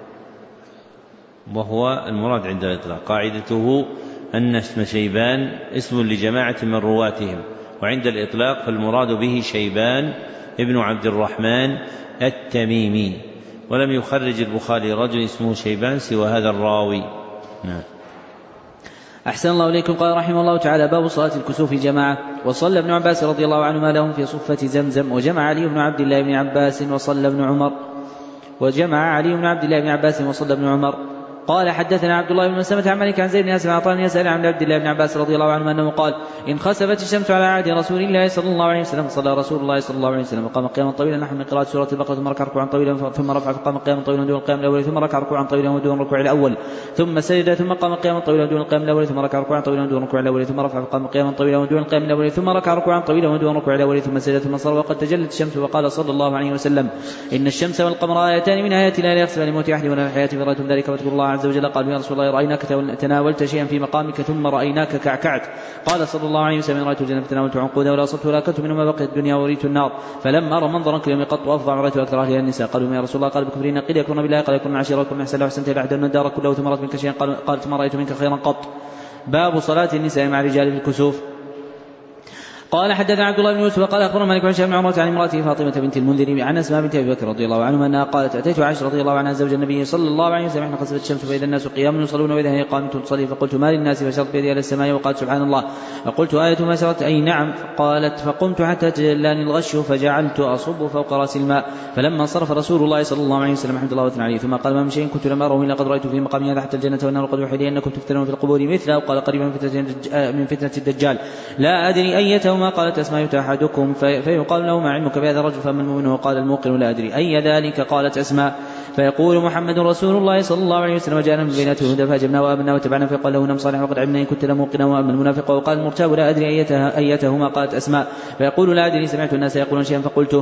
وهو المراد عند الإطلاق قاعدته أن اسم شيبان اسم لجماعة من رواتهم، وعند الإطلاق فالمراد به شيبان ابن عبد الرحمن التميمي، ولم يخرج البخاري رجل اسمه شيبان سوى هذا الراوي. نعم. أحسن الله إليكم. قال رحمه الله تعالى باب صلاة الكسوف جماعة. وصلى ابن عباس رضي الله عنهما لهم في صفة زمزم، وجمع علي بن عبد الله بن عباس وصلى ابن عمر وجمع علي بن عبد الله بن عباس وصلى ابن عمر. قال حدثنا عبد الله بن مسلمة عن مالك عن زيد بن أسلم عن عطاء يسأل عن عبد الله بن عباس رضي الله عنه أنه قال إن خسفت الشمس على عهد رسول الله صلى الله عليه وسلم صلى رسول الله صلى الله عليه وسلم وقام قياما طويلا نحو من قراءة سورة البقرة ثم ركع ركوعا طويلا ثم رفع فقام قياما طويلا دون القيام الأول ثم ركع ركوعا طويلا ودون الركوع الأول ثم سجد ثم قام قياما طويلا دون القيام الأول ثم ركع ركوعا طويلا دون الركوع الأول ثم رفع فقام قياما طويلا ودون القيام الأول ثم ركع ركوعا طويلا ودون الركوع الأول ثم سجد ثم صلى وقد تجلت الشمس. وقال صلى الله عليه وسلم إن الشمس والقمر آيتان من آيات الله لا يخسف لموت أحد ولا الحياة فرأيتم ذلك فاذكروا الله عز وجل. قالوا يا رسول الله رأيناك تناولت شيئا في مقامك ثم رأيناك كعكعت. قال صلى الله عليه وسلم رأيت الجنة فتناولت عنقودها ولا أصبت ولا أكلت منه ما بقيت الدنيا وريت النار فلم أرى منظرا كلم قط وأفظع رأيت أكثر أهلها النساء. قالوا يا رسول الله قال بكفرين قيل يكون بالله قال يكون عشيرا ويكون أحسن أحسنت إلى أحد الدار كله ثم رأت منك شيئا قالت ما رأيت منك خيرا قط. باب صلاة النساء مع الرجال في الكسوف. قال حدثنا عبد الله بن يوسف قال اخبرنا مالك عن هشام بن عمرة عن امراته فاطمة بنت المنذر عن اسماء بنت ابي بكر رضي الله عنها انها قالت اتيت عائشة رضي الله عنها زوج النبي صلى الله عليه وسلم حين خسفت الشمس فاذا الناس قيام يصلون واذا هي قامت تصلي فقلت ما للناس فشرت بيدي على السماء وقالت سبحان الله فقلت آية ما سرت اي نعم قالت فقمت حتى تجلاني الغش فجعلت اصب فوق راس الماء فلما انصرف رسول الله صلى الله عليه وسلم حمد الله وثنى عليه ثم قال ما من شيء كنت لم اره الا قد رايت في مقامي هذا حتى الجنة والنار قد وحي لي انكم تفتنون في القبور مثله وقال قريبا من فتنة الدجال لا ادري ايتهما. قالت اسماء أحدكم فيقال له ما علمك بهذا الرجل فمن منه قال الموقن لا أدري أي ذلك. قالت أسماء فيقول محمد رسول الله صلى الله عليه وسلم جاءنا من بينته هدى فأجبنا وآمنا وتبعنا فيقال له نم صالح وقد علمنا إن كنت لموقنا. وأما المنافق وقال المرتاب لا أدري أيتها أيتهما. قالت أسماء فيقول لا أدري سمعت الناس يقولون شيئا فقلته.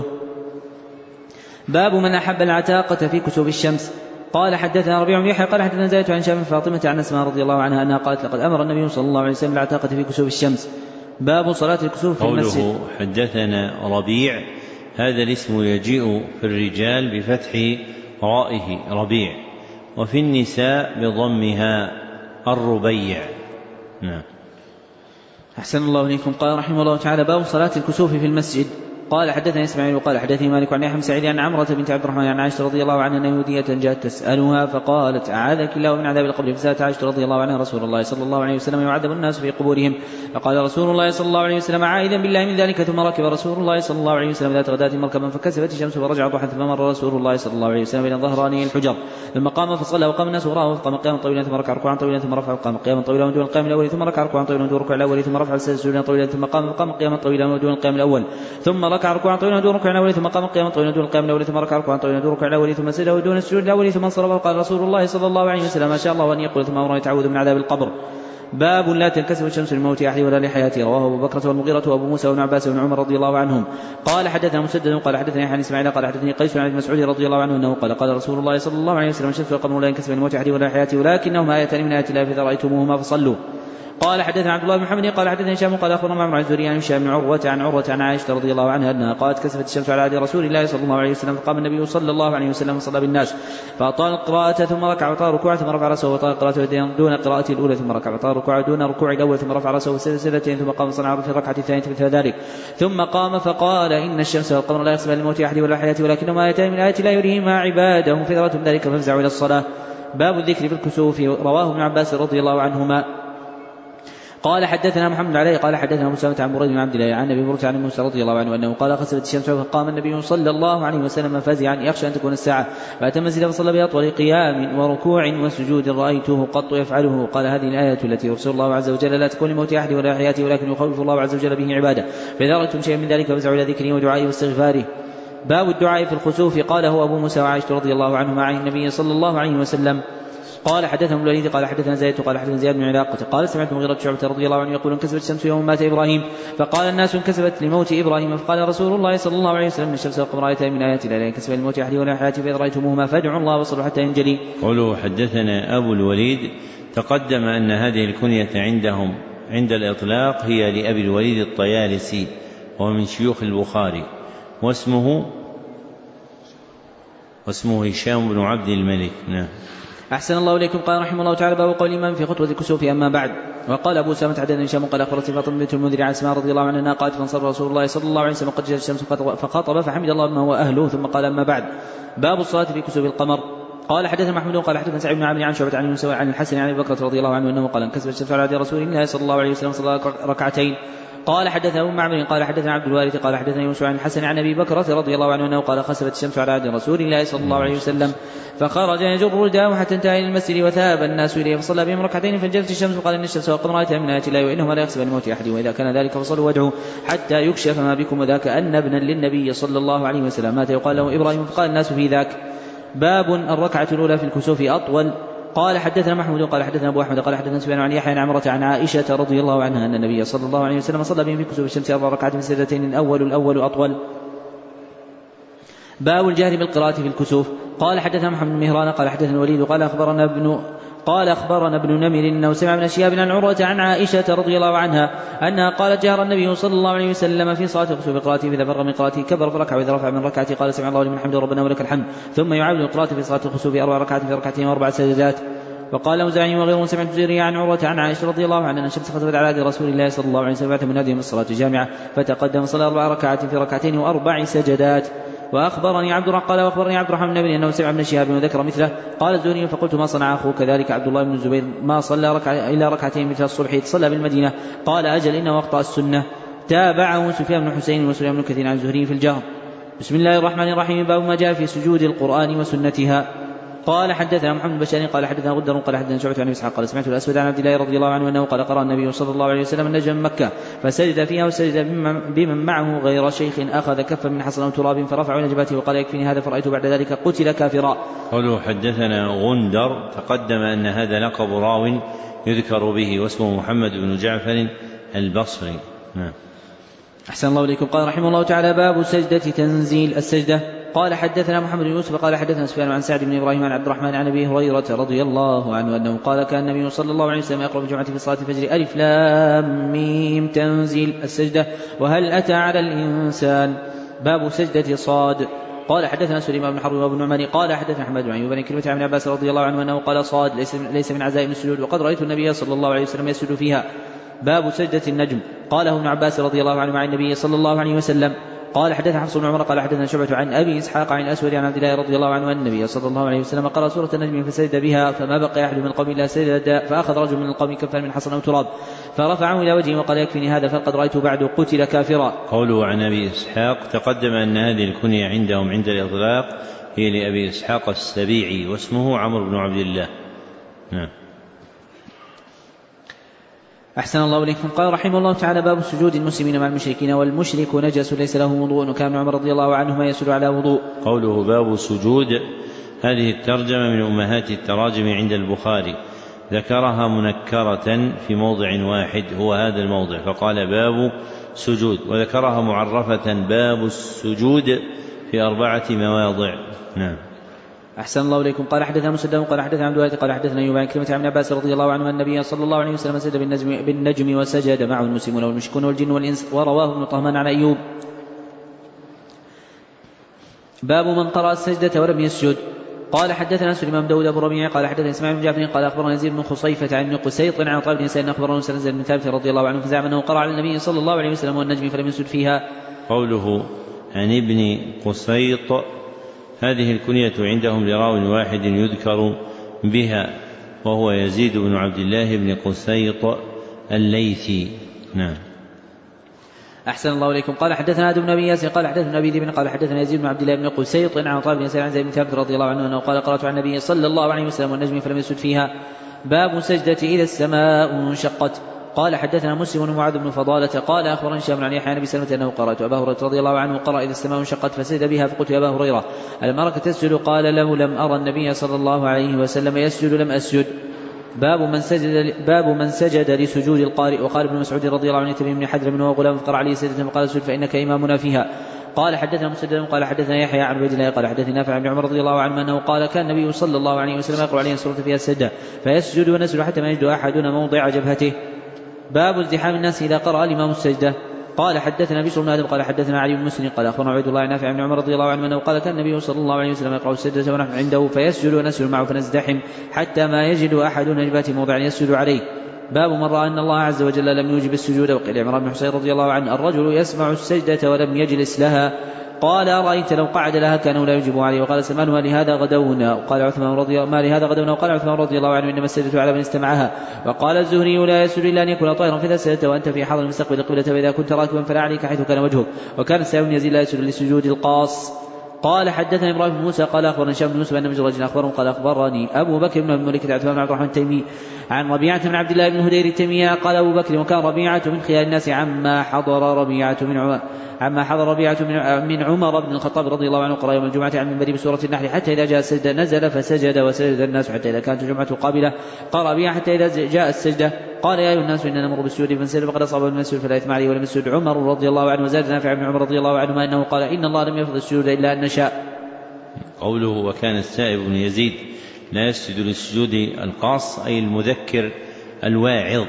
باب من أحب العتاقة في كسوف الشمس. قال حدثنا ربيع بن يحيى قال حدثنا زيد عن شام فاطمة عن أسماء رضي الله عنها أنها قالت لقد أمر النبي صلى الله عليه وسلم بالعتاقة في كسوف الشمس. باب صلاة الكسوف في المسجد. قوله حدثنا ربيع هذا الاسم يجيء في الرجال بفتح رائه ربيع وفي النساء بضمها الربيع. نعم. أحسن الله إليكم. قال رحمه الله تعالى باب صلاة الكسوف في المسجد. قال حدثنا اسماعيل وقال حدثني مالك عن يحيى بن سعيد عن عمرة بنت عبد الرحمن عن عائشة رضي الله عنها أن يهودية جاءت تسألها فقالت أعاذك الله من عذاب القبر فسألت عائشة رضي الله عنها رسول الله صلى الله عليه وسلم يعذب الناس في قبورهم فقال رسول الله صلى الله عليه وسلم عائذا بالله من ذلك ثم ركب رسول الله صلى الله عليه وسلم ذات غداة مركبا فكسفت الشمس ورجع ضحى ثم مر رسول الله صلى الله عليه وسلم بين ظهراني الحجر ثم قام فصلى وقام الناس وراءه فقام قياما طويلا ثم ركع ركوعا طويلا ثم رفع وقام قياما طويلا ودون القيام الاول ثم ركع ركوعا طويلا ودون الركوع الاول ثم رفع السجود طويلا ثم قام فقام قياما طويلا ودون القيام الاول ثم ركع ركوعا طويلا ودون الركوع الاول ثم قام قياما طويلا دون القيام الاول ثم ركع ركوعا طويلا دون الركوع الاول ثم سجد ودون السجود الاول ثم انصرف وقال رسول الله صلى الله عليه وسلم ما شاء الله ان يقول ثم امر يتعوذ من عذاب القبر. باب لا تنكسف الشمس لموت احد ولا لحياته. رواه ابو بكر والمغيرة وابو موسى وابن عباس وابن عمر رضي الله عنهم. قال حدثنا مسدد قال حدثني يحيى بن اسماعيل قال حدثني قيس عن ابن مسعود رضي الله عنه انه قال قال رسول الله صلى الله عليه وسلم الشمس والقمر لا ينكسف لموت احد ولا لحياته ولكنهما ايتان من ايات الله فاذا رايتموهما فصلوا. قال حدثنا عبد الله بن محمد قال حدثني هشام قال اخبرنا معمر عن الزهري عن هشام بن عروة عن عروة عن عائشة رضي الله عنها انها قالت كسفت الشمس على عهد رسول الله صلى الله عليه وسلم فقام النبي صلى الله عليه وسلم وصلى بالناس فاطال القراءة ثم ركع وطال ركوعا ثم رفع راسه وطال القراءة دون قراءته الاولى ثم ركع وطال ركوعا دون ركوع الاول ثم رفع راسه سجدتين ثم قام صنع في الركعة الثانية مثل ذلك ثم قام فقال ان الشمس والقمر لا يخسفان لموت احد ولا حياته ولكنهما ايتان من ايات لا يريهما عباده فذرة ذلك فافزعوا الى الصلاة. باب الذكر في الكسوف. رواه ابن عباس رضي الله عنهما. قال حدثنا محمد عليه قال حدثنا مسامة عن مريد بن عبد الله عن ابي برده عن موسى رضي الله عنه انه قال خسفت الشمس فقام النبي صلى الله عليه وسلم فزعا يخشى ان تكون الساعه فاتى المسجد فصلى باطول قيام وركوع وسجود رايته قط يفعله. قال هذه الايه التي يرسل الله عز وجل لا تكون لموت احد ولا حياته ولكن يخوف الله عز وجل به عباده فاذا رايتم شيئا من ذلك فافزعوا الى ذكره ودعائه واستغفاره. باب الدعاء في الخسوف. قاله ابو موسى وعائشه رضي الله عنهما عن النبي صلى الله عليه وسلم. قال حدثنا الوليد قال حدثنا زيد قال حدثنا زياد بن علاقة قال سمعت مغيرة شعبة رضي الله عنه يقول انكسفت الشمس يوم مات إبراهيم فقال الناس انكسفت لموت إبراهيم فقال رسول الله صلى الله عليه وسلم الشمس والقمر آيتان من آيات الله لا ينكسف للموت أحد ولا حياة فإذا رأيتموهما فادعوا الله واصبروا حتى ينجلي. قوله حدثنا أبو الوليد تقدم أن هذه الكنية عندهم عند الإطلاق هي لأبي الوليد الطيالسي وهو من شيوخ البخاري واسمه واسمه هشام بن عبد الملك. نعم. أحسن الله إليكم. قال رحمه الله تعالى باب قول الإمام في خطبة الكسوف أما بعد. وقال أبو سامة حدثنا هشام قال أخبرت فاطمة بنت المنذر عن أسماء رضي الله عنها قالت فانصرف رسول الله صلى الله عليه وسلم قد جاءت الشمس فخاطب فحمد الله ما هو أهله ثم قال أما بعد باب الصلاة في كسوف القمر. قال حدثنا محمود قال حدثنا سعيد بن عمرو عن شعبة عن موسى عن الحسن عن أبي بكر رضي الله عنه أنه قال انكسفت الشمس على عهد رسول الله صلى الله عليه وسلم صلى ركعتين. قال حدثنا أبو معمر قال حدثنا عبد الوارث قال حدثنا يوسف عن الحسن عن أبي بكر رضي الله عنه أنه قال خسفت الشمس على عهد رسول الله صلى الله عليه وسلم فخرج يجر رداه حتى انتهى إلى المسجد وثاب الناس إليه فصلى بهم ركعتين فانجلت الشمس وقال إن الشمس والقمر آيتان من آيات الله وإنهما لا يخسف الموت أحد وإذا كان ذلك فصلوا وادعوا حتى يكشف ما بكم وذاك أن ابنا للنبي صلى الله عليه وسلم مات يقال له إبراهيم فقال الناس في ذاك. باب الركعة الأولى في الكسوف أطول. قال حدثنا محمود قال حدثنا أبو أحمد قال حدثنا سفيان عن يحيى عن عمرة عن عائشة رضي الله عنها أن النبي صلى الله عليه وسلم صلى بهم في كسوف الشمس أربع ركعات في سجدتين الأول الأول أطول. باب الجهر بالقراءة في الكسوف. قال حدثنا محمد بن مهران قال حدثنا الوليد قال أخبرنا ابن قال أخبرنا ابن نمر أنه سمع من شهاب عن عروة عن عائشة رضي الله عنها أنها قالت جهر النبي صلى الله عليه وسلم في صلاة الكسوف بقراءته فإذا فرغ من قراءته كبر في ركعة وإذا رفع من ركعته قال سمع الله لمن حمده ربنا ولك الحمد ثم يعاود القراءة في صلاة الكسوف أربع ركعات في ركعتين وأربع سجدات. وقال أوزاعي وغيره سمعت زهري عن عروة عن عائشة رضي الله عنها أن الشمس خسفت على عهد رسول الله صلى الله عليه وسلم بعد منادي من الصلاة الجامعة فتقدم صلى أربع ركعات في ركعتين وأربع سجدات. وأخبرني عبد الرحمن قال وأخبرني عبد الرحمن بن أنه سمع من شهاب وذكر مثله. قال الزهري فقلت ما صنع أخوه كذلك عبد الله بن الزبير ما صلى ركعة إلا ركعتين مثل الصبح صلى بالمدينة. قال أجل إنه أخطأ السنة. تابعه سفيان بن حسين وسفيان بن كثير عن الزهري في الجهر. بسم الله الرحمن الرحيم. باب ما جاء في سجود القرآن وسنتها. قال حدثنا محمد بن بشار قال حدثنا غدر قال حدثنا شعبة عن إسحاق قال سمعت الأسود عن عبد الله رضي الله عنه أنه قال قرأ النبي صلى الله عليه وسلم النجم مكة فسجد فيها وسجد بمن معه غير شيخ أخذ كفا من حصى أو تراب فرفع نجبته وقال يكفيني هذا فرأيت بعد ذلك قتل كافرا. قوله حدثنا غندر تقدم أن هذا لقب راو يذكر به واسمه محمد بن جعفر البصري. نعم. أحسن الله إليكم. قال رحمه الله تعالى باب سجدة تنزيل السجدة. قال حدثنا محمد بن يوسف قال حدثنا سفيان عن سعد بن إبراهيم عن عبد الرحمن عن أبي هريرة رضي الله عنه أنه قال كان النبي صلى الله عليه وسلم يقرأ بالجمعة في صلاة الفجر ألف لام ميم تنزيل السجدة وهل أتى على الإنسان. باب سجدة صاد. قال حدثنا سليمان بن حرب وابن نعمان قال حدثنا أحمد بن أيوب عن كلمة عن عباس رضي الله عنه أنه قال صاد ليس, ليس من عزائم السجود وقد رأيت النبي صلى الله عليه وسلم يسجد فيها. باب سجدة النجم. قاله ابن عباس رضي الله عنه عن النبي صلى الله عليه وسلم. قال حدثنا حفص بن عمر قال حدثنا شعبة عن أبي إسحاق عن الأسود عن عبد الله رضي الله عنه أن النبي صلى الله عليه وسلم قرأ سورة النجم فسجد بها فما بقي أحد من القوم إلا سجد فأخذ رجل من القوم كفا من حصى أو تراب فرفعه إلى وجهه وقال يكفيني هذا فقد رأيت بعد قتل كافرا. قوله عن أبي إسحاق تقدم أن هذه الكنية عندهم عند الإطلاق هي لأبي إسحاق السبيعي واسمه عمرو بن عبد الله. نعم. أحسن الله إليكم. قال رحمه الله تعالى باب سجود المسلمين مع المشركين والمشرك نجس ليس له وضوء وكان عمر رضي الله عنهما يسجد على وضوء. قوله باب سجود هذه الترجمة من أمهات التراجم عند البخاري ذكرها منكرة في موضع واحد هو هذا الموضع فقال باب سجود وذكرها معرفة باب السجود في أربعة مواضع. نعم. أحسن الله إليكم. قال حدثنا مسدد قال حدثنا عبد الوارث قال حدثنا أيوب عن كلمة عن عباس رضي الله عنه أن النبي صلى الله عليه وسلم سجد بالنجم, بالنجم وسجد معه المسلمون والمشركون والجن والإنس ورواه ابن طهمان عن أيوب. باب من قرأ السجدة ولم يسجد. قال حدثنا سليمان بن داود أبو ربيع قال حدثنا إسماعيل بن جعفر قال أخبرنا يزيد بن خصيفة عن ابن قسيط عن عطاء بن يسار أخبرنا سنزل بن ثابت رضي الله عنه فزعم أنه قرأ على النبي صلى الله عليه وسلم والنجم فلم يسجد فيها. قوله عن ابن قسيط هذه الكنية عندهم لراو واحد يذكر بها وهو يزيد بن عبد الله بن قسيط الليثي. نعم. أحسن الله إليكم. قال حدثنا آدم بن أبي ياسر قال حدثنا أبي ذئب قال حدثنا يزيد بن عبد الله بن قسيط عن عطاء بن يسار عن زيد بن ثابت رضي الله عنه أنه قال قرأت عن النبي صلى الله عليه وسلم والنجم فلم يسجد فيها. باب سجدة إذا السماء انشقت. قال حدثنا مسلم ومعاذ بن فضالة قال أخبرني هشام عن يحيى بن سلمة أنه قرأت أبا هريرة رضي الله عنه قرأ إذا السماء انشقت فسجد بها فقلت يا أبا هريرة الملائكة تسجد قال له لم أرى النبي صلى الله عليه وسلم يسجد لم أسجد. باب من سجد باب من سجد لسجود القارئ. وقال ابن مسعود رضي الله عنه تميم بن حجر وهو غلام فقرأ عليه سجدة فقال اسجد فإنك إمامنا فيها. قال حدثنا مسدد قال حدثنا يحيى عن عبيد الله قال حدثني نافع بن عمر رضي الله عنه أنه قال كان النبي صلى الله عليه وسلم يقرأ عليه سورة فيها السجدة فيسجد ونسجد حتى ما يجد أحدنا موضع جبهته. باب ازدحام الناس إذا قرأ الإمام السجدة. قال حدثنا بشر بن آدم قال حدثنا علي بن مسلم قال أخبرنا عبيد الله نافع بن عمر رضي الله عنه أنه قال كان النبي صلى الله عليه وسلم يقرأ السجدة ونحن عنده فيسجد ونسجد معه فنزدحم حتى ما يجد أحدنا جبهته موضع يسجد عليه. باب من رأى أن الله عز وجل لم يوجب السجود. وقيل عمران بن حسين رضي الله عنه الرجل يسمع السجدة ولم يجلس لها قال أرأيت لو قعد لها كانوا لا يجب عليه. وقال سلمان ما لهذا غدونا وقال عثمان رضي ما لهذا غدونا وقال عثمان رضي الله عنه إنما السجدة على من استمعها. وقال الزهري لا يسجد إلا أن يكون طائرا فإذا سجدت وأنت في حاضر المستقبل القبلة فإذا كنت راكبا فلا عليك حيث كان وجهك. وكان سعيد بن يزيد لا يسجد لسجود القاص. قال حدثنا إبراهيم بن موسى قال أخبرنا هشام بن يوسف أن مجرد أخبرهم قال أخبرني أبو بكر بن الملك عثمان بن عبد الرحمن التيمي عن ربيعة بن عبد الله بن هدير التيمي قال أبو بكر وكان ربيعة من خيار الناس عما حضر ربيعة من عمر عما حضر ربيعة من عمر بن الخطاب رضي الله عنه قرأ يوم الجمعة عن منبر بسورة النحل حتى إذا جاء السجدة نزل فسجد وسجد الناس حتى إذا كانت الجمعة قابلة قرأ بها حتى إذا جاء السجدة قال يا أيها الناس إننا نمر بالسجود فانسجد فقد أصاب من السجود فلا إثم عليه ولم يسجد عمر رضي الله عنه. وزاد نافع بن عمر رضي الله عنهما أنه قال إن الله لم يفرض السجود إلا أن نشاء. قوله وكان السائب بن يزيد لا يسجد للسجود القاص أي المذكر الواعظ.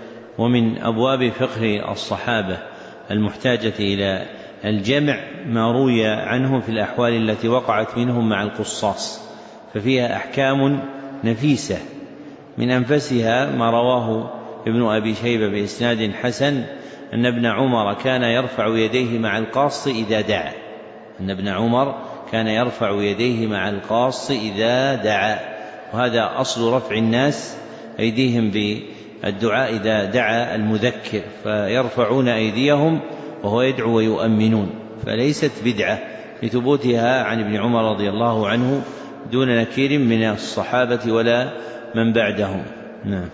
ومن أبواب فقه الصحابة المحتاجة إلى الجمع ما روي عنه في الأحوال التي وقعت منهم مع القصاص ففيها أحكام نفيسة. من أنفسها ما رواه ابن أبي شيبة بإسناد حسن أن ابن عمر كان يرفع يديه مع القاص إذا دعا أن ابن عمر كان يرفع يديه مع القاص إذا دعا. وهذا أصل رفع الناس أيديهم بالدعاء إذا دعا المذكر فيرفعون أيديهم وهو يدعو ويؤمنون فليست بدعة لثبوتها عن ابن عمر رضي الله عنه دون نكير من الصحابة ولا من بعدهم. نعم.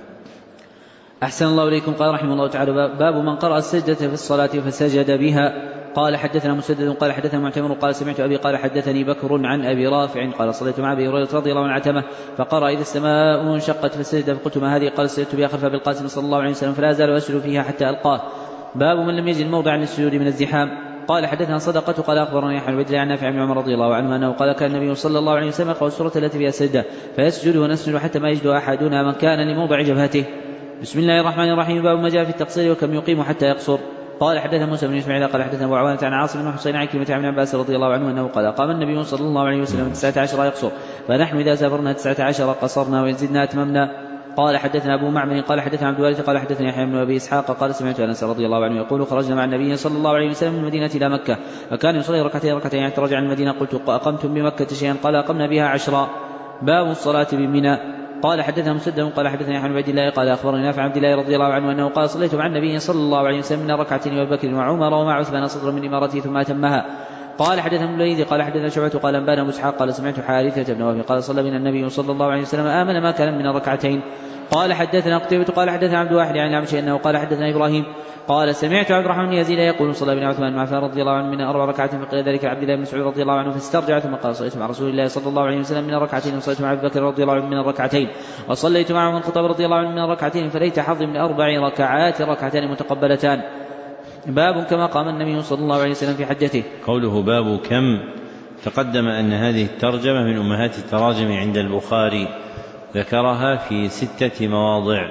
أحسن الله إليكم. قال رحمه الله تعالى باب من قرأ السجدة في الصلاة فسجد بها. قال حدثنا مسدد قال حدثنا معتمر قال سمعت أبي قال حدثني بكر عن أبي رافع قال صليت مع أبي هريرة رضي الله عنه عتمة فقرأ إذا السماء انشقت فسجد فقلت ما هذه قال سجدت بها خلف بالقاسم صلى الله عليه وسلم فلا أزال أسجد فيها حتى ألقاه. باب من لم يجد موضع للسجود من الزحام. قال حدثنا صدقة قال أخبرني يحيى بن عبد الله عن نافع بن عمر رضي الله عنه أنه قال كان النبي صلى الله عليه وسلم يقرأ السورة التي فيها السجدة فيسجد ونسجد حتى ما يجد أحدنا من كان لموضع جبهته. بسم الله الرحمن الرحيم. باب ما جاء في التقصير وكم يقيم حتى يقصر. قال حدثنا موسى بن اسماعيل قال حدثنا ابو عوانة عن عاصم بن حسين عن كلمة عن عباس رضي الله عنه انه قال قام النبي صلى الله عليه وسلم تسعة عشر يقصر فنحن اذا سافرنا تسعة عشر قصرنا وان زدنا اتممنا. قال حدثنا ابو معمر قال حدثنا عبد الوارث قال حدثني يحيى بن ابي اسحاق قال سمعت انس رضي الله عنه يقول خرجنا مع النبي صلى الله عليه وسلم من المدينه الى مكه فكان يصلي ركعتين ركعتين حتى رجع عن المدينه قلت اقمتم بمكه شيئا قال اقمنا بها عشرا. باب الصلاه بمنى. قال حدثنا مسدد قال حدثنا يحيى بن عبد الله قال اخبرني نافع عبد الله رضي الله عنه انه قال صليت مع النبي صلى الله عليه وسلم من ركعتين وابي بكر وعمر ومع عثمان صدر من امارته ثم اتمها. قال حدثنا ابن الوليد قال حدثنا شعبة قال انبانا ابو اسحاق قال سمعت حارثة بن وهب قال صلى بنا النبي صلى الله عليه وسلم امن ما كان من الركعتين. قال حدثنا قتيبة قال حدثنا عبد الواحد عن الأعمش انه قال حدثنا ابراهيم قال سمعت عبد الرحمن بن يزيد يقول صلى بنا عثمان مع عفان رضي الله عنه من اربع ركعات فقيل ذلك عبد الله بن مسعود رضي الله عنه فاسترجع ثم قال صليت مع رسول الله صلى الله عليه وسلم من الركعتين وصليت مع ابي بكر رضي الله عنه من الركعتين وصليت مع عمر الخطاب رضي الله عنه من الركعتين فليت حظي من اربع ركعات ركعتان متقبلتان. باب كما قام النبي صلى الله عليه وسلم في حجته. قوله باب كم تقدم أن هذه الترجمة من أمهات التراجم عند البخاري ذكرها في ستة مواضع.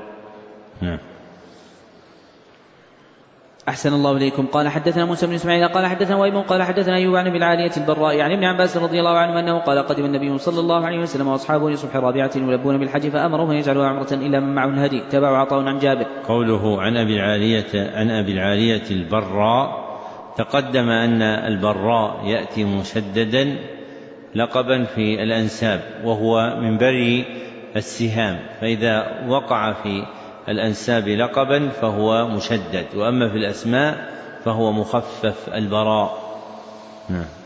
نعم. أحسن الله إليكم. قال حدثنا موسى بن إسماعيل قال حدثنا ويمون قال حدثنا أيوب عن بالعالية البراء يعني ابن عباس رضي الله عنه أنه قال قدم النبي صلى الله عليه وسلم وأصحابه لصبح رابعة يلبون بالحج فأمرهم أن يجعلوا عمرة إلا من معه الهدي تبع عطاء عن جابر. قوله عن أبي العالية عن أبي العالية البراء تقدم أن البراء يأتي مشددا لقبا في الأنساب وهو من بري السهام فإذا وقع في الأنساب لقبا فهو مشدد وأما في الأسماء فهو مخفف البراء. نعم.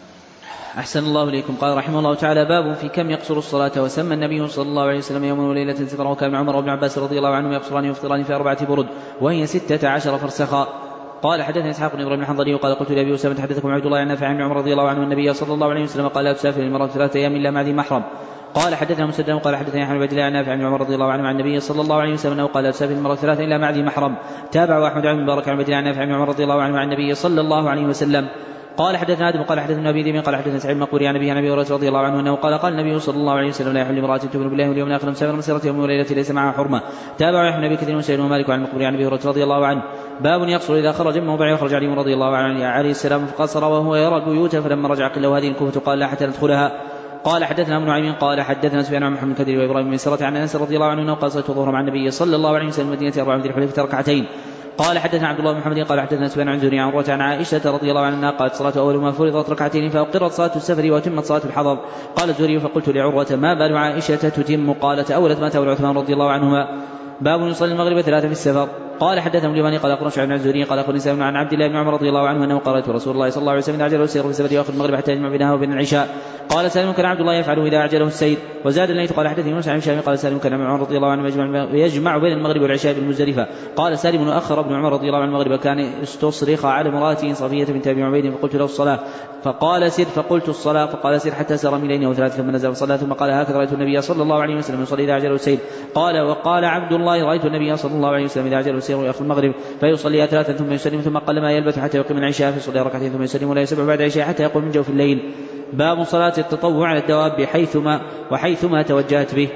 أحسن الله إليكم. قال رحمه الله تعالى: باب في كم يقصر الصلاة. وسمى النبي صلى الله عليه وسلم يوما وليلة سفرا، وكان عمر وابن عباس رضي الله عنهم يقصران يفطران في أربعة برد وهي ستة عشر فرسخا. قال حدثنا إسحاق بن إبراهيم الحنظلي وقال قلت لأبي أسامة حدثكم عبد الله عن نافع عن عمر رضي الله عنه النبي صلى الله عليه وسلم قال: لا تسافر المرأة ثلاثة أيام إلا مع ذي محرم. قال حدثنا مسدد قال حدثني أحمد بن عبد الله عن نافع عن عمر رضي الله عنه عن النبي صلى الله عليه وسلم قال: لا تسافر المرأة ثلاثة إلا مع ذي محرم. تابع أحمد بن مبارك عن عبد الله عن نافع عن عمر رضي الله عنه عن النبي صلى الله عليه وسلم. قال حدثنا آدم قال حدثنا أبي ذئب قال حدثنا سعيد المقبوري عن أبي هريرة رضي الله عنه أنه قال: قال النبي صلى الله عليه وسلم: لا يحل امرأة تؤمن بالله واليوم الآخر مسافر مسيرة يوم وليلة ليس معها حرمة. تابع يحيى بن أبي كثير وسعيد ومالك عن المقبوري عن أبي هريرة رضي الله عنه. باب يقصر إذا خرج من موضعه وخرج علي رضي الله عنه عليه السلام فقصر وهو يرى البيوت، فلما رجع قيل له: هذه الكوفة؟ قال: لا حتى ندخلها. قال حدثنا ابن نعيم قال حدثنا سفيان عن محمد الكدري وإبراهيم بن مسرة عن أنس رضي الله عنه أنه قال: صليت الظهر مع النبي صلى الله عليه وسلم المدينة أربع من ذي الحليفة ركعتين. قال حدثنا عبد الله بن محمد قال حدثنا سفيان عن زهري عن عروة عن عائشة رضي الله عنها قالت: صلاة أول ما فرضت ركعتين فأقرت صلاة السفر وتمت صلاة الحضر. قال الزهري: فقلت لعروة: ما بال عائشة تتم؟ قالت: أولت ما تأول عثمان رضي الله عنهما. باب يصلي المغرب ثلاثة في السفر. قال حدثنا اليماني قال أخبرنا شعيب بن الزهري قال أخبرني سالم عن عبد الله بن عمر رضي الله عنه أنه قال: رسول الله صلى الله عليه وسلم إذا أعجله السير في السفر يأخذ المغرب حتى يجمع بينها وبين العشاء. قال سالم: كان عبد الله يفعله إذا أعجله السير. وزاد الليث قال حدثني موسى عن هشام قال سالم: كان عمر رضي الله عنه يجمع بين المغرب والعشاء بالمزدلفة. قال سالم: أخر ابن عمر رضي الله عنه المغرب كان استصرخ على امرأته صفية بنت أبي عبيد فقلت له: الصلاة. فقال: سر. فقلت: الصلاة. فقال: سر حتى سار ميلين وثلاث ثم نزل فصلى ثم قال: هكذا رأيت النبي صلى الله عليه وسلم يصلي إذا أعجله السير. قال وقال عبد الله: رأيت النبي صلى الله عليه وسلم إذا أعجله السير يأخذ المغرب فيصلي ثلاثا ثم يسلم ثم قل ما يلبث حتى يقيم العشاء فيصلي ركعتين ثم يسلم ولا يسبح بعد العشاء حتى يقوم من جوف الليل. باب صلاة التطوع على الدواب حيثما وحيثما توجهت به.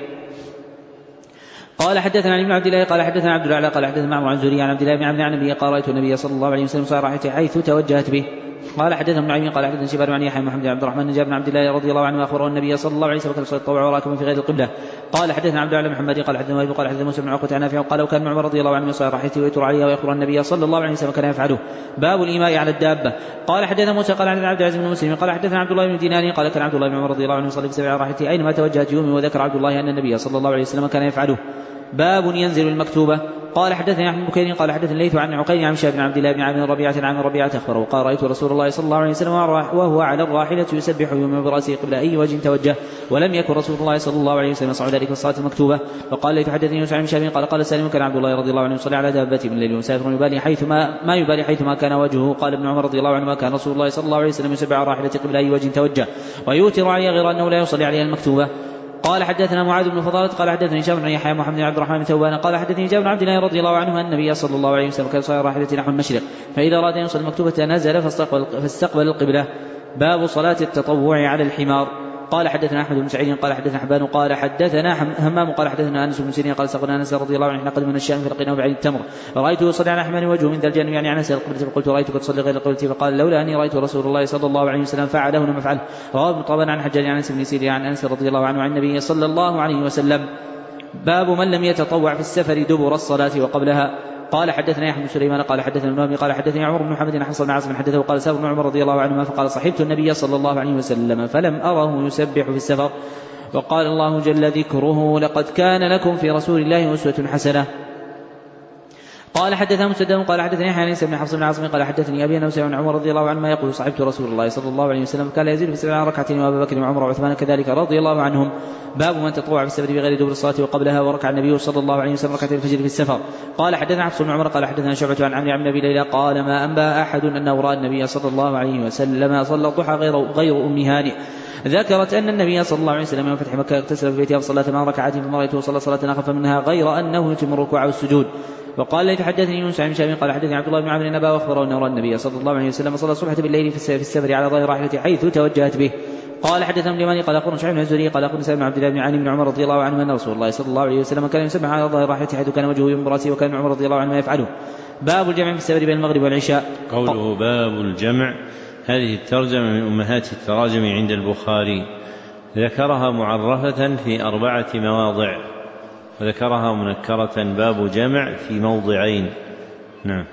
قال حدثنا علي بن عبد الله قال حدثنا عبد الأعلى قال حدثنا معمر عن زهري عن عبد الله بن عبد عن النبي قال: رأيت النبي صلى الله عليه وسلم صار راحته حيث توجهت به. قال حدثنا ابن نعيم قال حدثنا شيبان عن يحيى محمد بن عبد الرحمن جابر بن عبد الله رضي الله عنه أخبره النبي صلى الله عليه وسلم كان يصلي التطوع وراكم في غير القبلة. قال حدثنا عبد الله بن محمد قال حدثنا وائل قال حدثنا موسى بن عقبة عن نافع قال: وكان عمر رضي الله عنه يصلي راحته ويتر عليها ويخبر النبي صلى الله عليه وسلم كان يفعله. باب الإيماء على الدابة. قال حدثنا موسى قال حدثنا عبد العزيز بن مسلم قال حدثنا عبد الله بن دينار قال: كان عبد الله بن عمر رضي الله عنه يصلي في سبع راحته أينما توجهت يومي، وذكر عبد الله أن النبي صلى الله عليه وسلم كان يفعله. باب ينزل المكتوبة. قال حدثني احمد بن بكير قال حدثني الليث عن عقيل عن شاب بن عبد الله بن عامر ربيعة عن ربيعة اخبره قال: رأيت رسول الله صلى الله عليه وسلم وهو على الراحلة يسبح يوم برأسه قبل أي وجه توجه، ولم يكن رسول الله صلى الله عليه وسلم يصنع ذلك في الصلاة المكتوبة. وقال: ليث حدثني يوسف عن شاب قال: قال سالم: كان عبد الله رضي الله عنه يصلي على دابته من الليل ومسافر يبالي حيثما ما يبالي حيثما كان وجهه. قال ابن عمر رضي الله عنه: ما كان رسول الله صلى الله عليه وسلم يسبح على الراحلة قبل أي وجه توجه ويوتر عليها غير أنه لا يصلي عليها المكتوبة. قال حدثنا معاذ بن فضالة قال حدثني هشام بن يحيى محمد بن عبد الرحمن بن ثوبان قال حدثني جابر بن عبد الله رضي الله عنه أن النبي صلى الله عليه وسلم كان يصلي راحلته نحو المشرق، فإذا أراد أن يصلي المكتوبة نزل فاستقبل, فاستقبل القبلة. باب صلاة التطوع على الحمار. قال حدثنا أحمد بن سعيد قال حدثنا حبان قال حدثنا همام قال حدثنا أنس بن سيرين قال: سقنا أنس رضي الله عنه حين قدم من الشام فلقيناه بعيد التمر فرأيته يصلي على حمار وجهه من ذا الجانب يعني عن سائر القبلة، فقلت: رأيتك تصلي غير القبلة؟ فقال: لولا أني رأيت رسول الله صلى الله عليه وسلم فعله لم أفعله. رواه ابن طبراني عن حجاج عن أنس بن سيرين عن أنس رضي الله عنه عن النبي صلى الله عليه وسلم. باب من لم يتطوع في السفر دبر الصلاة وقبلها. قال حدثنا يحيى بن سليمان قال حدثنا ابن قال حدثني عمر بن محمد بن حصن بن عاصم حدثه قال: سافر ابن عمر رضي الله عنهما فقال: صحبت النبي صلى الله عليه وسلم فلم أره يسبح في السفر. وقال الله جل ذكره: لقد كان لكم في رسول الله أسوة حسنة. قال حدثنا مسدد قال حدثني يحيى بن حفص بن عاصم قال حدثني أبي نوس عن عمر رضي الله عنهما يقول: صحبت رسول الله صلى الله عليه وسلم كان يزيد في سبع ركعتين وأبا بكر وعمر وعثمان كذلك رضي الله عنهم. باب من تطوع في السفر بغير دبر الصلاة وقبلها. وركع النبي صلى الله عليه وسلم ركعتين الفجر في السفر. قال حدثنا حفص بن عمر قال حدثنا شعبة عن عمرو بن أبي ليلى قال: ما أنبأ أحد أنه رأى النبي صلى الله عليه وسلم صلى الضحى غير غير أم هانئ. ذكرت أن النبي صلى الله عليه وسلم يوم فتح مكة اغتسل في بيته فصلى ثمان ركعات ثم رأيته صلى صلاة أخف منها غير أنه يتم الركوع والسجود. وقال: ليث حدثني يونس عن هشام قال حدثني عبد الله بن عمرو بن أبا واخبره أنه رأى النبي صلى الله عليه وسلم صلى الصبح بالليل في السفر على ظهر راحلته حيث توجهت به. قال حدثنا اليماني قال أخبرنا شعيب بن الزهري قال أخبرنا سالم بن عبد الله بن عامر بن عمر رضي الله عنه أن رسول الله صلى الله عليه وسلم كان يسبح على ظهر راحلته حيث كان وجهه يوم برأسه وكان عمر رضي الله عنه يفعله. باب الجمع في السفر بين المغرب والعشاء. قوله باب الجمع، هذه الترجمة من أمهات التراجم عند البخاري، ذكرها معرفة في أربعة مواضع وذكرها منكرة باب جمع في موضعين. نعم.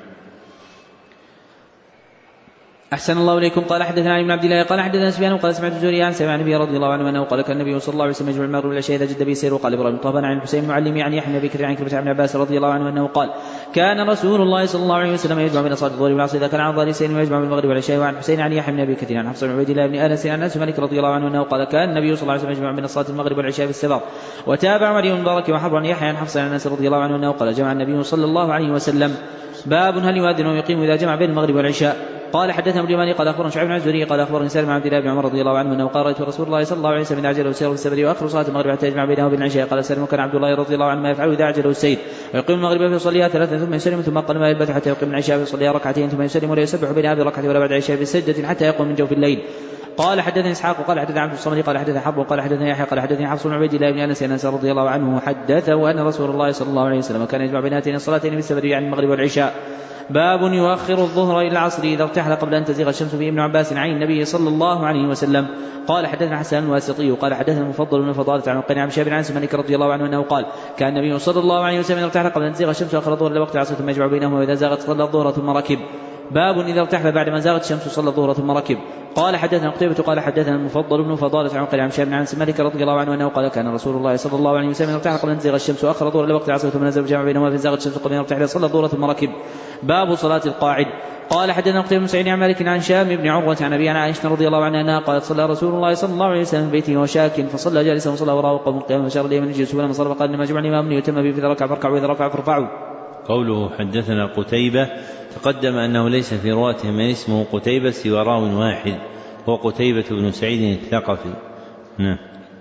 أحسن الله إليكم. قال حدثنا علي بن عبد الله قال حدثنا سفيان قال سمعت الزهري عن سمع النبي رضي الله عنه أنه قال: كان النبي صلى الله عليه وسلم يجمع المغرب والعشاء إذا جد به سير. وقال إبراهيم طبعا عن الحسين بن معلم عن يحيى بن بكر عن كلمة عن عباس رضي الله عنه أنه قال: كان رسول الله صلى الله عليه وسلم يجمع بين صلاة الظهر والعصر إذا كان عن ظهر سين ويجمع بين المغرب والعشاء. وعن حسين عن يحيى بن أبي كثير عن حفص بن عبيد الله بن أنس عن أنس مالك رضي الله عنه أنه قال كان النبي صلى الله عليه وسلم يجمع بين صلاة المغرب والعشاء في السفر. وتابع علي بن مبارك وحرب عن يحيى عن حفص عن أنس رضي الله عنه أنه قال جمع النبي صلى الله عليه وسلم. باب هل يؤذن ويقيم إذا جمع بين المغرب والعشاء. قال حدثنا ابن اليماني قال اخبرنا شعيب بن الزهري قال اخبرني سالم بن عبد الله بن عمر رضي الله عنه انه قال رايت رسول الله صلى الله عليه وسلم اذا عجله السير في السفر واخر صلاه المغرب حتى يجمع بينه وبين العشاء. قال سالم كان عبد الله رضي الله عنه ما يفعل اذا عجله السير ويقيم المغرب فيصليها ثلاثا ثم يسلم ثم قال ما يلبث حتى يقيم العشاء فيصليها ركعتين ثم يسلم ولا يسبح بينها بركعه ولا بعد العشاء بسجده حتى يقوم من جوف الليل. قال حدثني اسحاق قال حدثنا عبد الصمد قال حدثنا حرب قال حدثنا يحيى قال حدثني حفص بن عبيد الله بن انس انس رضي الله عنه حدثه ان رسول الله صلى الله عليه وسلم كان يجمع بين هاتين الصلاتين بالسفر يعني المغرب والعشاء. باب يؤخر الظهر الى العصر اذا ارتحل قبل ان تزيغ الشمس. في ابن عباس عن النبي صلى الله عليه وسلم قال حدثنا حسن الواسطي قال حدثنا المفضل بن فضالة عن قناع بن شهاب عن انس مالك رضي الله عنه انه قال كان النبي صلى الله عليه وسلم اذا ارتحل قبل ان تزيغ الشمس واخر الظهر لوقت العصر ثم يجمع بينهما واذا زاغت صلى الظهر ثم ركب. باب اذا ارتحل بعد ما زاغت الشمس صلى الظهر ثم ركب. قال حدثنا قتيبة قال حدثنا المفضل بن فضالة عن قناع بن شهاب عن انس مالك رضي الله عنه انه قال كان رسول الله صلى الله عليه وسلم ارتحل قبل ان تزيغ الشمس واخر الظهر لوقت العصر ثم نزل جمع بينهما فزاغت الشمس قبل ان يرتحل صلى الظهر ثم ركب. باب صلاة القاعد. قال حدثنا قتيبة بن سعيد عن مالك عن هشام بن عروة عن أبي عن عائشة رضي الله عنها أنها قالت صلى رسول الله صلى الله عليه وسلم في بيته وشاك فصلى جالسا وصلى وراءه قوم القيامة فشار لي من الجلوس ولما صلى فقال إنما جمع الإمام ليتم به فإذا ركع فاركعوا وإذا رفع فارفعوا. قوله حدثنا قتيبة تقدم أنه ليس في رواته من اسمه قتيبة سوى راو واحد هو قتيبة بن سعيد الثقفي. نعم.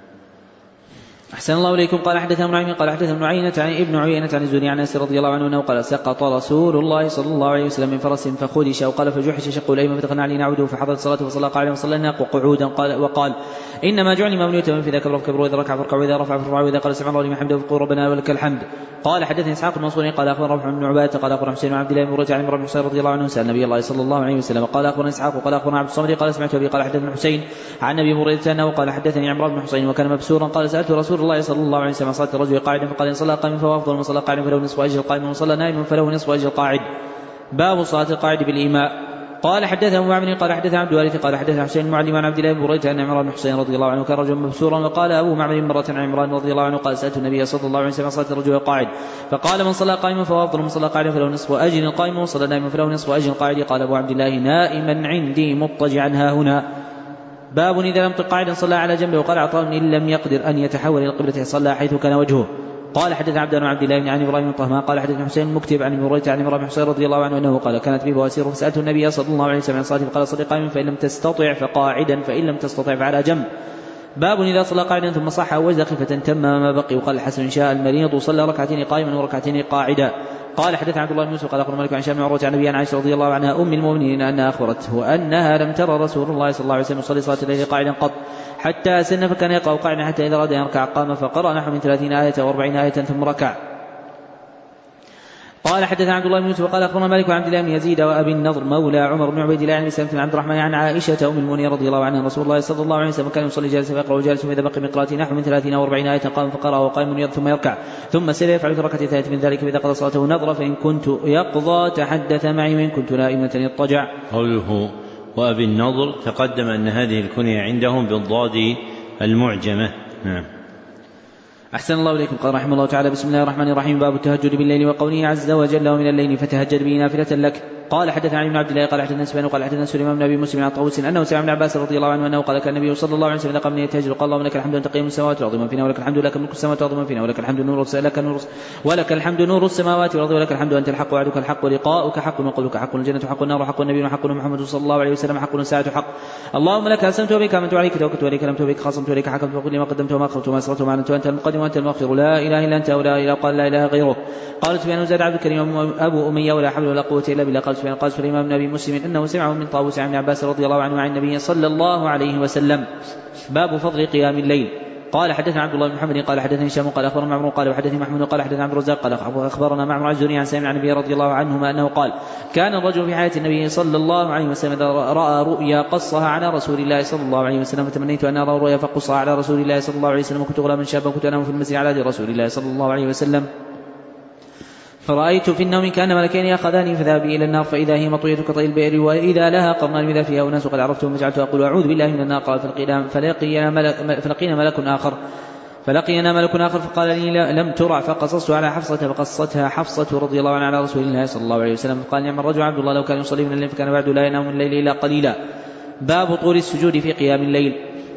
أحسن الله إليكم. قال حدثنا نعيم قال حدثنا ابن عيينة عن ابن عيينة عن الزهري عن أنس رضي الله عنه أنه قال سقط رسول الله صلى الله عليه وسلم من فرس فخدش وقال فجحش شقه الأيمن فتقنع علي نعوده فحضرت صلاته فصلى قاعدا وصلى قعودا قال وقال إنما جعل ممنوتا في ذاك الركب كبر وإذا ركع فركع وإذا رفع فرفع وإذا قال سمع الله لمن حمده فقول ربنا ولك الحمد. قال حدثني إسحاق المنصوري قال أخبرنا رفع بن عبادة قال أخبرنا حسين بن عبد الله بن مرة عن عمرو بن حسين رضي الله عنه سأل النبي الله صلى الله عليه وسلم قال أخبرنا إسحاق قال أخبرنا عبد الصمد قال سمعت أبي قال حدثنا حسين عن أبي مريدة أنه قال حدثني عمرو بن حسين وكان مبسورا قال سألت رسول الله صلى الله عليه وسلم صلاة الرجل قاعدا فقال إن صلى قائما فهو أفضل من صلى قاعدا فله نصف أجر القائم ومن صلى نائما فله نصف أجر القاعد. باب صلاة القاعد بالإيماء. قال حدثنا معمر قال حدثنا عبد الوارث قال حدثنا حسين المعلم عن عبد الله بن بريدة أن عمران بن حسين رضي الله عنه كان رجلا مبسورا وقال أبو معمر مرة عن عمران رضي الله عنه قال سألت النبي صلى الله عليه وسلم صلاة الرجل قاعد فقال من صلى قائما فهو أفضل من صلى قاعدا فله نصف أجر القائم ومن صلى نائما فله نصف أجر القاعد. قال أبو عبد الله نائما عندي مضطجعا ها هنا. باب إذا لم تقع قاعدا صلى على جنبه. وقال عطاء إن لم يقدر أن يتحول إلى القبلة صلى حيث كان وجهه. قال حدثنا عبد الله عبد الله بن عن ابراهيم بن طهمان قال حدثنا حسين المكتب عن مريت عن عمران بن حسين رضي الله عنه انه قال كانت بي بواسير فسالت النبي صلى الله عليه وسلم عن صلاه فقال صل قائما فان لم تستطع فقاعدا فان لم تستطع فعلى جنب. باب اذا صلى قاعدا ثم صح وجد خفه تم ما بقي. وقال الحسن ان شاء المريض صلى ركعتين قائما وركعتين قاعدا. قال حدثنا عبد الله بن يوسف قال اخبرنا مالك عن هشام بن عروة عن ابي عن عائشة رضي الله عنها ام المؤمنين انها اخبرته انها لم ترى رسول الله صلى الله عليه وسلم يصلي صلاه الليل قاعدا قط حتى سن فكان يقرأ قاعدا حتى اذا اراد ان يركع قام فقرأ نحو من ثلاثين آية وأربعين آية ثم ركع. قال حدثنا عبد الله بن يوسف قال اخبرنا مالك عن عبد الله بن يزيد وابي النضر مولى عمر بن عبيد الله عن سلمة بن عبد الرحمن عن عائشة ام المؤمنين رضي الله عنها رسول الله صلى الله عليه وسلم كان يصلي جالسا فيقرأ جالسا فاذا بقي من قراءته نحو من ثلاثين او أربعين آية قام فقرأ وقائم ثم يركع ثم سير يفعل في ركعة ثالث من ذلك فاذا قضى صلاته نظر فان كنت يقضى تحدث معي وان كنت نائمة يضطجع. قوله وابي النضر تقدم ان هذه الكنية عندهم بالضاد المعجمة. نعم. أحسن الله إليكم. قال رحمه الله تعالى بسم الله الرحمن الرحيم. باب التهجد بالليل وقوله عز وجل ومن الليل فتهجد به نافلة لك. قال حدثنا علي بن عبد الله قال حدثنا سفيان قال حدثنا سليمان بن ابي مسلم عن طاووس انه سمع ابن عباس رضي الله عنه انه قال كان النبي صلى الله عليه وسلم قبل ان يتهجد قال اللهم لك الحمد انت قيم السماوات والارض ومن فينا ولك الحمد لك ملك السماوات والارض ومن فينا ولك الحمد نور لك نور ولك الحمد نور السماوات والارض ولك الحمد انت الحق وعدك الحق ولقاؤك حق وقولك حق الجنة حق النار حق النبي حق محمد صلى الله عليه وسلم حق الساعة حق. اللهم لك اسلمت وبك امنت عليك توكلت عليك لم توبك خاصمت عليك حكمت وقل لما قدمت وما اخرت وما اسررت وما اعلنت وانت المقدم وانت المؤخر لا اله الا انت ولا اله قال لا اله غيره. قال سفيان زاد عبد الكريم ابو اميه ولا حول ولا قوه الا بالله. قال سفيان قال سليمان بن ابي مسلم انه سمعه من طاووس عن ابن عباس رضي الله عنه عن النبي صلى الله عليه وسلم. باب فضل قيام الليل. قال حدثنا عبد الله بن محمد قال حدثني هشام قال اخبرنا معمر قال وحدثني محمود قال حدثنا عبد الرزاق قال اخبرنا معمر عن الزهري عن سالم عن النبي رضي الله عنهما انه قال كان الرجل في حياه النبي صلى الله عليه وسلم اذا راى رؤيا قصها على رسول الله صلى الله عليه وسلم فتمنيت ان ارى رؤيا فقصها على رسول الله صلى الله عليه وسلم وكنت غلاما شابا كنت انام في المسجد على يد رسول الله صلى الله عليه وسلم فرأيت في النوم كأن ملكين يأخذاني فذهب إلى النار فإذا هي مطوية كطي البئر وإذا لها قرنان إذا فيها أناس قد عرفتهم فجعلت أقول أعوذ بالله من النار. قال فلقينا ملك, فلقينا ملك آخر فلقينا ملك آخر فقال لي لم ترع فقصصت على حفصة فقصتها حفصة رضي الله عنها على رسول الله صلى الله عليه وسلم فقال نعم الرجل عبد الله لو كان يصلي من الليل فكان بعد لا ينام من الليل إلا قليلا. باب طول السجود في قيام الليل.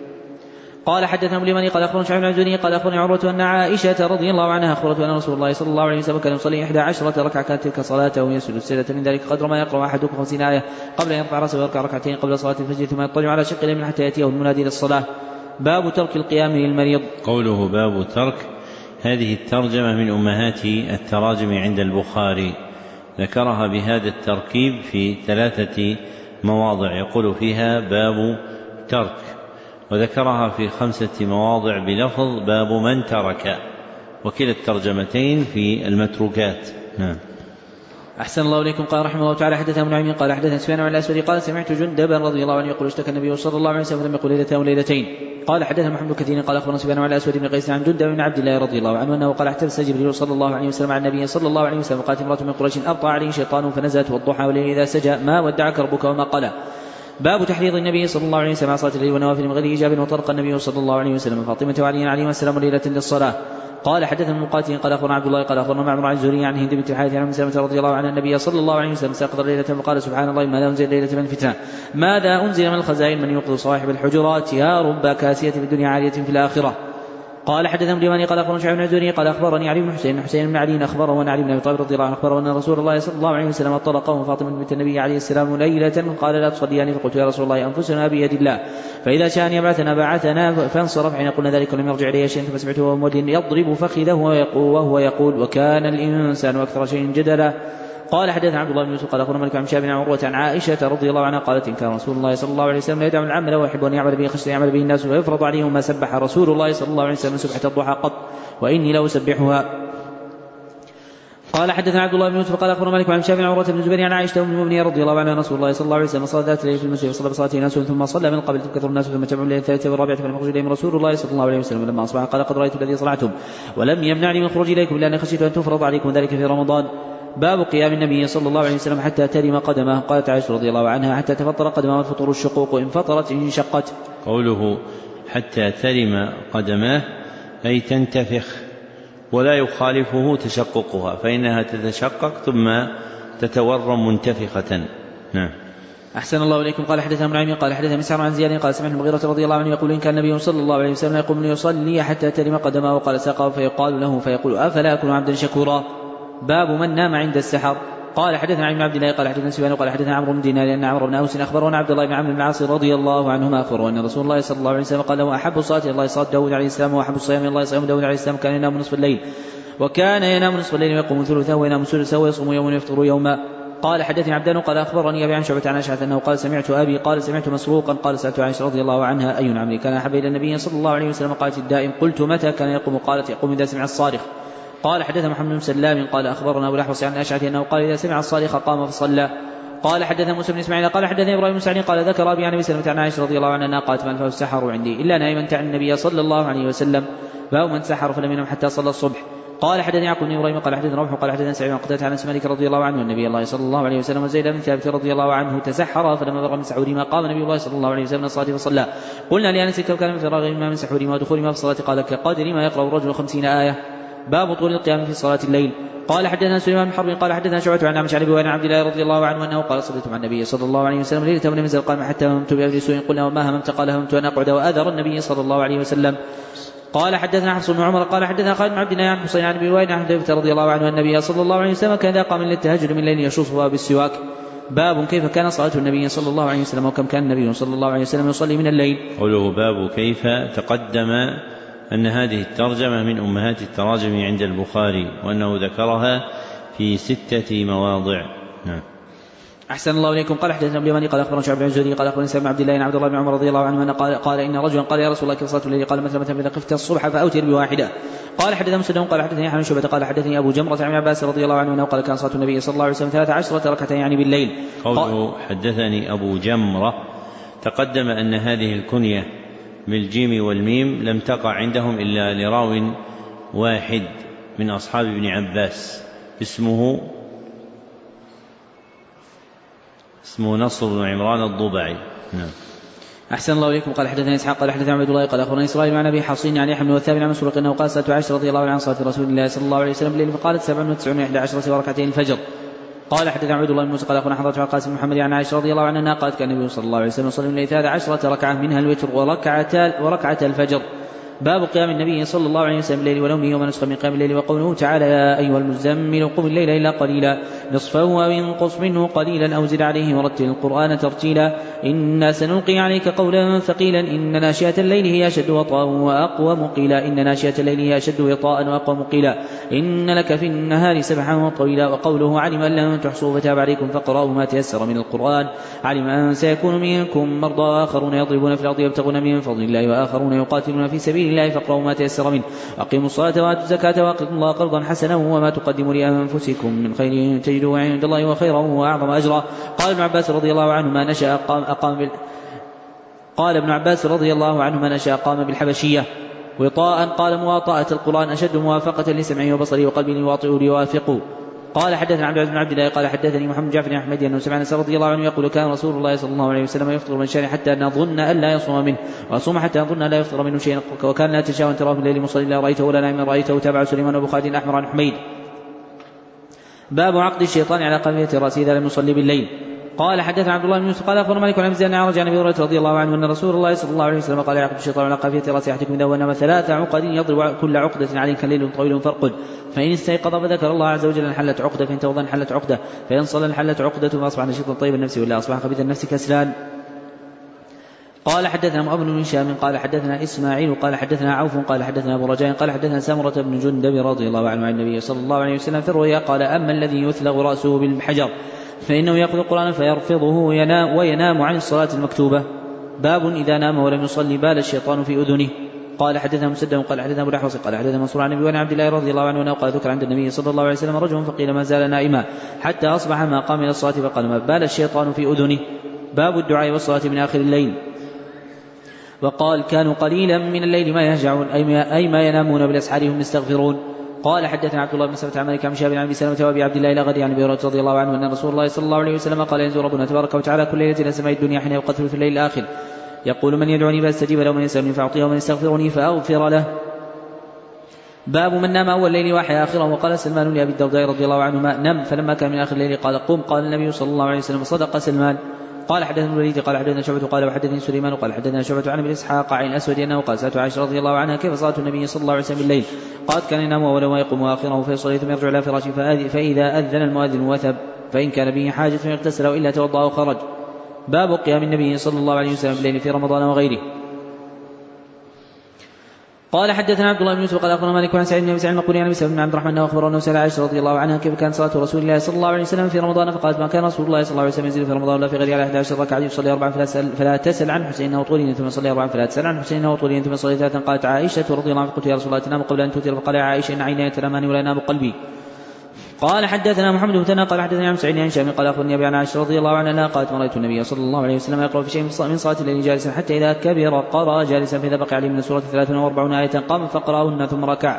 قال حدثنا ابن اليماني قال أخبرنا شعيب بن الزهري قال أخبرني عروة أن عائشة رضي الله عنها أخبرته أن رسول الله صلى الله عليه وسلم كان يصلي إحدى عشرة ركعة كانت تلك صلاته ويسجد السجدة من ذلك قدر ما يقرأ أحدكم خمسين آية قبل أن يرفع رأسه ويركع ركعتين قبل صلاة الفجر ثم يضطجع على شق اليمين حتى يأتيه المنادي للصلاة. باب ترك القيام للمريض. قوله باب ترك، هذه الترجمة من أمهات التراجم عند البخاري، ذكرها بهذا التركيب في ثلاثة مواضع يقول فيها باب ترك، وذكرها في خمسة مواضع بلفظ باب من ترك، وكلا الترجمتين في المتروكات. نعم. أحسن الله إليكم. قال رحمه الله تعالى حدثنا ابن نعيم قال حدثنا سفيان عن الأسود قال سمعت جندبا رضي الله عنه يقول اشتكى النبي صلى الله عليه وسلم فلم يقل ليلتين وليلتين. قال حدثنا محمد كثير قال أخبرنا سفيان عن الأسود بن قيس عن جندب بن عبد الله رضي الله عنه أنه قال احتبس جبريل صلى الله عليه وسلم على النبي صلى الله عليه وسلم قالت امرأة من قريش أبطأ عليه شيطان فنزلت والضحى والليل إذا سجى ما ودعك ربك وما قلى. باب تحريض النبي صلى الله عليه وسلم على صلاة الليل ونوافل من غير إيجاب وطرق النبي صلى الله عليه وسلم فاطمة وعلي عليهما السلام ليلة للصلاة. قال حدثنا مقاتل قال أخبرنا عبد الله قال أخبرنا معمر عن الزهري عن هند بنت الحارث عن أم سلمة رضي الله عنها النبي صلى الله عليه وسلم ساقط ليلة فقال سبحان الله ماذا أنزل ليلة من فتنة ماذا أنزل من الخزائن من يوقظ صاحب الحجرات يا رب كاسية في الدنيا عالية في الآخرة. قال حدثنا ابن اليماني قال أخبرنا شعيب بن الزهري قال أخبرني علي بن حسين حسين بن علي أخبره وأن علي بن أبي طالب رضي الله عنه أخبره أن رسول الله صلى الله عليه وسلم طلقه فاطمة بنت النبي عليه السلام ليلة قال لا تصليان فقلت يا رسول الله أنفسنا بيد الله فإذا شاء أن يبعثنا بعثنا فانصرف حين قلنا ذلك ولم يرجع إليه شيئا فسمعته وهو مولد يضرب فخذه وهو يقول وكان الإنسان أكثر شيء جدلا. قال حدثنا عبد الله بن يوسف قال أخبرنا مالك عن شاب عن عروة عن عائشة رضي الله عنها قالت إن كان رسول الله صلى الله عليه وسلم لا يدع العمل ويحب أن يعمل به خشية يعمل به الناس ويفرض عليهم ما سبح رسول الله صلى الله عليه وسلم سبحة الضحى قط وإني لا أسبحها. قال حدثنا عبد الله بن يوسف قال أخبرنا مالك عن شاب عن عروة بن الزبير عن عائشة أم المؤمنين رضي الله عنها رسول الله صلى الله عليه وسلم صلى ذات الليل في المسجد وصلى بصلاته ناس ثم صلى من قبل تكثر الناس ثم جمعوا الليل الثالثة والرابعة فلم يخرج إليهم رسول الله صلى الله عليه وسلم لما أصبح قال قد رأيت الذي صنعتم ولم يمنعني من الخروج إليكم إلا أن خشيت أن تفرض عليكم ذلك في رمضان. باب قيام النبي صلى الله عليه وسلم حتى ترم قدمه. قالت عائشة رضي الله عنها حتى تفطر قدمه والفطور الشقوق إن فطرت إن شقت. قوله حتى ترم قدمه أي تنتفخ ولا يخالفه تشققها فإنها تتشقق ثم تتورم منتفخة. نعم. أحسن الله إليكم. قال حدثنا ابن نعيم قال حدثنا مسعر عن زياد قال سمعت المغيرة رضي الله عنه يقول إن كان النبي صلى الله عليه وسلم يقوم ليصلي حتى ترم قدمه وقال ساقه فيقال له فيقول أفلا أكون عبدا شكورا. باب من نام عند السحر. قال حدثنا عن عبد الله قال حدثنا سفيان قال حدثنا عمرو بن دينار أن عمرو بن أوس أخبره عبد الله بن عمرو بن العاص رضي الله عنهما أخبره أن رسول الله صلى الله عليه وسلم قال له أحب الصلاة إلى الله صلاة داود عليه السلام وأحب الصيام إلى الله صيام داود عليه السلام كان ينام نصف الليل وكان ينام نصف الليل ويقوم ثلثه وينام ثلثه ويصوم يوما ويفطر يوما. قال حدثني عبدان قال أخبرني أبي عن شعبة عن أشعث أنه قال سمعت أبي قال سمعت مسروقا قال سألت عائشة رضي الله عنها أي عمري كان أحب إلى النبي صلى الله عليه وسلم قالت الدائم قلت متى كان يقوم قالت يقوم إذا سمع الصارخ. قال حدثنا محمد بن سلام قال أخبرنا أبو الأحوص عن أشعث أنه قال إذا سمع الصارخ قام فصلى. قال حدثنا موسى بن إسماعيل قال حدثنا إبراهيم بن سعد قال ذكر أبي عن أبي سلمة عن عائشة رضي الله عنها أنها قالت من فهو السحر عندي إلا نائما عن النبي صلى الله عليه وسلم فهو من سحر فلم ينم حتى صلى الصبح. قال حدثني يعقوب بن إبراهيم قال حدثنا روح قال حدثنا سعيد بن قتادة عن أنس مالك رضي الله عنه النبي الله صلى الله عليه وسلم وزيد بن ثابت رضي الله عنه تسحر فلما بلغ من سحورهما قام النبي الله صلى الله عليه وسلم الصلاة فصلى. قلنا لأنس كم كان من فراغهما من سحورهما ودخولهما في الصلاة قال كقدر ما يقرأ الرجل خمسين آية. باب طول القيام في صلاة الليل. قال حدثنا سليمان بن حرب قال حدثنا شعبة عن عمش عن ابي عبد الله رضي الله عنه انه قال صليت مع النبي صلى الله عليه وسلم ليله ولم يزل قام حتى هممت بامر سوء قلنا وما هممت قال هممت ان اقعد واذر النبي صلى الله عليه وسلم. قال حدثنا حفص بن عمر قال حدثنا خالد بن عبد الله عن حسين عن ابي وائل عن حذيفه رضي الله عنه النبي صلى الله عليه وسلم كان اذا قام للتهجد من الليل يشوصها بالسواك. باب كيف كان صلاة النبي صلى الله عليه وسلم وكم كان النبي صلى الله عليه وسلم يصلي من الليل. قوله باب كيف تقدم أن هذه الترجمة من أمهات التراجم عند البخاري وأنه ذكرها في ستة مواضع. نعم. أحسن الله إليكم. قال حدثنا ابن اليماني قال أخبرنا شعب بن الزهري قال أخبرني سلمة عبد الله بن عبد الله بن عمر رضي الله عنه قال قال إن رجلا قال يا رسول الله كيف صلاة الليل قال مثلا مثلا إذا خفت الصبح فأوتر بواحدة. قال حدثنا مسدد قال حدثني يحيى بن شعبة قال حدثني أبو جمرة عن عباس رضي الله عنه أنه قال كان صلاة النبي صلى الله عليه وسلم ثلاث عشرة ركعة يعني بالليل. قوله حدثني أبو جمرة تقدم أن هذه الكنية بالجيم والميم لم تقع عندهم إلا لراو واحد من أصحاب ابن عباس اسمه اسمه نصر بن عمران الضبعي. نعم. أحسن الله إليكم. قال حدثنا إسحاق قال حدثنا عبد الله قال أخبرني إسرائيل عن أبي حصين عن يحيى بن وثاب عن مسروق أنه قال سألت عائشة رضي الله عنها عن صلاة رسول الله صلى الله عليه وسلم بالليل فقالت سبع وتسعون وإحدى عشرة وركعتين الفجر. قال حدثنا عبد الله بن موسى قال أخبرنا حضرة عن قاسم محمد عن عائشة رضي الله عنها قالت كان النبي صلى الله عليه وسلم يصلي الليل ثلاث عشرة ركعة منها الوتر وركعة وركعة الفجر. باب قيام النبي صلى الله عليه وسلم الليل ونومه وما نسخ من قيام الليل وقوله تعالى يا أيها المزمل قم الليل إلا قليلا نصفه أو انقص منه قليلا أو زد عليه ورتل القرآن ترتيلا إنا سنلقي عليك قولا ثقيلا إن ناشئة الليل هي أشد وطئا وأقوم قيلا إن ناشئة الليل هي أشد وطئا وأقوم قيلا إن لك في النهار سبحا طويلا. وقوله علم أن لن تحصوا فتاب عليكم فاقرأوا ما تيسر من القرآن علم أن سيكون منكم مرضى وآخرون يضربون في الأرض يبتغون من فضل الله وآخرون يقاتلون في سبيل الله فاقرأوا ما تيسر منه أقيموا الصلاة وآتوا الزكاة وأقرضوا الله قرضا حسنا وما تقدموا لأنفسكم من خير تجدوه عند الله وخيرا وأعظم أجرا. قال ابن عباس رضي الله عنهما نشأ أقام, أقام بال... قال ابن عباس رضي الله عنهما نشأ أقام بالحبشية وطاء. قال مواطأة القرآن أشد موافقة لسمعه وبصره وقلبه يواطئ ليوافقه. قال حدثنا عبد العزيز بن عبد الله قال حدثني محمد جعفر بن احمد انه سمع انس رضي الله عنه يقول كان رسول الله صلى الله عليه وسلم يفطر من شهر حتى نظن ان لا يصوم منه واصوم حتى نظن ان لا يفطر منه شيئا وكان لا تشاء ان تراه في الليل مصلي لا رايته ولا نائما رايته. تابع سليمان وابو خالد الاحمر عن حميد. باب عقد الشيطان على قافية راسه اذا لم يصلي بالليل. قال حدثنا عبد الله بن يوسف قال اخبرنا مالك عن ابي زيد عن ابي هريره رضي الله عنه ان رسول الله صلى الله عليه وسلم قال يعقد الشيطان على قافية راس احدكم اذا نام ثلاث عقد يضرب كل عقدة عليه كليل طويل فرقد فإن استيقظ فذكر الله عز وجل انحلت عقدة فإن توضأ انحلت عقدة فإن صلى انحلت عقدة فأصبح نشيطا طيب النفس ولا أصبح خبيث النفس كسلان. قال حدثنا مؤمن بن هشام قال حدثنا إسماعيل قال حدثنا عوف قال حدثنا أبو رجاء قال حدثنا سمرة بن جندب رضي الله عنه عن النبي صلى الله عليه وسلم في الرؤيا قال أما الذي يثلغ رأسه بالحجر فإنه يأخذ القرآن فيرفضه ينام وينام عن الصلاة المكتوبة. باب إذا نام ولم يصلي بال الشيطان في أذنه. قال حدثنا مسدد قال حدثنا ابو الاحوص قال حدثنا منصور عن ابي وعن عبد الله رضي الله عنه انه قال ذكر عند النبي صلى الله عليه وسلم رجل فقيل ما زال نائما حتى اصبح ما قام الى الصلاه فقال ما بال الشيطان في اذنه. باب الدعاء والصلاه من اخر الليل. وقال كانوا قليلا من الليل ما يهجعون اي ما ينامون بالاسحار هم يستغفرون. قال حدثنا عبد الله بن سلمة عن مالك عن شهاب عن ابي سلمة وابي عبد الله الاغدي عن ابي هريرة رضي الله عنه ان رسول الله صلى الله عليه وسلم قال ينزل ربنا تبارك وتعالى كل ليله الى سماء الدنيا حين يقتل في الليل الاخر يقول من يدعوني فاستجيب له ومن يسألني فأعطيه ومن يستغفرني فأغفر له. باب من نام أول الليل وأحيا آخره. وقال سلمان لأبي الدرداء رضي الله عنهما نم فلما كان من آخر الليل قال قم قال النبي صلى الله عليه وسلم صدق سلمان. قال حدثنا الوليد قال حدثنا شعبة قال وحدثني سليمان قال حدثنا شعبة عن ابن إسحاق عن الأسود أنه قال سألت عائشة رضي الله عنها كيف صلاة النبي صلى الله عليه وسلم بالليل قالت كان ينام أولا ويقوم آخره فيصلي ثم يرجع إلى فراشه فإذا أذن المؤذن وثب فإن كان به حاجة فيغتسل إلا توضأ وخرج. باب قيام النبي صلى الله عليه وسلم بالليل في رمضان وغيره. قال حدثنا عبد الله بن يوسف قال اخبرنا مالك عن سعيد بن ابي سعيد المقبوري عن ابي سعيد بن عبد الرحمن واخبره انه سال عائشه رضي الله عنها كيف كان صلاه رسول الله صلى الله عليه وسلم في رمضان فقالت ما كان رسول الله صلى الله عليه وسلم ينزل في رمضان ولا في غيره على إحدى عشرة ركعه يصلي اربعا فلا تسال, فلا تسأل عن حسينه طولين ثم صلي اربعا فلا تسأل عن حسينه طولين ثم صلي ثلاثا. قالت عائشه رضي الله عنها قلت يا رسول الله تنام قبل ان توتر فقال يا عائشه ان عيني تنامان ولا ينام قلبي. قال حدثنا محمد بن ثنا قال حدثنا عن سعيد بن هشام قال اخبرني ابي عن عائشه رضي الله عنها قالت رايت النبي صلى الله عليه وسلم يقرأ في شيء من صلاه الليل جالسا حتى اذا كبر قرأ جالسا فاذا بقي عليه من السوره ثلاثون واربعون آية قام فقرأهن ثم ركع.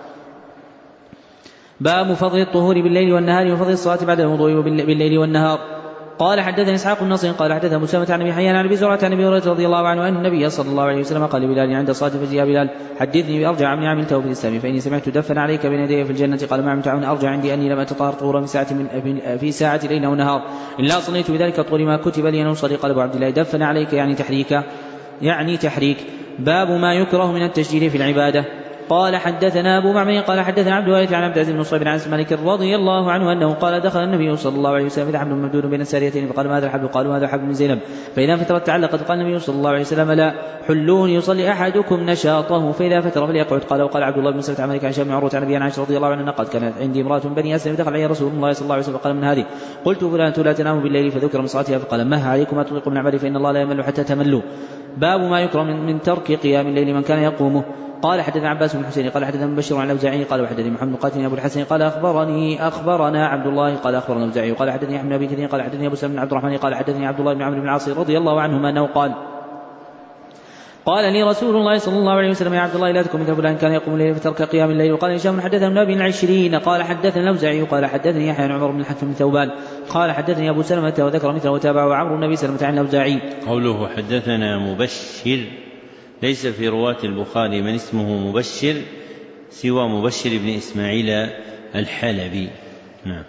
باب فضل الطهور بالليل والنهار وفضل الصلاه بعد الوضوء بالليل والنهار. قال حدثني اسحاق النصر قال حدثنا مسلمة عن ابي حيان عن ابي زرعة عن ابي هريرة رضي الله عنه ان النبي صلى الله عليه وسلم قال لبلال عند صلاه الفجر يا بلال حدثني بارجع عمل عملته في الاسلام فاني سمعت دفن عليك بين يدي في الجنه. قال ما عملت عمل ارجع عندي اني لم اتطهر طهورا في ساعه من في ساعه ليل او نهار الا صليت بذلك الطهور ما كتب لي ان اصلي. قال ابو عبد الله دفن عليك يعني تحريك يعني تحريك. باب ما يكره من التشديد في العباده. قال حدثنا أبو معمر قال حدثنا عبد الوارث عن عبد العزيز بن صهيب عن أنس مالك رضي الله عنه أنه قال دخل النبي صلى الله عليه وسلم في حبل ممدود بين الساريتين فقال ما هذا الحبل قالوا هذا حبل من زينب فإذا فترت تعلقت. قال النبي صلى الله عليه وسلم لا حلون يصلي أحدكم نشاطه فإذا فتر فليقعد. قال وقال عبد الله بن سلمة عن مالك عن هشام بن عروة عن أبي عائشة رضي الله عنها قد كانت عندي امرأة بني أسلم دخل علي رسول الله صلى الله عليه وسلم فقال من هذه قلت فلانة لا تنام بالليل فذكر من صلاتها فقال ما عليكم ما تطلقوا من عملي فإن الله لا يمل حتى تملوا. باب ما يكره من, من ترك قيام الليل من كان يقومه. قال حدثنا عباس بن حسين قال حدثنا مبشر عن الأوزاعي قال وحدثني محمد قاتل أبو الحسن قال أخبرني أخبرنا عبد الله قال أخبرنا الأوزاعي قال حدثني أحمد بن أبي كثير قال حدثني أبو سلمة بن عبد الرحمن قال حدثني عبد الله بن عمرو بن العاص رضي الله عنهما أنه قال قال لي رسول الله صلى الله عليه وسلم: يا عبد الله لا تكن مثل فلان كان يقوم الليل فترك قيام الليل. وقال هشام: حدثنا ابن ابي العشرين قال حدثنا الاوزاعي قال حدثني يحيى بن عمر بن الحكم بن ثوبان قال حدثني ابو سلمة وذكر مثله وتابعه عمرو بن ابي سلمة عن الاوزاعي. قوله حدثنا مبشر ليس في رواة البخاري من اسمه مبشر سوى مبشر بن اسماعيل الحلبي. نعم.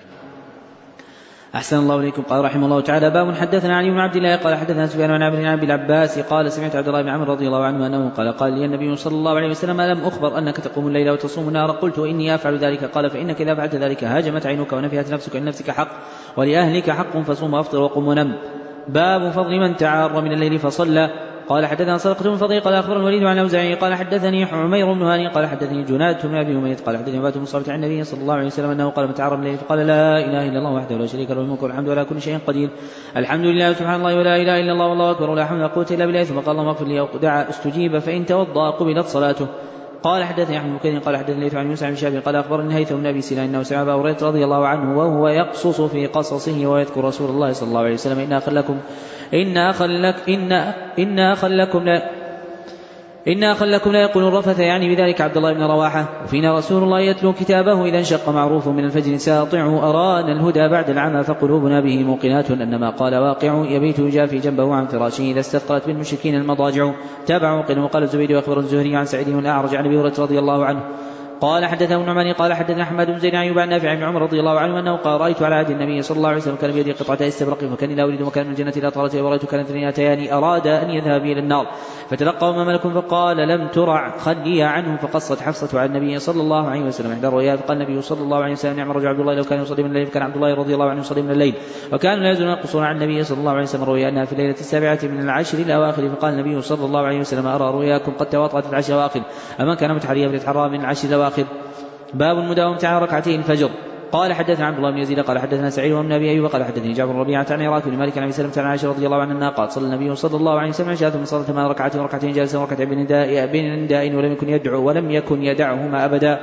أحسن الله إليكم. قال رحمه الله تعالى: باب حدثنا علي بن عبد الله قال حدثنا سفيان عن عبد بن العباس قال سمعت عبد الله بن عمرو رضي الله عنه أنه قال قال لي النبي صلى الله عليه وسلم: ألم أخبر أنك تقوم الليل وتصوم النهار؟ قلت: إني أفعل ذلك. قال: فإنك إذا فعلت ذلك هاجمت عينك ونفيت نفسك، إن نفسك حق ولأهلك حق، فصوم وأفطر وقم ونم. باب فضل من تعار من الليل فصلى. قال حدثنا صدقة بن فضيل قال أخبر الوليد عن الأوزاعي قال حدثني عمير بن هاني قال حدثني جناد بن أبي أمية قال حدثني عبادة بن صامت عن النبي صلى الله عليه وسلم أنه قال: من تعار من الليل فقال: لا إله إلا الله وحده لا شريك له الملك والحمد على كل شيء قدير، الحمد لله سبحان الله ولا إله إلا الله والله أكبر ولا حول ولا قوة إلا بالله، ثم قال: اللهم اغفر لي، أو دعا استجيب، فإن توضأ قبلت صلاته. قال حدثني احمد بن بكير قال حدثني عن يوسف بن شهاب قال اخبرني هيثم بن ابي سنان انه سمع ابا هريره رضي الله عنه وهو يقصص في قصصه ويذكر رسول الله صلى الله عليه وسلم: ان اخا لكم ان اخا لك ان ان اخا لكم لا إن أخا لكم لا يقول الرفث، يعني بذلك عبد الله بن رواحة. وفينا رسول الله يتلو كتابه إذا انشق معروف من الفجر ساطع أرانا الهدى بعد العمى، فقلوبنا به موقنات أنما قال واقع، يبيت يجافي جنبه عن فراشه إذا استثقلت بالمشركين المضاجع. تابع موقن. وقال الزبير وأخبر الزهري عن سعيد الأعرج عن أبي هريرة رضي الله عنه قال حدثه النعماني قال حدثنا أحمد بن زيد عن أيوب عن نافع بن عمر رضي الله عنه أنه قال: رأيت على عهد النبي صلى الله عليه وسلم كان بيده قطعة استبرق فكان لا أريد مكان من الجنة لا طارت، ورأيت كان اثنين أتيان أراد أن يذهب إلى النار فتلقوا ملك فقال: لم ترع خلي عنه. فقصت حفصة على النبي صلى الله عليه وسلم إحدى الرؤيا فقال النبي صلى الله عليه وسلم: نعم الرجل عبد الله لو كان يصلي من الليل. فكان عبد الله رضي الله عنه يصلي من الليل وكانوا لا يزالون يقصون عن النبي صلى الله عليه وسلم رؤيا أنها في الليلة السابعة من العشر الأواخر. فقال النبي صلى الله عليه وسلم: أرى رؤياكم قد تواطأت العشر الأواخر، أما كان متحريا فليتحرى من العشر الأواخر. باب المداومة على ركعتين الفجر. قال حدثنا عبد الله بن يزيد قال حدثنا سعيد بن ابي ايوب قال حدثني جابر بن ربيعه عن عراك بن مالك عن ابي سلمة عن عائشه رضي الله عنها قال: صلى النبي صلى الله عليه وسلم عشاء ثم صلى ثمان ركعات وركعتين جالسا وركعتين بنداء بنداء ولم يكن يدعو ولم يكن يدعهما ابدا.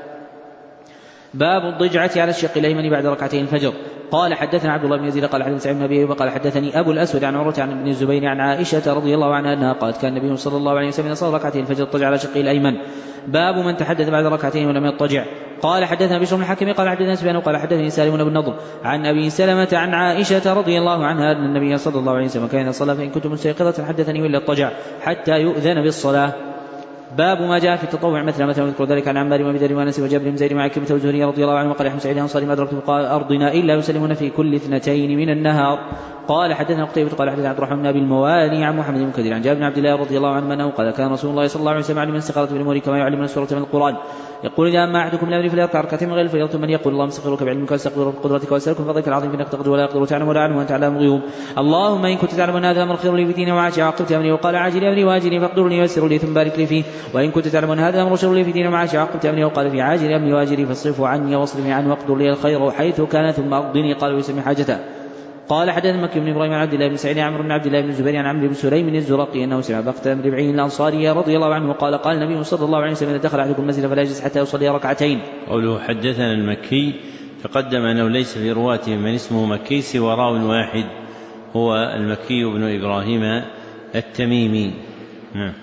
باب الضجعة على الشق الأيمن بعد ركعتين الفجر. قال حدثنا عبد الله بن يزيد قال حدثنا سعيد بن ابي ايوب قال حدثني ابو الاسود عن عروة عن ابن الزبير عن عائشه رضي الله عنها انها قالت: كان النبي صلى الله عليه وسلم صلى ركعتين الفجر اضطجع على شقه الايمن. باب من تحدث بعد ركعتين ولم يضطجع. قال حدثنا بشر بن الحكم قال حدثنا سفيان قال حدثني سالم بن النضر عن ابي سلمة عن عائشه رضي الله عنها ان النبي صلى الله عليه وسلم كان صلى فان كنت مستيقظة حدثني ولا اضطجع حتى يؤذن بالصلاه. باب ما جاء في التطوع مثلا مثلا يذكر ذلك عن عمار وبدر وانس وجابر بن زيد وعكرمة والزهري رضي الله عنه وقال يحيى سعيد الانصاري: ما ادركت ارضنا الا يسلمون في كل اثنتين من النهار. قال حدثنا قتيبة قال حدثنا عبد الرحمن بن الموالي عن محمد بن كثير عن جابر بن عبد الله رضي الله عنه انه قال: كان رسول الله صلى الله عليه وسلم يعلم الاستخارة بالامور كما يعلم سورة من القرآن، يقول: اذا اما احدكم الامر فليركع ركعتين من غير الفريضة، من يقول: اللهم استغفرك بعلمك واستغفر بقدرتك واسالك من فضلك العظيم فانك تقدر ولا يقدر تعلم ولا اعلم وانت علام الغيوب. اللهم ان كنت تعلم ان هذا الامر خير لي في ديني وعاجل عقبت امري، وقال: عاجل امري واجلي فاقدرني ويسر لي ثم بارك لي فيه، وان كنت تعلم ان هذا الامر شر لي في ديني وعاجل عقبت امري، وقال: في عاجل امري واجلي فاصرفه عني واصرفني عنه واقدر لي الخير حيث كان ثم اقضني. قال: ويسمي حاجته. قال حدثنا مكي بن ابراهيم عن عبد الله بن سعيد عن عمرو بن عبد الله بن الزبير عن عمرو بن سليم الزرقي انه سمع بختة بن ربعي الانصاري رضي الله عنه وقال: قال النبي صلى الله عليه وسلم: اذا دخل احدكم المسجد فلا يجلس حتى يصلي ركعتين. قوله حدثنا المكي تقدم انه ليس في رواته من اسمه مكي سوى راو واحد هو المكي بن ابراهيم التميمي. نعم.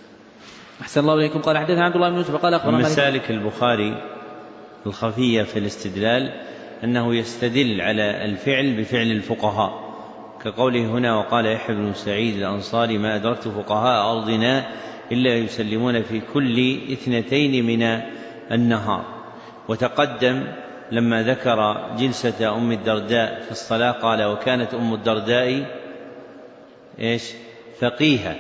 احسن الله اليكم. قال حدثنا عبد الله بن يوسف قال اخبرنا مسالك البخاري الخفية في الاستدلال أنه يستدل على الفعل بفعل الفقهاء، كقوله هنا: وقال يحيى بن سعيد الأنصاري: ما أدركت فقهاء أرضنا إلا يسلمون في كل اثنتين من النهار. وتقدم لما ذكر جلسة أم الدرداء في الصلاة قال: وكانت أم الدرداء إيش؟ فقيهة.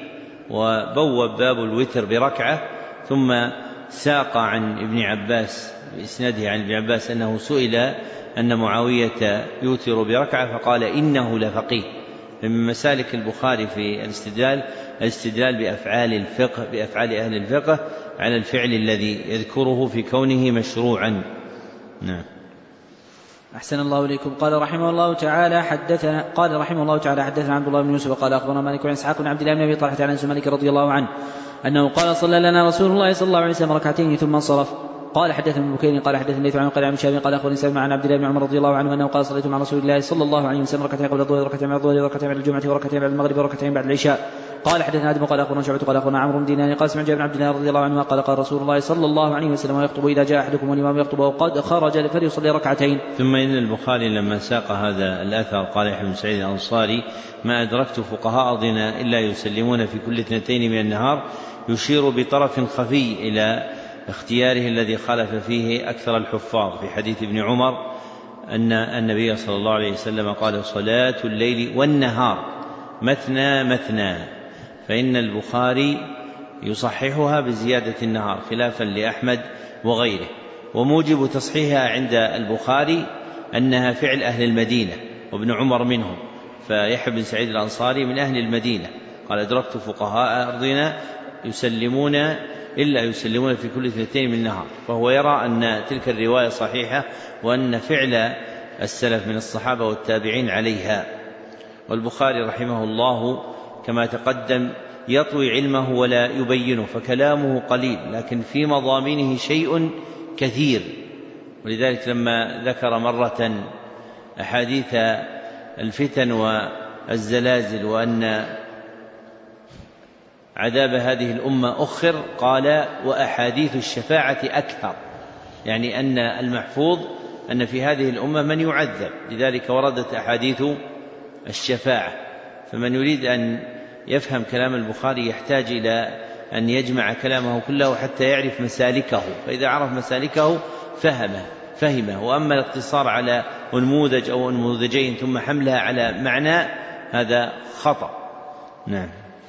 وبوب باب الوتر بركعة، ثم ساق عن ابن عباس بإسناده عن ابن عباس أنه سئل أن معاوية يوتر بركعة فقال: إنه لفقيه. من مسالك البخاري في الاستدلال الاستدلال بأفعال الفقه بأفعال أهل الفقه على الفعل الذي يذكره في كونه مشروعا. نعم. أحسن الله إليكم. قال رحمه الله تعالى حدثنا قال رحمه الله تعالى حدثنا عبد الله بن يوسف قال أخبرنا مالك بن إسحاق بن عبد الله بن أبي طلحة عن أنس مالك رضي الله عنه أنه قال: صلى لنا رسول الله صلى الله عليه وسلم ركعتين ثم انصرف. قال حدثنا ابن بكير قال حدثنا ليث عن قال عن شهاب قال اخبرني سلمى عن عبد الله بن عمر رضي الله عنه انه قال: صليت مع رسول الله صلى الله عليه وسلم ركعتين قبل الظهر وركعتين بعد الظهر وركعتين بعد الجمعة وركعتين بعد المغرب وركعتين بعد العشاء. قال حدثنا آدم قال أخبرنا شعبة قال أخبرنا عمرو بن دينار قال سمعت جابر بن عبد الله رضي الله عنه قال قال رسول الله صلى الله عليه وسلم يخطب إذا جاء أحدكم والإمام يخطب وقد خرج فليصلي ركعتين. ثم إن البخاري لما ساق هذا الأثر قال يحيى بن سعيد الأنصاري ما أدركت فقهاء أرضنا إلا يسلمون في كل اثنتين من النهار، يشير بطرف خفي إلى اختياره الذي خالف فيه أكثر الحفاظ في حديث ابن عمر أن النبي صلى الله عليه وسلم قال صلاة الليل والنهار مثنى مثنى، فإن البخاري يصححها بزيادة النهار خلافا لأحمد وغيره. وموجب تصحيحها عند البخاري أنها فعل أهل المدينة وابن عمر منهم، فيحيى بن سعيد الأنصاري من أهل المدينة قال أدركت فقهاء أرضنا يسلمون إلا يسلمون في كل اثنتين من النهار، فهو يرى أن تلك الرواية صحيحة وأن فعل السلف من الصحابة والتابعين عليها. والبخاري رحمه الله كما تقدم يطوي علمه ولا يبينه، فكلامه قليل لكن في مضامينه شيء كثير، ولذلك لما ذكر مرة أحاديث الفتن والزلازل وأن عذاب هذه الأمة أخر قال وأحاديث الشفاعة أكثر، يعني أن المحفوظ أن في هذه الأمة من يعذب، لذلك وردت أحاديث الشفاعة. فمن يريد أن يفهم كلام البخاري يحتاج إلى أن يجمع كلامه كله حتى يعرف مسالكه، فإذا عرف مسالكه فهمه فهمه وأما الاقتصار على نموذج أو نموذجين ثم حملها على معنى هذا خطأ. نعم.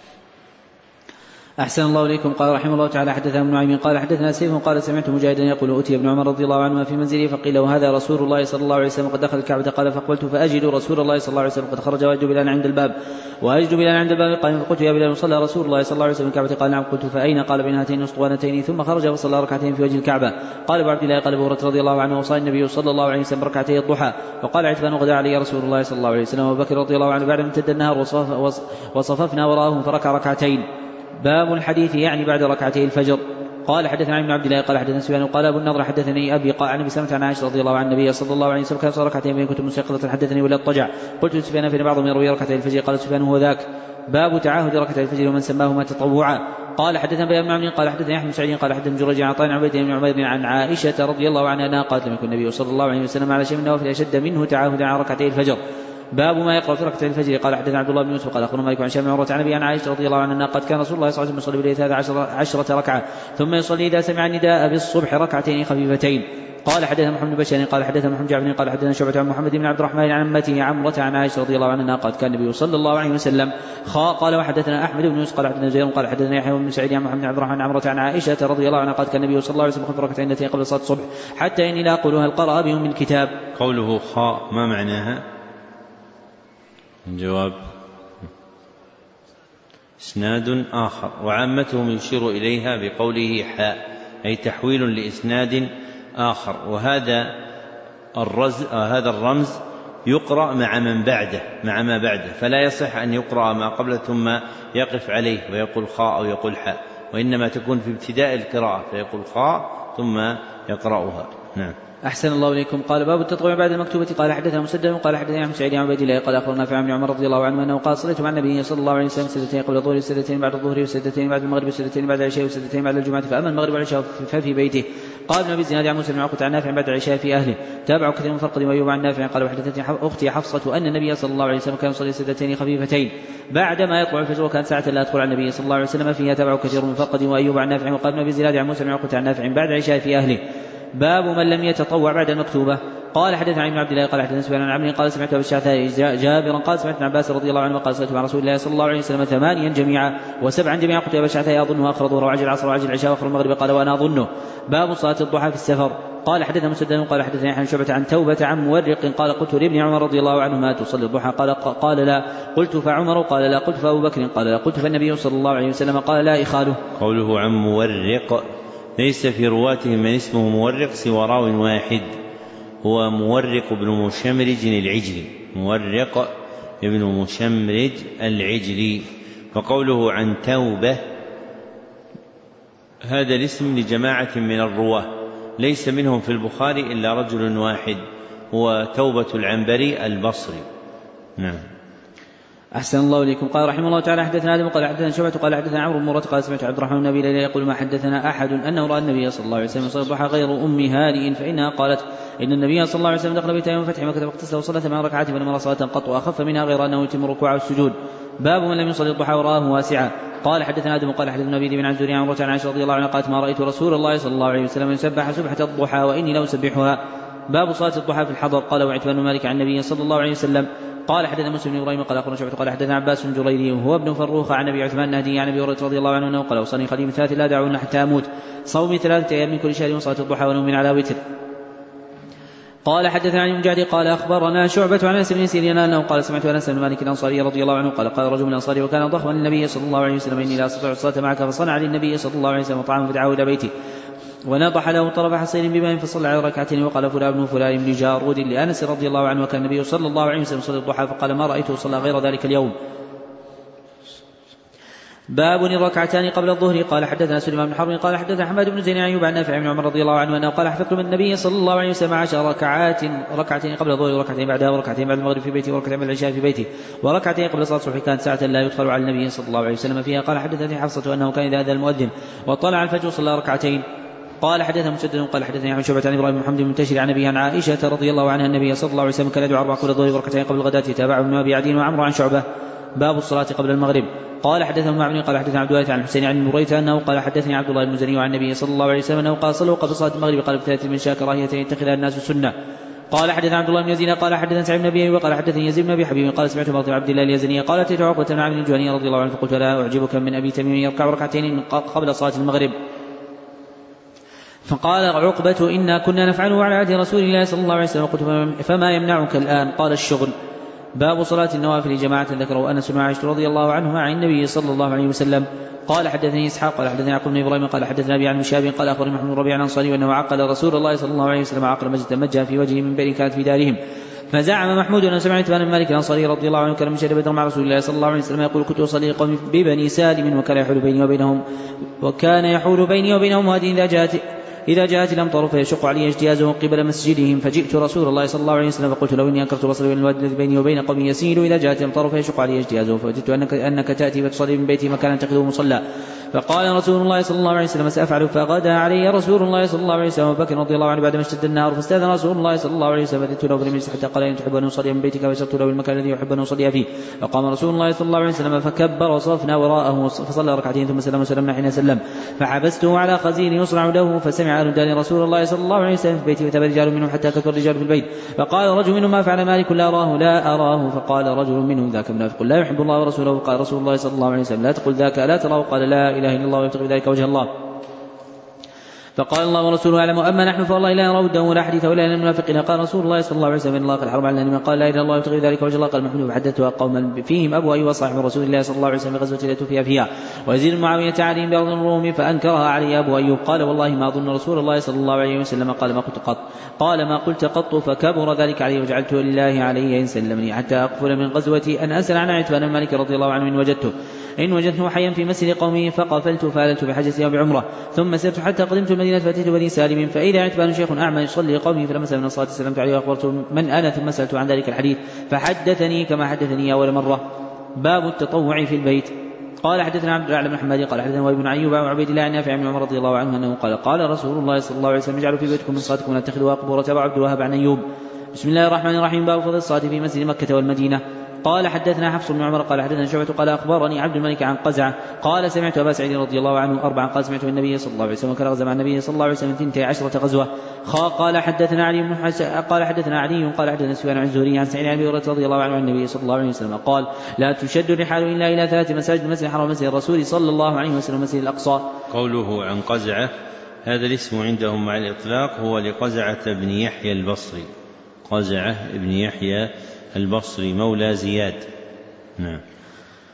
أحسن الله إليكم. قال رحمه الله تعالى حدثنا ابن نعيم قال حدثنا سيف قال سمعت مجاهدا يقول أتي ابن عمر رضي الله عنهما في منزله فقيل له هذا رسول الله صلى الله عليه وسلم قد دخل الكعبة، قال فقبلت فأجد رسول الله صلى الله عليه وسلم قد خرج وأجد بلالا عند الباب وأجد بلالا عند الباب قال فقلت يا بلال صلى رسول الله صلى الله عليه وسلم الكعبة؟ قال نعم. قلت فأين؟ قال بين هاتين الأسطوانتين، ثم خرج فصلى ركعتين في وجه الكعبة. قال أبو عبد الله قال أبو هريرة رضي الله عنه وصلى النبي صلى الله عليه وسلم ركعتي الضحى، وقال عتبان غدا علي رسول الله صلى الله عليه وسلم وأبو بكر رضي الله عنه بعد ما امتد النهار وصففنا وراءهم فركع ركعتين. باب الحديث يعني بعد ركعتي الفجر. قال حدثنا ابن عبد الله قال حدثنا سفيان قال ابو النضر حدثني ابي قال عن ابي سلمة عن عائشة رضي الله عن النبي صلى الله عليه وسلم كان صلى ركعتين بين كنت مستيقظة حدثني ولا اضطجع. قلت لسفيان فإن بعضهم يروي ركعتي الفجر، قال سفيان هو ذاك. باب تعاهد ركعتي الفجر ومن سماهما تطوعا. قال حدثنا بيان بن عمرو قال حدثنا يحيى بن سعيد قال حدثنا جريج عن عطاء عبيد بن عمير عن عائشة رضي الله عنها انها قالت لم يكن النبي صلى الله عليه وسلم على شيء من النوافل اشد منه تعاهدا على ركعتي الفجر. باب ما يقرأ في ركعتي الفجر. قال حدثنا عبد الله بن يوسف قال أخبرنا مالك عن هشام بن عروة عن أبي عن عائشة رضي الله عنها قد كان رسول الله صلى الله عليه وسلم يصلي بالليل عشرة, عشرة ركعة ثم يصلي إذا سمع النداء بالصبح ركعتين خفيفتين. قال حدثنا محمد بن بشار قال حدثنا محمد جعفر قال حدثنا شعبة عن محمد بن عبد الرحمن عن عمته عمرة عن عائشة رضي الله عنها قد كان النبي صلى الله عليه وسلم خاء. قال وحدثنا أحمد بن يوسف قال حدثنا زيد قال حدثنا يحيى بن سعيد عن محمد بن عبد الرحمن عمرة عن عائشة رضي الله عنها قد كان النبي صلى الله عليه وسلم خمس ركعتين التي قبل صلاة الصبح حتى إني لا أقول هل قرأ بهم من كتاب. قوله خاء ما معناها؟ الجواب اسناد آخر وعامتهم يشير إليها بقوله حاء أي تحويل لإسناد آخر، وهذا الرز هذا الرمز يقرأ مع من بعده مع ما بعده، فلا يصح أن يقرأ ما قبل ثم يقف عليه ويقول خاء أو يقول حاء، وإنما تكون في ابتداء القراءة فيقول خاء ثم يقرأها. نعم. أحسن الله إليكم. قال باب التطوع بعد المكتوبة. قال حدثنا مسدد قال حدثنا عن سعيد عن عبيد الله قال أخبرنا نافع عن عمر رضي الله عنه أنه قال صليت مع النبي صلى الله عليه وسلم سجدتين قبل الظهر وسجدتين بعد الظهر وسجدتين بعد المغرب وسجدتين بعد العشاء وسجدتين بعد الجمعة، فأما المغرب والعشاء ففي بيته. قال ابن أبي الزناد عن موسى بن عقبة عن نافع بعد العشاء في أهله. تابع كثير من فرقد وأيوب عن نافع قال وحدثتني أختي حفصة أن النبي صلى الله عليه وسلم كان يصلي سجدتين خفيفتين بعدما يطلع الفجر وكان ساعة لا يدخل على النبي صلى الله عليه وسلم فيها. تابع كثير من فرقد وأيوب عن نافع. وقال ابن أبي الزناد عن موسى بن عقبة عن نافع بعد العشاء في أهله. باب من لم يتطوع بعد المكتوبة. قال حدثنا ابن عبد الله قال حدثنا سفيان عن عمرو قال سمعت ابي الشعثاء جابرا قال سمعت ابن عباس رضي الله عنه قال صليت مع رسول الله صلى الله عليه وسلم ثمانيا جميعا وسبعا جميعا. قلت ابي الشعثاء اظنه اخر الظهر وعجل العصر وعجل العشاء واخر المغرب. قال وانا اظنه. باب صلاه الضحى في السفر. قال حدثنا مسدد قال حدثنا يحيى بن شعبة عن توبة عن مورق قال قلت لابن عمر رضي الله عنهما تصلي الضحى؟ قال قال لا. قلت فعمر؟ قال لا. قلت فابو بكر؟ قال لا. قلت فالنبي صلى الله عليه وسلم؟ قال لا إخاله. قوله عن مورق ليس في رواته من اسمه مورق سوى راو واحد هو مورق بن مشمرج العجلي مورق ابن مشمرج العجلي. وقوله عن توبة هذا الاسم لجماعة من الرواه ليس منهم في البخاري إلا رجل واحد هو توبة العنبري البصري. نعم. أحسن الله إليكم. قال رحمه الله تعالى حدثنا آدم قال حدثنا شعبة قال حدثنا عمرو بن مرة قال سمعت عبد الرحمن بن أبي ليلى يقول ما حدثنا أحد أنه رأى النبي صلى الله عليه وسلم يصلي الضحى غير أم هانئ فإنها قالت إن النبي صلى الله عليه وسلم دخل بيته يوم فتح مكة فاغتسل وصلى ثمان ركعات فلم يرى صلاة قط وأخف منها غير أنه يتم الركوع والسجود. باب من لم يصلي الضحى ورآه واسعا. قال حدثنا آدم قال حدثنا أبي بن عزوري عن عمرو عن عائشة رضي الله عنها قالت ما رأيت رسول الله صلى الله عليه وسلم يسبح سبحة الضحى وإني لو أسبحها. باب صلاة الضحى في الحضر. قال وعتبان بن مالك عن النبي صلى الله عليه وسلم قال حدثنا مسلم بن ابراهيم قال اخبرنا شعبة قال حدثنا عباس بن جريري وهو ابن فروخ عن ابي عثمان النهدي عن ابي هريرة رضي الله عنه انه قال اوصاني خليل ثلاث لا دعونا حتى اموت صوم ثلاثة ايام من كل شهر وصلاة الضحى ونوم على وتر. قال حدثنا عن مجاهد قال اخبرنا شعبة عن انس بن سيرين انه قال سمعت انس بن مالك الانصاري رضي الله عنه قال قال رجل من الانصار وكان ضخما للنبي صلى الله عليه وسلم اني لا استطيع الصلاة معك فصنع للنبي صلى الله عليه وسلم طعاما فدعاه الى بيته ونضح له طرف حصير بماء فصلى على ركعتين وقال فلان بن فلان بن جارود لأنس رضي الله عنه وكان النبي صلى الله عليه وسلم يصلي الضحى فقال ما رأيته صلى غير ذلك اليوم. باب الركعتان قبل الظهر. قال حدثنا سليمان بن حرب قال حدثنا حماد بن زيد عن أيوب عن نافع بن عمر رضي الله عنه انه قال حفظت من النبي صلى الله عليه وسلم عشر ركعات ركعتين قبل الظهر وركعتين بعدها وركعتين بعد المغرب في بيته وركعتين بعد العشاء في بيته وركعتين قبل صلاة الصبح كانت ساعة لا يدخل على النبي صلى الله عليه وسلم فيها. قال حدثني حفصة انه كان اذا اذن المؤذن وطلع الفجر صلى ركعتين. قال حدثنا مسدد قال حدثني عن شعبة عن ابراهيم بن محمد المنتشر عن ابي عن عائشة رضي الله عنها النبي صلى الله عليه وسلم كان يدعو اربع قبل الظهر وركعتين قبل الغداة يتابع ابن ابي عدي وعمرو عن شعبة. باب الصلاة قبل المغرب. قال حدثنا معبد قال حدثنا عبد الله عن الحسين عن مريث انه قال حدثني عبد الله المزني عن النبي صلى الله عليه وسلم انه قال صلوا قبل صلاة المغرب قال بثلاث من شاء كراهية يتخذها الناس سنة. قال حدثنا عبد الله بن يزيد قال حدثنا سعيد بن ابي وقال حدثني يزيد بن ابي حبيب قال سمعت مرضي عبد الله اليزني قال اتيت عقبة بن عامر الجهني رضي الله عنه فقلت لا اعجبك من ابي تميم يركع ركعتين قبل صلاة المغرب. فقال عقبة إنا كنا نفعله على عهد رسول الله صلى الله عليه وسلم قلت فما يمنعك الآن؟ قال الشغل. باب صلاة النوافل جماعة ذكره أنس وعائشة رضي الله عنهما عن النبي صلى الله عليه وسلم. قال حدثني إسحاق قال حدثني يعقوب بن إبراهيم قال حدثنا أبي عن مشاب قال أخبرني محمود ربيع الأنصاري وأنه عقل رسول الله صلى الله عليه وسلم عقل مجد مجها في وجهه من بئر كانت في دارهم. فزعم محمود أن سمع عتبان بن مالك الأنصاري رضي الله عنه كان مشهد بدر مع رسول الله صلى الله عليه وسلم يقول كنت أصلي قومي ببني سالم وكان يحول بيني وبينهم وكان يحول بيني وبينهم واد إذا جاءت إذا جاءت الأمطار فيشق علي اجتيازه قبل مسجدهم فجئت رسول الله صلى الله عليه وسلم فقلت له إني أنكرت بصري الواد الذي بيني وبين قومي يسيل إذا جاءت الأمطار فيشق علي اجتيازه فوجدت أنك, أنك تأتي فتصلي من بيتي مكانا تأخذه مصلى. فقال رسول الله صلى الله عليه وسلم سأفعل. فغدا علي رسول الله صلى الله عليه وسلم وبكر رضي الله عنه بعدما اشتد النهار فاستاذن رسول الله صلى الله عليه وسلم فأتيت له فلم حتى قال إن تحب أن أصلي من بيتك فشرت له المكان الذي يحب أن أصلي فيه. فقام رسول الله صلى الله عليه وسلم فكبر وصفنا وراءه فصلى ركعتين ثم سلم وسلمنا حين سلم فحبسته على خزين يصنع له فسمع أهل دار رسول الله صلى الله عليه وسلم في بيته فتبى رجال منهم حتى كثر الرجال في البيت. فقال رجل منهم ما فعل مالك لا أراه لا أراه. فقال رجل منهم ذاك منافق لا يحب الله ورسوله. قال رسول الله صلى الله عليه وسلم لا تقل ذاك لا تراه. قال لا إله إلا الله ويبتغي بذلك وجه الله. فقال الله ورسوله أعلم أما نحن فوالله لا نرى وده ولا حديث ولا المنافقين. قال رسول الله صلى الله عليه وسلم إن الله قد حرم على من قال لا إله إلا الله ويبتغي ذلك وجه الله. قال محمود فحدثتها قوما فيهم أبو أيوب صاحب رسول الله صلى الله عليه وسلم غزوة لا توفي فيها ويزيد معاوية عليهم بأرض الروم فأنكرها علي أبو أيوب. قال والله ما أظن رسول الله صلى الله عليه وسلم قال ما قلت قط. قال ما قلت قط فكبر ذلك علي وجعلت لله علي إن سلمني حتى أقفل من غزوتي أن أسأل عن عتبان بن مالك رضي الله عنه إن وجدته إن وجدته حيا في مسجد قومه فقفلت فعلت بحجتي وبعمرة ثم سرت حتى قدمت المدينة فأتيت بني سالم فإذا عتبان شيخ أعمى يصلي قومه فلما سلم من الصلاة سلمت عليه وأخبرت من أنا ثم سألت عن ذلك الحديث فحدثني كما حدثني أول مرة. باب التطوع في البيت. قال حدثنا عبد الأعلى بن حماد قال حدثنا وابن أيوب وعبيد الله عن نافع بن عمر رضي الله عنه أنه قال قال رسول الله صلى الله عليه وسلم اجعلوا في بيتكم من صلاتكم ولا تتخذوها قبورا. تبع عبد الوهاب عن أيوب. بسم الله الرحمن الرحيم. باب فضل الصلاة في مسجد مكة والمدينة. قال حدثنا حفص بن عمر قال حدثنا شعبة قال أخبرني عبد الملك عن قزعة قال سمعت أبا سعيد رضي الله عنه أربعا قال سمعت النبي صلى الله عليه وسلم كان غزا مع النبي صلى الله عليه وسلم ثنتي عشرة غزوة. قال حدثنا علي بن حسن قال حدثنا علي قال حدثنا سفيان عن الزهري عن سعيد بن هريرة رضي الله عنه عن النبي صلى الله عليه وسلم قال لا تشد الرحال إلا إلى ثلاث مساجد مسجد الحرام ومسجد الرسول صلى الله عليه وسلم ومسجد الأقصى. قوله عن قزعة هذا الاسم عندهم مع الإطلاق هو لقزعة بن يحيى البصري قزعة بن يحيى البصري مولى زياد. نعم.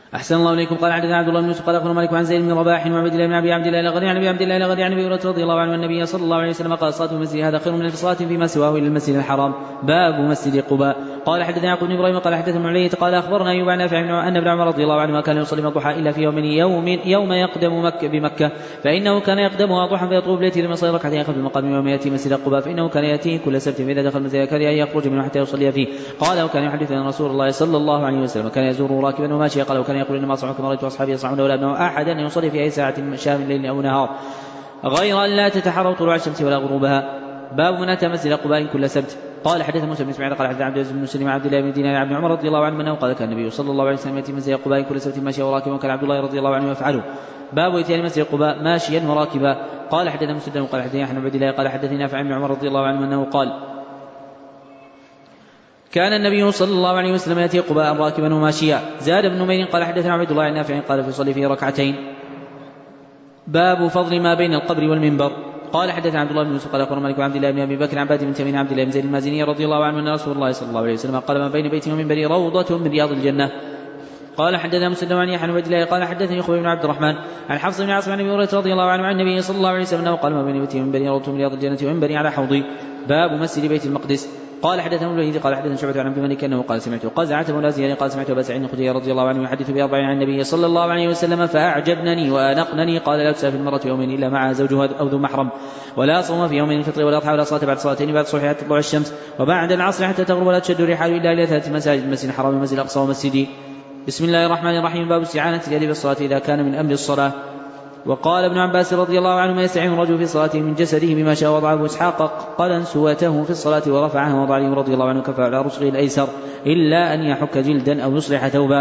أحسن الله إليكم. قال حدثنا عبد الله بن يوسف قال أخبرنا مالك عن زيد بن رباح وعبد الله بن أبي عبد الله الغني عن أبي عبد الله الغني عن أبي هريرة رضي الله عنه النبي صلى الله عليه وسلم قال صلاة المسجد هذا خير من ألف صلاة فيما سواه إلى المسجد الحرام. باب مسجد قباء. قال حدثنا يعقوب بن إبراهيم قال حدثنا علي قال أخبرنا أيوب عن نافع أن ابن عمر رضي الله عنهما كان يصلي من الضحى إلا في يوم يوم يوم يقدم مكة بمكة فإنه كان يقدمها ضحى فيطوف بيته لما صلى ركعتين خلف المقام يوم يأتي مسجد قباء فإنه كان يأتيه كل سبت فإذا دخل المسجد كان أن يخرج منه حتى يصلي فيه. قال وكان يحدث أن رسول الله صلى الله عليه وسلم كان يزور راكبا وماشيا. قال وكان يقول إنما أصنع كما رأيت أصحابي يصنعون ولا أبنوا أحدا أن يصلي في أي ساعة شاء من ليل أو نهار غير أن لا تتحروا طلوع الشمس ولا غروبها. باب من أتى مسجد قباء كل سبت. قال حدث موسى بن اسماعيل قال حدث عبد العزيز بن مسلم عبد الله بن دينار عن عمر رضي الله عنه انه قال كان النبي صلى الله عليه وسلم ياتي مسجد قباء كل سبت ماشيا وراكبا وكان عبد الله رضي الله عنه يفعله. باب اتيان مسجد قباء ماشيا وراكبا. قال حدث مسلم قال حدثني احمد بن عبد الله قال حدثني نافع عن عمر رضي الله عنه انه قال كان النبي صلى الله عليه وسلم ياتي قباء راكبا وماشيا. زاد بن نمير قال حدثنا عبد الله عن نافع قال فيصلي فيه ركعتين. باب فضل ما بين القبر والمنبر. قال حدثنا عبد الله بن يوسف قال اخبرنا مالك عبد الله بن ابي بكر عن عباد بن تميم عبد الله بن زيد المازني رضي الله عنه ان رسول الله صلى الله عليه وسلم قال ما بين بيتي ومنبري روضة من رياض الجنة. قال حدثنا مسلم عن يحيى بن عبد الله قال حدثني اخوي بن عبد الرحمن عن حفص بن عاصم عن ابي هريره رضي الله عنه عن النبي صلى الله عليه وسلم انه قال ما بين بيتي ومنبري روضة من رياض الجنة ومنبري على حوضي. باب مسجد بيت المقدس. قال حدثنا الوليد قال حدثنا شعبة عن عبد الملك انه قال سمعت قزعة مولى زياد قال سمعت ابا سعيد الخدري رضي الله عنه يحدث بأربع عن النبي صلى الله عليه وسلم فاعجبنني وانقنني. قال لا تسافر المرأة يومين الا معها زوجها او ذو محرم ولا صوم في يوم الفطر ولا اضحى ولا صلاة بعد صلاتين بعد الصبح حتى تطلع الشمس وبعد العصر حتى تغرب ولا تشد الرحال الا الى ثلاث مساجد المسجد الحرام والمسجد الاقصى ومسجدي. بسم الله الرحمن الرحيم. باب استعانة اليد بالصلاة اذا كان من امر الصلاة. وقال ابن عباس رضي الله عنهما يستعين الرجل في صلاته من جسده بما شاء. وضعه اسحاق قلنسوته في الصلاة ورفعها وضع علي رضي الله عنه كفى على رسله الايسر الا ان يحك جلدا او يصلح ثوبا.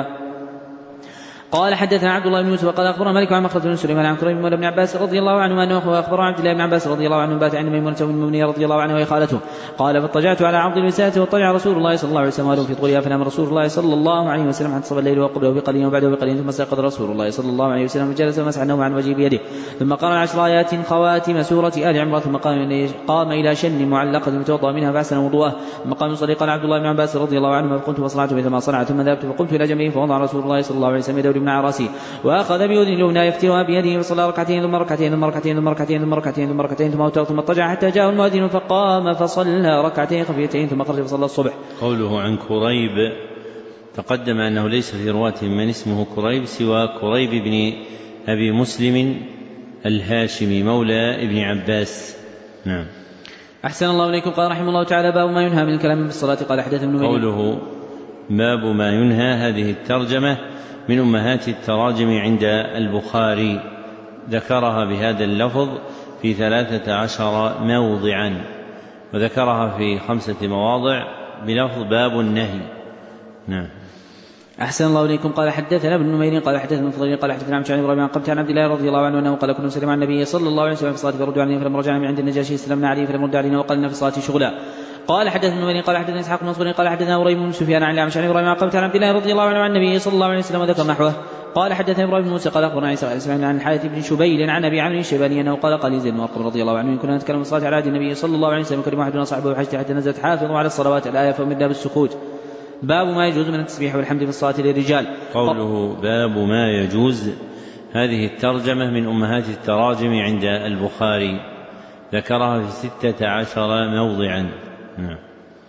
قال حدثنا عبد الله بن يوسف قال اخبرنا مالك عن مخلد بن سليمان عن كريم مولى ابن عباس رضي الله عنه انه اخبر عبد الله بن عباس رضي الله عنه بات عند ميمونة المؤمنين رضي الله عنها وهي خالته. قال فاضطجعت على عرض الوسادة واضطجع رسول الله صلى الله عليه وسلم في طولها فنام رسول الله صلى الله عليه وسلم حتى صبى الليل وقبله بقليل وبعده بقليل ثم استيقظ رسول الله صلى الله عليه وسلم وجلس ومسح النوم عن وجهه بيده ثم قرأ عشر آيات خواتم سورة آل عمران ثم قام إلى شن معلقة فتوضأ منها فأحسن وضوءه ثم قام يصلي. قال عبد الله بن عباس رضي الله عنه فقمت فصنعت مثل ما صنعت ثم ذهبت فقمت إلى جنبه فوضع رسول الله صلى الله عليه وسلم يده اليمنى على رأسه وأخذ بيده اليمنى يفترها بيده فصلى ركعتين ثم ركعتين ثم ركعتين ثم ركعتين ثم ركعتين ثم ركعتين ثم أوتر ثم اضطجع حتى جاء المؤذن فقام فصلى ركعتين خفيفتين ثم خرج فصلى الصبح. قوله عن كريب تقدم أنه ليس في رواة من اسمه كريب سوى كريب بن أبي مسلم الهاشمي مولى ابن عباس. نعم. أحسن الله إليكم. قال رحمه الله تعالى باب ما ينهى من الكلام بالصلاة. قال حدث ابن قوله باب ما ينهى هذه الترجمة من أمهات التراجم عند البخاري ذكرها بهذا اللفظ في ثلاثة عشر موضعا وذكرها في خمسة مواضع بلفظ باب النهي. نعم. أحسن الله إليكم. قال حدثنا ابن نمير قال حدثنا ابن فضيل قال حدثنا عن شعيب بن عن قبت عن عبد الله رضي الله عنه أنه قال كنا نسلم عن النبي صلى الله عليه وسلم في الصلاة فرد علينا فلما رجعنا من عند النجاشي سلمنا عليه فلم رد علينا وقالنا في الصلاة شغلا. قال حدثنا ابن نمير قال حدثنا إسحاق بن منصور قال حدثنا أوريم بن سفيان عن الأعمش عن إبراهيم عن قبت عن عبد الله رضي الله عنه عن النبي صلى الله عليه وسلم وذكر نحوه. قال حدثنا إبراهيم بن موسى قال أخبرنا إسماعيل عن الحارث بن شبيل عن أبي عمرو الشيباني أنه قال قال زيد بن أرقم رضي الله عنه إن كنا نتكلم الصلاة على عهد النبي صلى الله عليه وسلم كلم أحدنا صاحبه حتى حتى نزلت حافظوا على الصلوات الآية فأمرنا بالسكوت. باب ما يجوز من التسبيح والحمد في الصلاة للرجال. قوله باب ما يجوز هذه الترجمة من أمهات التراجم عند البخاري ذكرها في ستة عشر موضعا. نعم.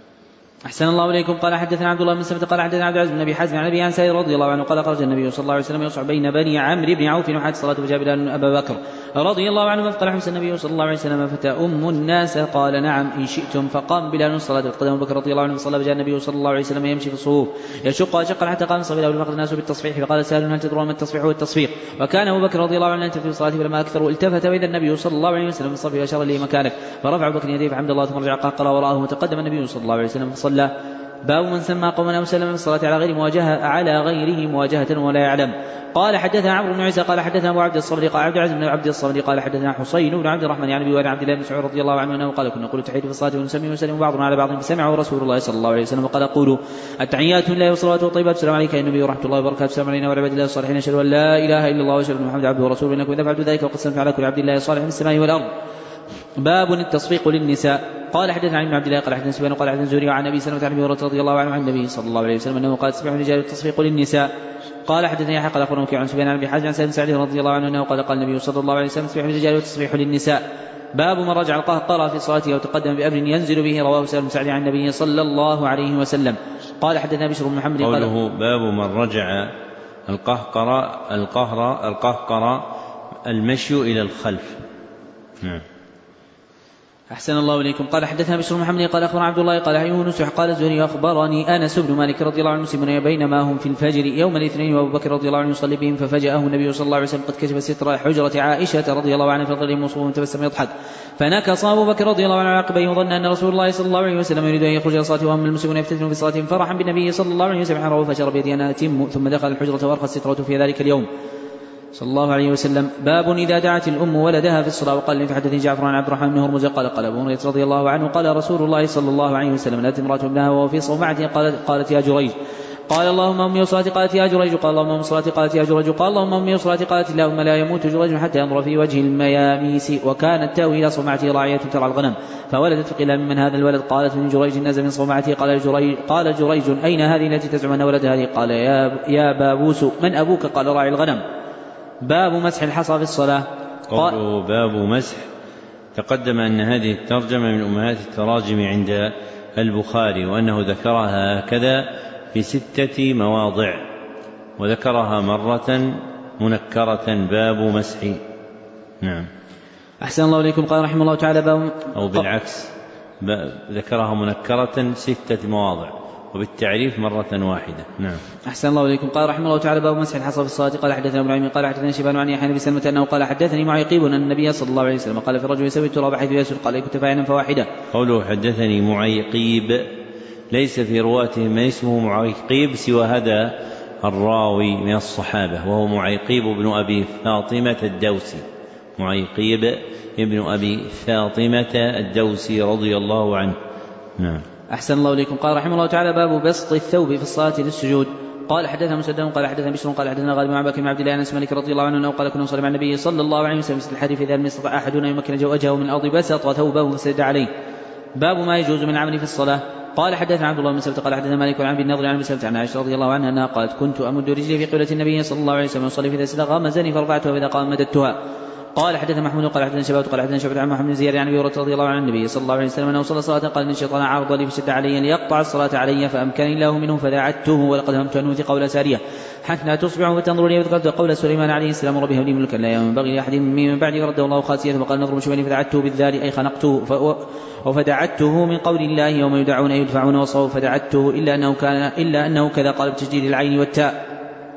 أحسن الله إليكم. قال حدثنا عبد الله بن سلمة قال حدثنا عبد العزيز بن أبي حازم عن أبي سعيد رضي الله عنه قال خرج النبي صلى الله عليه وسلم يصعد بين بني عمرو بن عوف وحاد الصلاة فجاء بلال أبا بكر رضي الله عنه فقال حمس النبي صلى الله عليه وسلم فتأم الناس قال نعم إن شئتم فقام بلال الصلاة فقدم أبو بكر رضي الله عنه فصلى فجاء النبي صلى الله عليه وسلم يمشي في الصفوف يشق وشق حتى قام صلى الله الناس بالتصفيح فقال سهل هل تدرون ما التصفيح والتصفيق وكان أبو بكر رضي الله عنه ينتفي في الصلاة فلما أكثر التفت وإذا النبي صلى الله عليه وسلم في الصف وأشار لي مكانك فرفع أبو بكر يديه فحمد الله ثم رجع قال وراءه وتقدم النبي صلى الله عليه وسلم فصلى. باب من سمى قوما أو سلم في الصلاة على غير مواجهة على غيره مواجهة ولا يعلم. قال حدثنا عمرو بن عيسى قال حدثنا أبو عبد الصمد قال عبد العزيز بن عبد الصمد قال حدثنا حسين بن عبد الرحمن يعني بن عبد الله بن مسعود رضي الله عنه أنه قال كنا نقول التحيات في الصلاة ونسمي ونسلم بعضنا على بعض فسمعه رسول الله صلى الله عليه وسلم وقال قولوا التحيات لله والصلوات والطيبات السلام عليك يا النبي ورحمة الله وبركاته السلام علينا وعلى عباد الله الصالحين أشهد أن لا إله إلا الله وأشهد أن محمدا عبده ورسوله إنكم إذا فعلتم ذلك وقد سلمت على كل عبد الله الصالح من السماء والأرض. باب التصفيق للنساء. قال حدثنا عن ابن عبد الله قال حدثنا سفيان قال حدثنا زهري عن ابي سلمة عن ابي هريرة رضي الله عنه عن النبي صلى الله عليه وسلم انه قال تسبح الرجال التصفيق للنساء. قال حدثني يحيى قال اخبرنا وكيع عن سفيان عن ابي حازم عن سالم سعد رضي الله عنه انه قال قال النبي صلى الله عليه وسلم تصبيح للرجال وتصبيح للنساء. باب من رجع القهقرى في صلاته وتقدم بأمر ينزل به، رواه سالم سعد عن النبي صلى الله عليه وسلم. قال حدثنا بشر بن محمد قوله باب من رجع القهقرى القهر القهقرى المشي إلى الخلف. نعم. أحسن الله إليكم. قال حدثنا بشر بن محمد قال أخبرنا عبد الله قال يونس قال الزهري أخبرني أنس بن مالك رضي الله عنه المسلمون بينما هم في الفجر يوم الاثنين وأبو بكر رضي الله عنه يصلي بهم ففجأه النبي صلى الله عليه وسلم قد كشف ستر حجرة عائشة رضي الله عنها في ظل مصروف تبسم يضحك فنكص أبو بكر رضي الله عنه عقبيه وظن أن رسول الله صلى الله عليه وسلم يريد أن يخرج إلى صلاته وهم المسلمون يفتتنون في صلاتهم فرحا بالنبي صلى الله عليه وسلم حره فشر بيدي أن أتم ثم دخل الحجرة وأرخى السترة في ذلك اليوم صلى الله عليه وسلم. باب إذا دعت الأم ولدها في الصلاة. وقال لي فحدثني جعفر عن عبد الرحمن بن هرمز قال قال أبو هريرة رضي الله عنه قال رسول الله صلى الله عليه وسلم نادت امرأة ابنها وهو في صومعته قالت, قالت يا جريج قال اللهم أمي وصلاتي قالت يا جريج قال اللهم أمي وصلاتي قالت يا جريج قال اللهم أمي وصلاتي قالت اللهم لا يموت جريج حتى ينظر في وجه المياميس. وكانت تاوي إلى صومعته راعية ترعى الغنم فولدت فقيل من هذا الولد قالت من جريج نزل من صومعته. قال جريج قال جريج أين هذه التي تزعم أن ولدها هذه؟ قال يا, يا بابوس من أبوك؟ قال راعي الغنم. باب مسح الحصى في الصلاة. قوله باب مسح تقدم أن هذه الترجمة من أمهات التراجم عند البخاري وأنه ذكرها هكذا في ستة مواضع وذكرها مرة منكرة باب مسح. نعم. أحسن الله إليكم. قال رحمه الله تعالى باب أو بالعكس ذكرها منكرة ستة مواضع وبالتعريف مرة واحدة. نعم. أحسن الله إليكم. قال رحمه الله تعالى باب مسح الحصى في الصلاة. قال حدثنا ابن عمي قال حدثنا شيبان عن يحيى بن سلمة أنه قال حدثني معيقيب أن النبي صلى الله عليه وسلم قال في الرجل يسوي التراب حيث يسر قال كنت فاعلا فواحدة. قوله حدثني معيقيب ليس في رواته من اسمه معيقيب سوى هذا الراوي من الصحابة وهو معيقيب بن أبي فاطمة الدوسي معيقيب ابن أبي فاطمة الدوسي رضي الله عنه. نعم. أحسن الله إليكم. قال رحمه الله تعالى باب بسط الثوب في الصلاة للسجود. قال حدثنا مسدد قال حدثنا بشر قال حدثنا غالب بن بكر بن عبد الله عن انس مالك رضي الله عنه انه قال كنا نصلي مع النبي صلى الله عليه وسلم مثل الحديث اذا لم يستطع احدنا يمكن وجهه من الارض بسط ثوبه فسجد عليه. باب ما يجوز من العمل في الصلاة. قال حدثنا عبد الله بن سلمة قال حدثنا مالك عن ابي النضر عن ابي سلمة عن عائشة رضي الله عنها انها قالت كنت امد رجلي في قبلة النبي صلى الله عليه وسلم يصلي فاذا سجد غمزني فرفعتها واذا قام مددتها. قال حدثنا محمود قال حدثنا شباب قال حدثنا شعبة عن محمد بن زياد عن ابي هريرة رضي الله عنه النبي صلى الله عليه وسلم انه صلى صلاة قال ان الشيطان عرض لي فشد علي ليقطع الصلاة علي فامكنني الله منه فدعته ولقد همت ان اوثق قول سارية حتى تصبح وتنظر لي وذكرت قول سليمان عليه السلام ربي هب لي ملكا لا ينبغي لاحد من بعدي ورده الله خاسية وقال نظر شبني فدعته بالذال اي خنقته وفدعته من قول الله يوم يدعون يدفعون وصوا فدعته الا انه كان الا انه كذا قال بتشديد العين والتاء.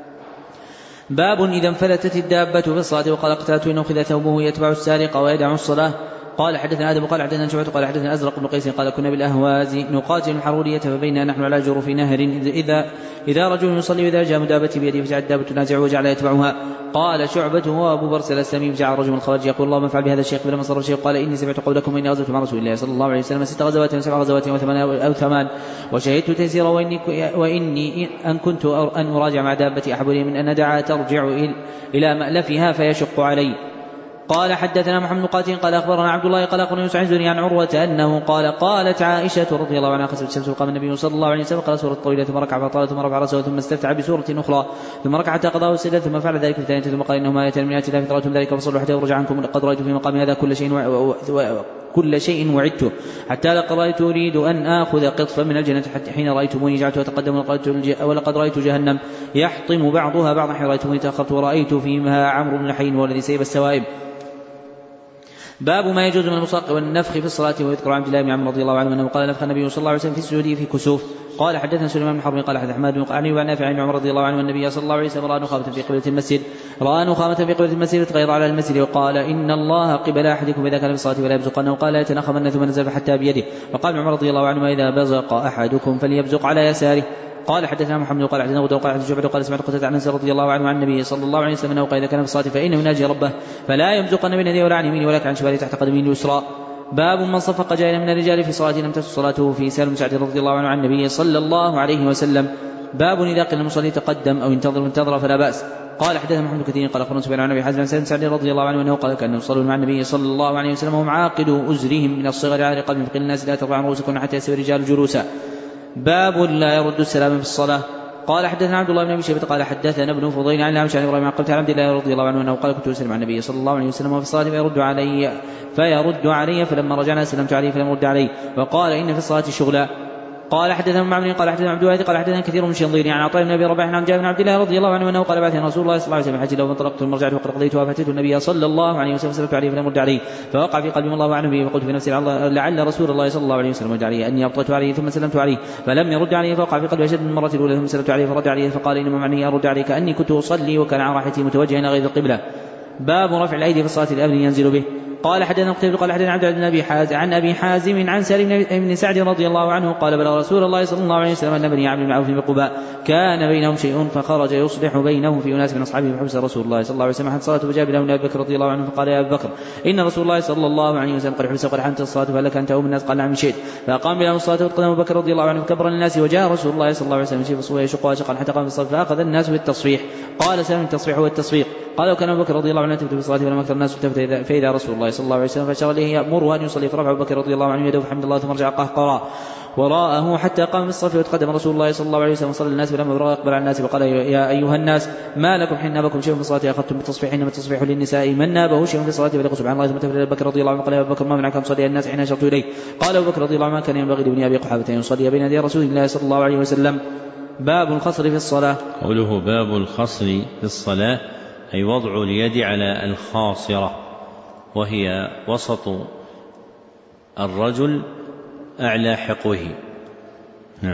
باب إذا انفلتت الدابة في الصلاة. وقال قتادة إنه خذ ثوبه يتبع السارق ويدع الصلاة. قال حدثنا آدم قال حدثنا شعبة قال حدثنا أزرق بن قيس قال كنا بالأهواز نقاتل الحرورية فبيننا نحن على جرف نهر إذا إذا رجل يصلي وإذا جاء دابتي بيده فجعل الدابة تنازع وجعل يتبعها. قال شعبة وأبو برسل السمي فجعل رجل من الخوارج يقول اللهم افعل بهذا الشيخ فلما صار الشيخ قال إني سمعت قولكم إني غزوت مع رسول الله صلى الله عليه وسلم ست غزوات وسبع غزوات وثمان أو ثمان وشهدت تيسيرا وإني, وإني أن كنت أن أراجع مع دابتي أحب لي من أن ندعها ترجع إلى مألفها فيشق علي. قال حدثنا محمد قاتل قال أخبرنا عبد الله قال أخبرنا يوسف عن زهري عن عروة أنه قال قالت عائشة رضي الله عنها خسفت الشمس وقام النبي صلى الله عليه وسلم قال سورة طويلة ثم ركع فطال ثم رفع رأسه ثم استفتح بسورة أخرى ثم ركع حتى قضاه السجدة ثم فعل ذلك في الثانية ثم قال إنهما آيتان من آيات الله فطرتم ذلك فصلوا حتى يخرج عنكم قد رأيت في مقام هذا كل شيء و... و... كل شيء وعدته حتى لقد رأيت أريد أن آخذ قطفا من الجنة حتى حين رأيتموني جعلت أتقدم ولقد رأيت جهنم يحطم بعضها بعضا حين رأيتموني تأخرت ورأيت فيها عمرو بن حين والذي سيب السوائب. باب ما يجوز من المصاق والنفخ في الصلاة. ويذكر عبد الله بن عمرو رضي الله عنه أنه قال نفخ النبي صلى الله عليه وسلم في السجود في كسوف. قال حدثنا سليمان بن حرب قال حدث أحمد بن قعنب عن نافع عن عمر رضي الله عنه النبي صلى الله عليه وسلم رأى نخامة في قبلة المسجد رأى نخامة في قبلة المسجد تغير على المسجد وقال إن الله قبل أحدكم إذا كان في الصلاة ولا يبزقنه قال لا يتنخمن ثم نزل حتى بيده. وقال عمر رضي الله عنه إذا بزق أحدكم فليبزق على يساره. قال حدثنا محمد قال حدثنا غدر قال حدثنا شعبة قال سمعت قتادة عن انس رضي الله عنه عن النبي صلى الله عليه وسلم انه قال اذا كان في الصلاه فانه يناجي ربه فلا يمزقن من يديه ولا عن يمينه ولكن عن شماله تحت قدمه اليسرى. باب من صفق جاهلا من الرجال في صلاه لم تسق صلاته في سالم سعد رضي الله عنه عن النبي صلى الله عليه وسلم. باب اذا قيل المصلي تقدم او انتظر انتظر فلا باس. قال حدثنا محمد كثير قال اخبرنا سفيان عن ابي حازم عن سالم سعد رضي الله عنه انه قال كانوا يصلون مع النبي صلى الله عليه وسلم وهم عاقدوا ازرهم من الصغر على رقاب فقيل الناس لا ترفعوا رؤوسكم حتى يستوي الرجال جلوسا. باب لا يرد السلام في الصلاه. قال حدثنا عبد الله بن ابي شيبه قال حدثنا ابن فضيل عن عائشة عن ابراهيم عن عبد الله رضي الله عنه انه قال كنت اسلم عن النبي صلى الله عليه وسلم وفي الصلاه فيرد علي فيرد علي فلما رجعنا سلمت عليه فلم يرد علي وقال ان في الصلاه شغلا. قال حدثنا معمر قال حدثنا عبد الواحد قال حدثنا كثير من شنظير عن عطاء بن ابي رباح عن جابر بن عبد الله رضي الله عنه انه قال بعثني رسول الله صلى الله عليه وسلم حج لو فانطلقت ثم رجعت وقد قضيت وفاتت النبي صلى الله عليه وسلم فسلمت عليه فلم يرد عليه فوقع في قلبي الله عنه به فقلت في نفسي لعل رسول الله صلى الله عليه وسلم رد عليه اني ابطأت عليه ثم سلمت عليه فلم يرد عليه فوقع في قلبي اشد من المره الاولى ثم سلمت عليه فرد عليه فقال انما معني ارد عليك اني كنت اصلي وكان على راحتي متوجها الى غير القبله. باب رفع الايدي في الصلاه الامن ينزل به. قال حدثنا قتيبة قال حدثنا عبد بن ابي حازم عن ابي حازم عن سالم بن سعد رضي الله عنه قال بلغ رسول الله صلى الله عليه وسلم ان بني عبد بن عوف بقباء كان بينهم شيء فخرج يصلح بينهم في اناس من اصحابه فحبس رسول الله صلى الله عليه وسلم حتى صلاته فجاء له ابي بكر رضي الله عنه فقال يا ابي بكر ان رسول الله صلى الله عليه وسلم قد حبس وقد حمت الصلاه فهل انت او الناس؟ قال نعم شئت. فقام بهم الصلاه وقدم ابو بكر رضي الله عنه فكبر الناس وجاء رسول الله صلى الله عليه وسلم يشيب صويه يشق واشقا حتى قام بالصلاه فاخذ الناس بالتصفيح. قال سلم التصفيح هو التصفيق. قال وكان ابو بكر رضي الله عنه يلتفت بالصلاه فلما اكثر الناس التفت فاذا رسول الله صلى الله عليه وسلم فاشار اليه يامره ان يصلي فرفع ابو بكر رضي الله عنه يده فحمد الله ثم رجع قهقرا وراءه حتى قام بالصف وتقدم رسول الله صلى الله عليه وسلم وصلى الناس فلما بلغ اقبل على الناس وقال يا ايها الناس ما لكم حين نابكم شيء في الصلاه اخذتم بالتصفيح انما التصفيح للنساء من نابه شيء في الصلاه فليقل سبحان الله ثم تفت ابو بكر رضي الله عنه قال يا ابو بكر ما منعك ان تصلي الناس حين اشرت اليه؟ قال ابو بكر رضي الله عنه كان ينبغي لابن ابي قحافه ان يصلي بين يدي رسول الله صلى الله عليه وسلم. باب الخصر في الصلاه. قوله باب الخصر في الصلاه أي وضع اليد على الخاصرة وهي وسط الرجل أعلى حقوه. نعم.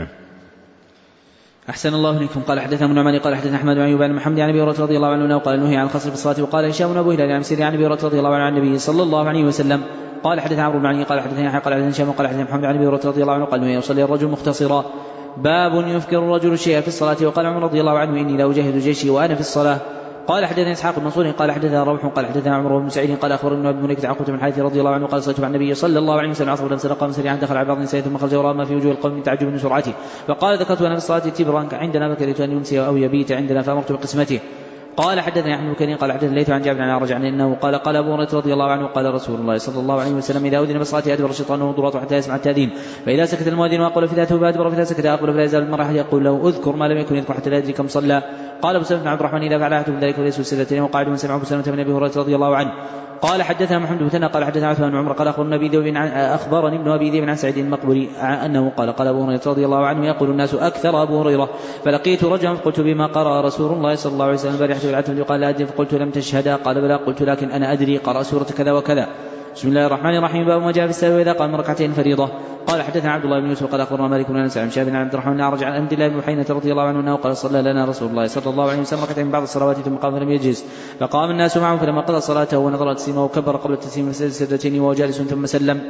أحسن الله إليكم. قال حدثنا ابن نعمان قال حدثنا أحمد بن أيوب عن محمد عن أبي هريرة رضي الله عنه قال نهي عن الخصر في الصلاة. وقال هشام بن أبو هلال عن مسير عن أبي هريرة رضي الله عنه عن النبي صلى الله عليه وسلم قال حدثنا عمرو بن علي قال حدثنا يحيى قال حدثنا هشام قال حدثنا محمد عن أبي هريرة رضي الله عنه قال نهي يصلي الرجل مختصرا. باب يفكر الرجل الشيء في الصلاة. وقال عمر رضي الله عنه إني لا أجاهد جيشي وأنا في الصلاة. قال حدثنا اسحاق بن منصور قال حدثنا روح قال حدثنا عمرو بن سعيد قال اخبرنا ابن مليكة عن عقبة بن حارث رضي الله عنه قال صليت مع النبي صلى الله عليه وسلم العصر لما قام سريعا دخل على بعض النساء ثم خرج وراء ما في وجوه القوم من تعجب من سرعته فقال ذكرت انا في الصلاه تبرا عندنا فكرهت ان يمسي او يبيت عندنا فامرت بقسمته. قال حدثنا احمد بن كريم قال حدثنا ليث عن جابر عن عرج عن انه قال قال ابو هريره رضي الله عنه قال رسول الله صلى الله عليه وسلم اذا اذن بالصلاه ادبر الشيطان وضراته حتى يسمع التاذين فاذا سكت المؤذن واقول في ذاته فادبر فاذا سكت اقبل فلا يزال المرء يقول له اذكر ما لم يكن يذكر حتى لا يدري كم صلى. قال ابو سلمة بن عبد الرحمن اذا فعل احد من ذلك فليس السجدتين وقاعد من سمع ابو سلمة بن ابي هريره رضي الله عنه. قال حدثنا محمد بن ثنى قال حدثنا عثمان بن عمر قال اخبرنا ابي ذئب اخبرني ابن ابي ذئب عن سعيد المقبري انه قال قال ابو هريره رضي الله عنه يقول الناس اكثر ابو هريره فلقيت رجلا فقلت بما قرأ رسول الله صلى الله عليه وسلم البارحه بالعتمه قال لا ادري فقلت لم تشهدا قال بلى قلت لكن انا ادري قرأ سوره كذا وكذا. بسم الله الرحمن الرحيم. باب ما جاء في السهو اذا قام ركعتين فريضه. قال حدثنا عبد الله بن يوسف قال اخبرنا مالك بن انس عن شاب عن عبد الرحمن عرج عن عبد الله بن حينة رضي الله عنه انه قال صلى لنا رسول الله صلى الله عليه وسلم ركعتين من بعض الصلوات ثم قام فلم يجلس فقام الناس معه فلما قضى صلاته ونظر تسليمه وكبر قبل التسليم سجدتين وهو جالس ثم سلم.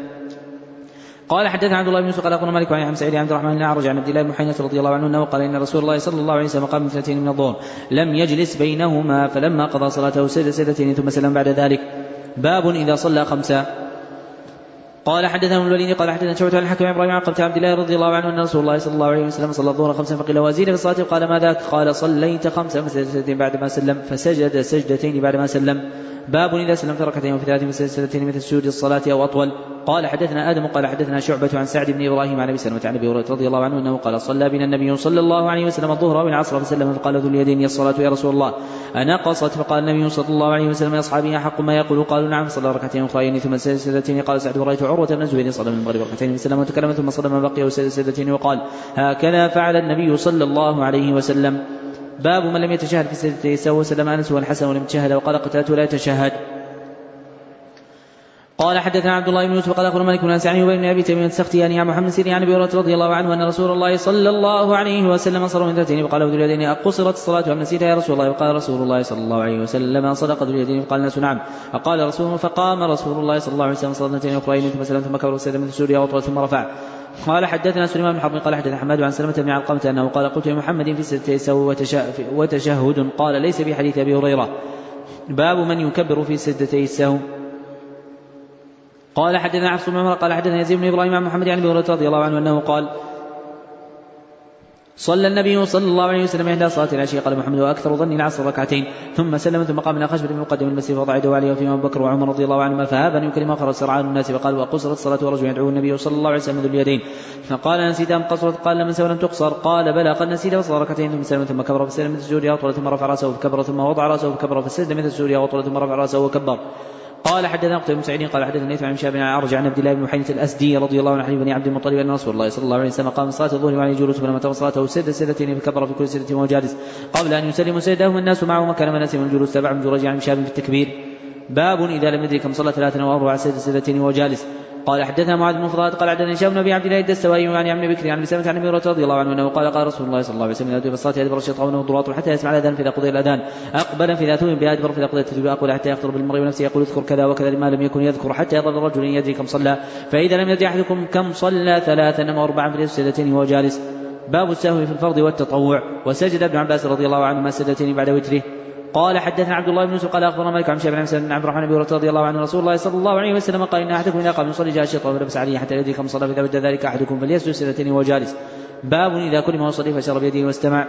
قال حدثنا عبد الله بن يوسف قال اخبرنا مالك عن سعيد عن عبد الرحمن عرج عن عبد الله بن حينة رضي الله عنه انه قال ان رسول الله صلى الله عليه وسلم قام من اثنتين من الظهر لم يجلس بينهما فلما قضى صلاته سجد سجدتين ثم سلم بعد ذلك. باب اذا صلى خمسا. قال حدثنا الوليد قال حدثنا شعبة عن الحكم ابراهيم عن عبد الله رضي الله عنه ان رسول الله صلى الله عليه وسلم صلى الظهر خمسا فقيل وزيد في الصلاه قال ما ذاك؟ قال صليت خمسا فسجد سجدتين بعد ما سلم فسجد سجدتين بعد ما سلم. باب اذا سلمت ركعتين وفي ثلاث فسجد سجدتين مثل سجود الصلاه او اطول. قال حدثنا ادم قال حدثنا شعبة عن سعد بن ابراهيم عن ابي سلمة عن ابي هريرة رضي الله عنه انه قال صلى بنا النبي صلى الله عليه وسلم الظهر والعصر فسلم فقال ذو اليدين الصلاه يا رسول الله انقصت؟ فقال النبي صلى الله عليه وسلم لاصحابه احق ما يقول؟ قالوا نعم. صلى ركعتين اخرين ثم سجد سجدتين. قال سعد ورايت عروة بن الزبير صلى من المغرب ركعتين فسلم وتكلم ثم صلى ما بقي وسجد سجدتين وقال هكذا فعل النبي صلى الله عليه وسلم. باب من لم يتشهد في سجدتي سوى سلم انس والحسن ولم يتشهد وقال قتلت لا يتشهد. قال حدثنا عبد الله بن يوسف قال اخبرنا مالك بن انس عن بن ابي تميم السختياني عن محمد سيرين عن ابي هريره رضي الله عنه ان رسول الله صلى الله عليه وسلم صلى من ثلاثين فقال ذو اليدين اقصرت الصلاه ام نسيتها يا رسول الله؟ وقال رسول الله صلى الله عليه وسلم صدق ذو اليدين. فقال الناس نعم. فقال رسول الله فقام رسول الله صلى الله عليه وسلم صلى اثنتين اخرين ثم سلم ثم كبر وسجد مثل سوريا وطول ثم رفع. قال حدثنا سليمان بن حرب قال حدثنا حماد عن سلمة بن علقمة انه قال قلت لمحمد في سجدتي سوى وتشهد قال ليس في حديث ابي هريره. باب من يكبر في سجدتي السهو. قال حدثنا عبد الله قال حدثنا يزيد بن ابراهيم عن محمد عن ابي هريره رضي الله عنه انه قال صلى النبي صلى الله عليه وسلم إحدى صلاة العشاء قال محمد وأكثر ظن العصر ركعتين ثم سلم ثم قام إلى خشبة من مقدم المسجد فوضع يده عليه وفيه أبو بكر وعمر رضي الله عنهما فهاب أن يكلم آخر سرعان الناس فقال وقصرت الصلاة ورجل يدعو النبي صلى الله عليه وسلم ذو اليدين فقال نسيت أم قصرت قال لم سوى لم تقصر قال بلى قد نسيت فصلى ركعتين ثم سلم ثم كبر فسلم مثل سجودها وطول ثم رفع رأسه فكبر ثم وضع رأسه فكبر فسجد مثل سجودها وطول ثم رفع رأسه وكبر. قال حدثنا قتيبة بن سعيد قال حدثنا ليث عن شاب عن عرج عن عبد الله بن محينة الأسدي رضي الله عنه عن بني عبد المطلب أن رسول الله صلى الله عليه وسلم قام صلاة الظهر وعليه جلوس فلما تم صلاته سجد سجدتين فكبر في كل سجدة وهو جالس قبل أن يسلم سجده الناس معه مكان مناسب الجلوس تبع من جرج عن شاب في التكبير. باب إذا لم يدرك كم صلى ثلاثا أو أربع سجد سجدتين وهو جالس. قال حدثنا معاذ بن فضالة قال حدثنا هشام بن ابي عبد الله الدستوائي عن عن بكر عن سلمة عن ابي هريرة رضي الله عنه انه قال قال رسول الله صلى الله عليه وسلم اذا بالصلاه ادبر الشيطان والضراط حتى يسمع الاذان فاذا قضي الاذان اقبل فاذا ثوب بادبر فاذا قضي التسبيح اقبل حتى يخطر بالمرء ونفسه يقول اذكر كذا وكذا لما لم يكن يذكر حتى يظل الرجل يدري كم صلى فاذا لم يدري احدكم كم صلى ثلاثا او اربعا في سجدتين وهو جالس. باب السهو في الفرض والتطوع. وسجد ابن عباس رضي الله عنهما سجدتين بعد وتره. قال حدثنا عبد الله بن يوسف قال اخبرنا مالك عن شيخ بن عبد الرحمن بن هريرة رضي الله عنه رسول الله صلى الله عليه وسلم قال ان احدكم اذا قام يصلي جاء الشيطان فلبس عليه حتى يدري كم صلى فاذا بدا ذلك احدكم فليسجد سجدتين وهو جالس. باب اذا كلم وصلي فشرب يده واستمع.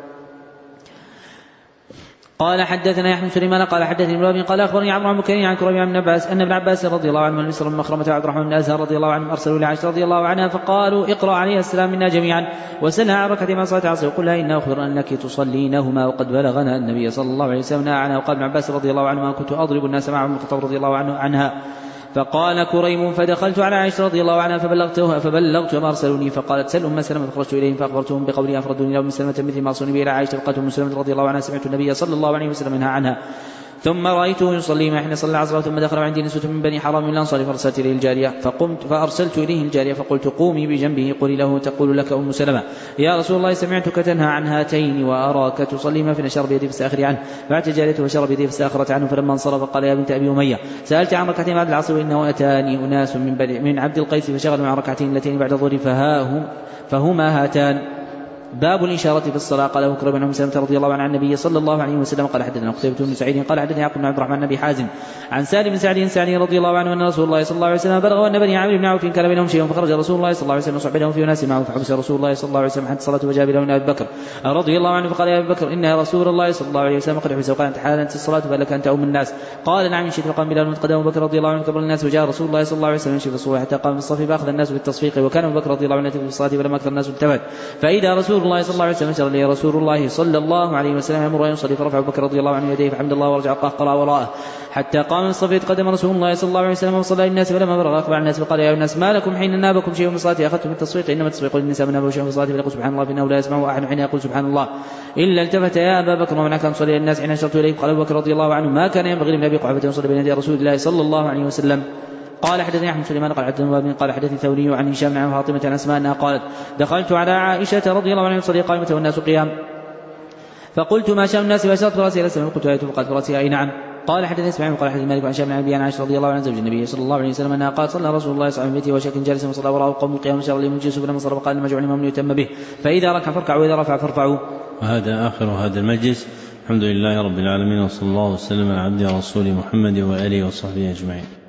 قال حدثنا يحيى بن سليمان قال حدثني ابن وهب قال اخبرني عمرو بن بكير عن كريم بن عباس ان ابن عباس رضي الله عنه والمسر بن مخرمة وعبد الرحمن بن ازهر رضي الله عنهم ارسلوا لعائشة رضي الله عنها فقالوا اقرا عليها السلام منا جميعا وسلها عن ركعتين مع صلاه العصر وقل لها انا اخبر انك تصلينهما وقد بلغنا النبي صلى الله عليه وسلم نهى عنها. وقال ابن عباس رضي الله عنهما كنت اضرب الناس مع ابن الخطاب رضي الله عنه عنها. فقال كريم فدخلت على عائشة رضي الله عنها فبلغتها فبلغت ما ارسلوني فقالت سل ام سلمة فخرجت اليهم فاخبرتهم بقولي افردوني الى ام سلمة مثل ما ارسلوني به الى عائشة فقالت ام سلمة رضي الله عنها سمعت النبي صلى الله عليه وسلم ينهى عنها. ثم رأيته يصلي ما حين صلى العصر ثم دخل عندي نسوة من بني حرام من الأنصار فأرسلت إليه الجارية فقمت فأرسلت إليه الجارية فقلت قومي بجنبه قولي له تقول لك أم سلمة يا رسول الله سمعتك تنهى عن هاتين وأراك تصلي ما فينا شرب يدي فاستأخري عنه فأتى جاريته وشرب يدي فاستأخرت عنه فلما انصرف قال يا بنت أبي أمية سألت عن ركعتين بعد العصر وإنه أتاني أناس من, من عبد القيس فشغلوا عن ركعتين اللتين بعد الظهر فهما هاتان. باب الإشارة في الصلاة. قال أبو بكر بن سلمة رضي الله عنه عن النبي صلى الله عليه وسلم قال حدثنا قتيبة بن سعيد قال حدثنا يعقوب بن عبد الرحمن بن حازم عن سالم بن سعد سعدي رضي الله عنه أن رسول الله صلى الله عليه وسلم بلغ أن بني عامر بن عوف كان بينهم شيء فخرج رسول الله صلى الله عليه وسلم صحب لهم في ناس معه فحبس رسول الله صلى الله عليه وسلم حتى صلاة وجاب له أبي بكر رضي الله عنه فقال يا أبي بكر إن رسول الله صلى الله عليه وسلم قد حبس وقال أنت حالت الصلاة فلك أنت أم الناس. قال نعم شئت فقام بلال قدم أبو بكر رضي الله عنه قبل الناس وجاء رسول الله صلى الله عليه وسلم يمشي في الصلاة حتى قام في الصف فأخذ الناس بالتصفيق وكان أبو بكر رضي الله عنه في الصلاة فلما أكثر الناس التفت فإذا رسول الله صلى الله عليه وسلم شر لي رسول الله صلى الله عليه وسلم يمر أن يصلي فرفع أبو بكر رضي الله عنه يديه فحمد الله ورجع قهقرا وراءه حتى قام من الصف قدم رسول الله صلى الله عليه وسلم وصلى الناس فلما بلغ أخبر الناس فقال يا الناس ما لكم حين نابكم شيء من صلاة أخذتم التصفيق إنما التصفيق للنساء من نابه شيء من صلاة فليقول سبحان الله فإنه لا يسمع أحد حين يقول سبحان الله إلا التفت يا أبا بكر ومنعك أن تصلي الناس حين أشرت إليه. قال أبو بكر رضي الله عنه ما كان ينبغي لابن أبي قحافة أن يصلي بين يدي رسول الله صلى الله عليه وسلم. قال حدثني أحمد سليمان قال حدثني قال حدثني ثوري عن هشام عن فاطمة عن أسماء أنها قالت دخلت على عائشة رضي الله عنها تصلي قائمة والناس قيام فقلت ما شأن الناس فأشرت برأسي إلى السماء قلت آية فقالت برأسي أي نعم. قال حدثني اسماعيل قال حدثني مالك عن شام عن عائشة رضي الله عنها زوج النبي صلى الله عليه وسلم أنها قال صلى رسول الله صلى الله عليه وسلم وشك جالسا وصلى وراءه قوم القيام شر لي من جلسوا فلما صلى وقال لما جعل الإمام يتم به فإذا ركع فاركعوا وإذا رفع فارفعوا. وهذا آخر هذا المجلس. الحمد لله رب العالمين وصلى الله وسلم على عبده ورسوله محمد وآله وصحبه أجمعين.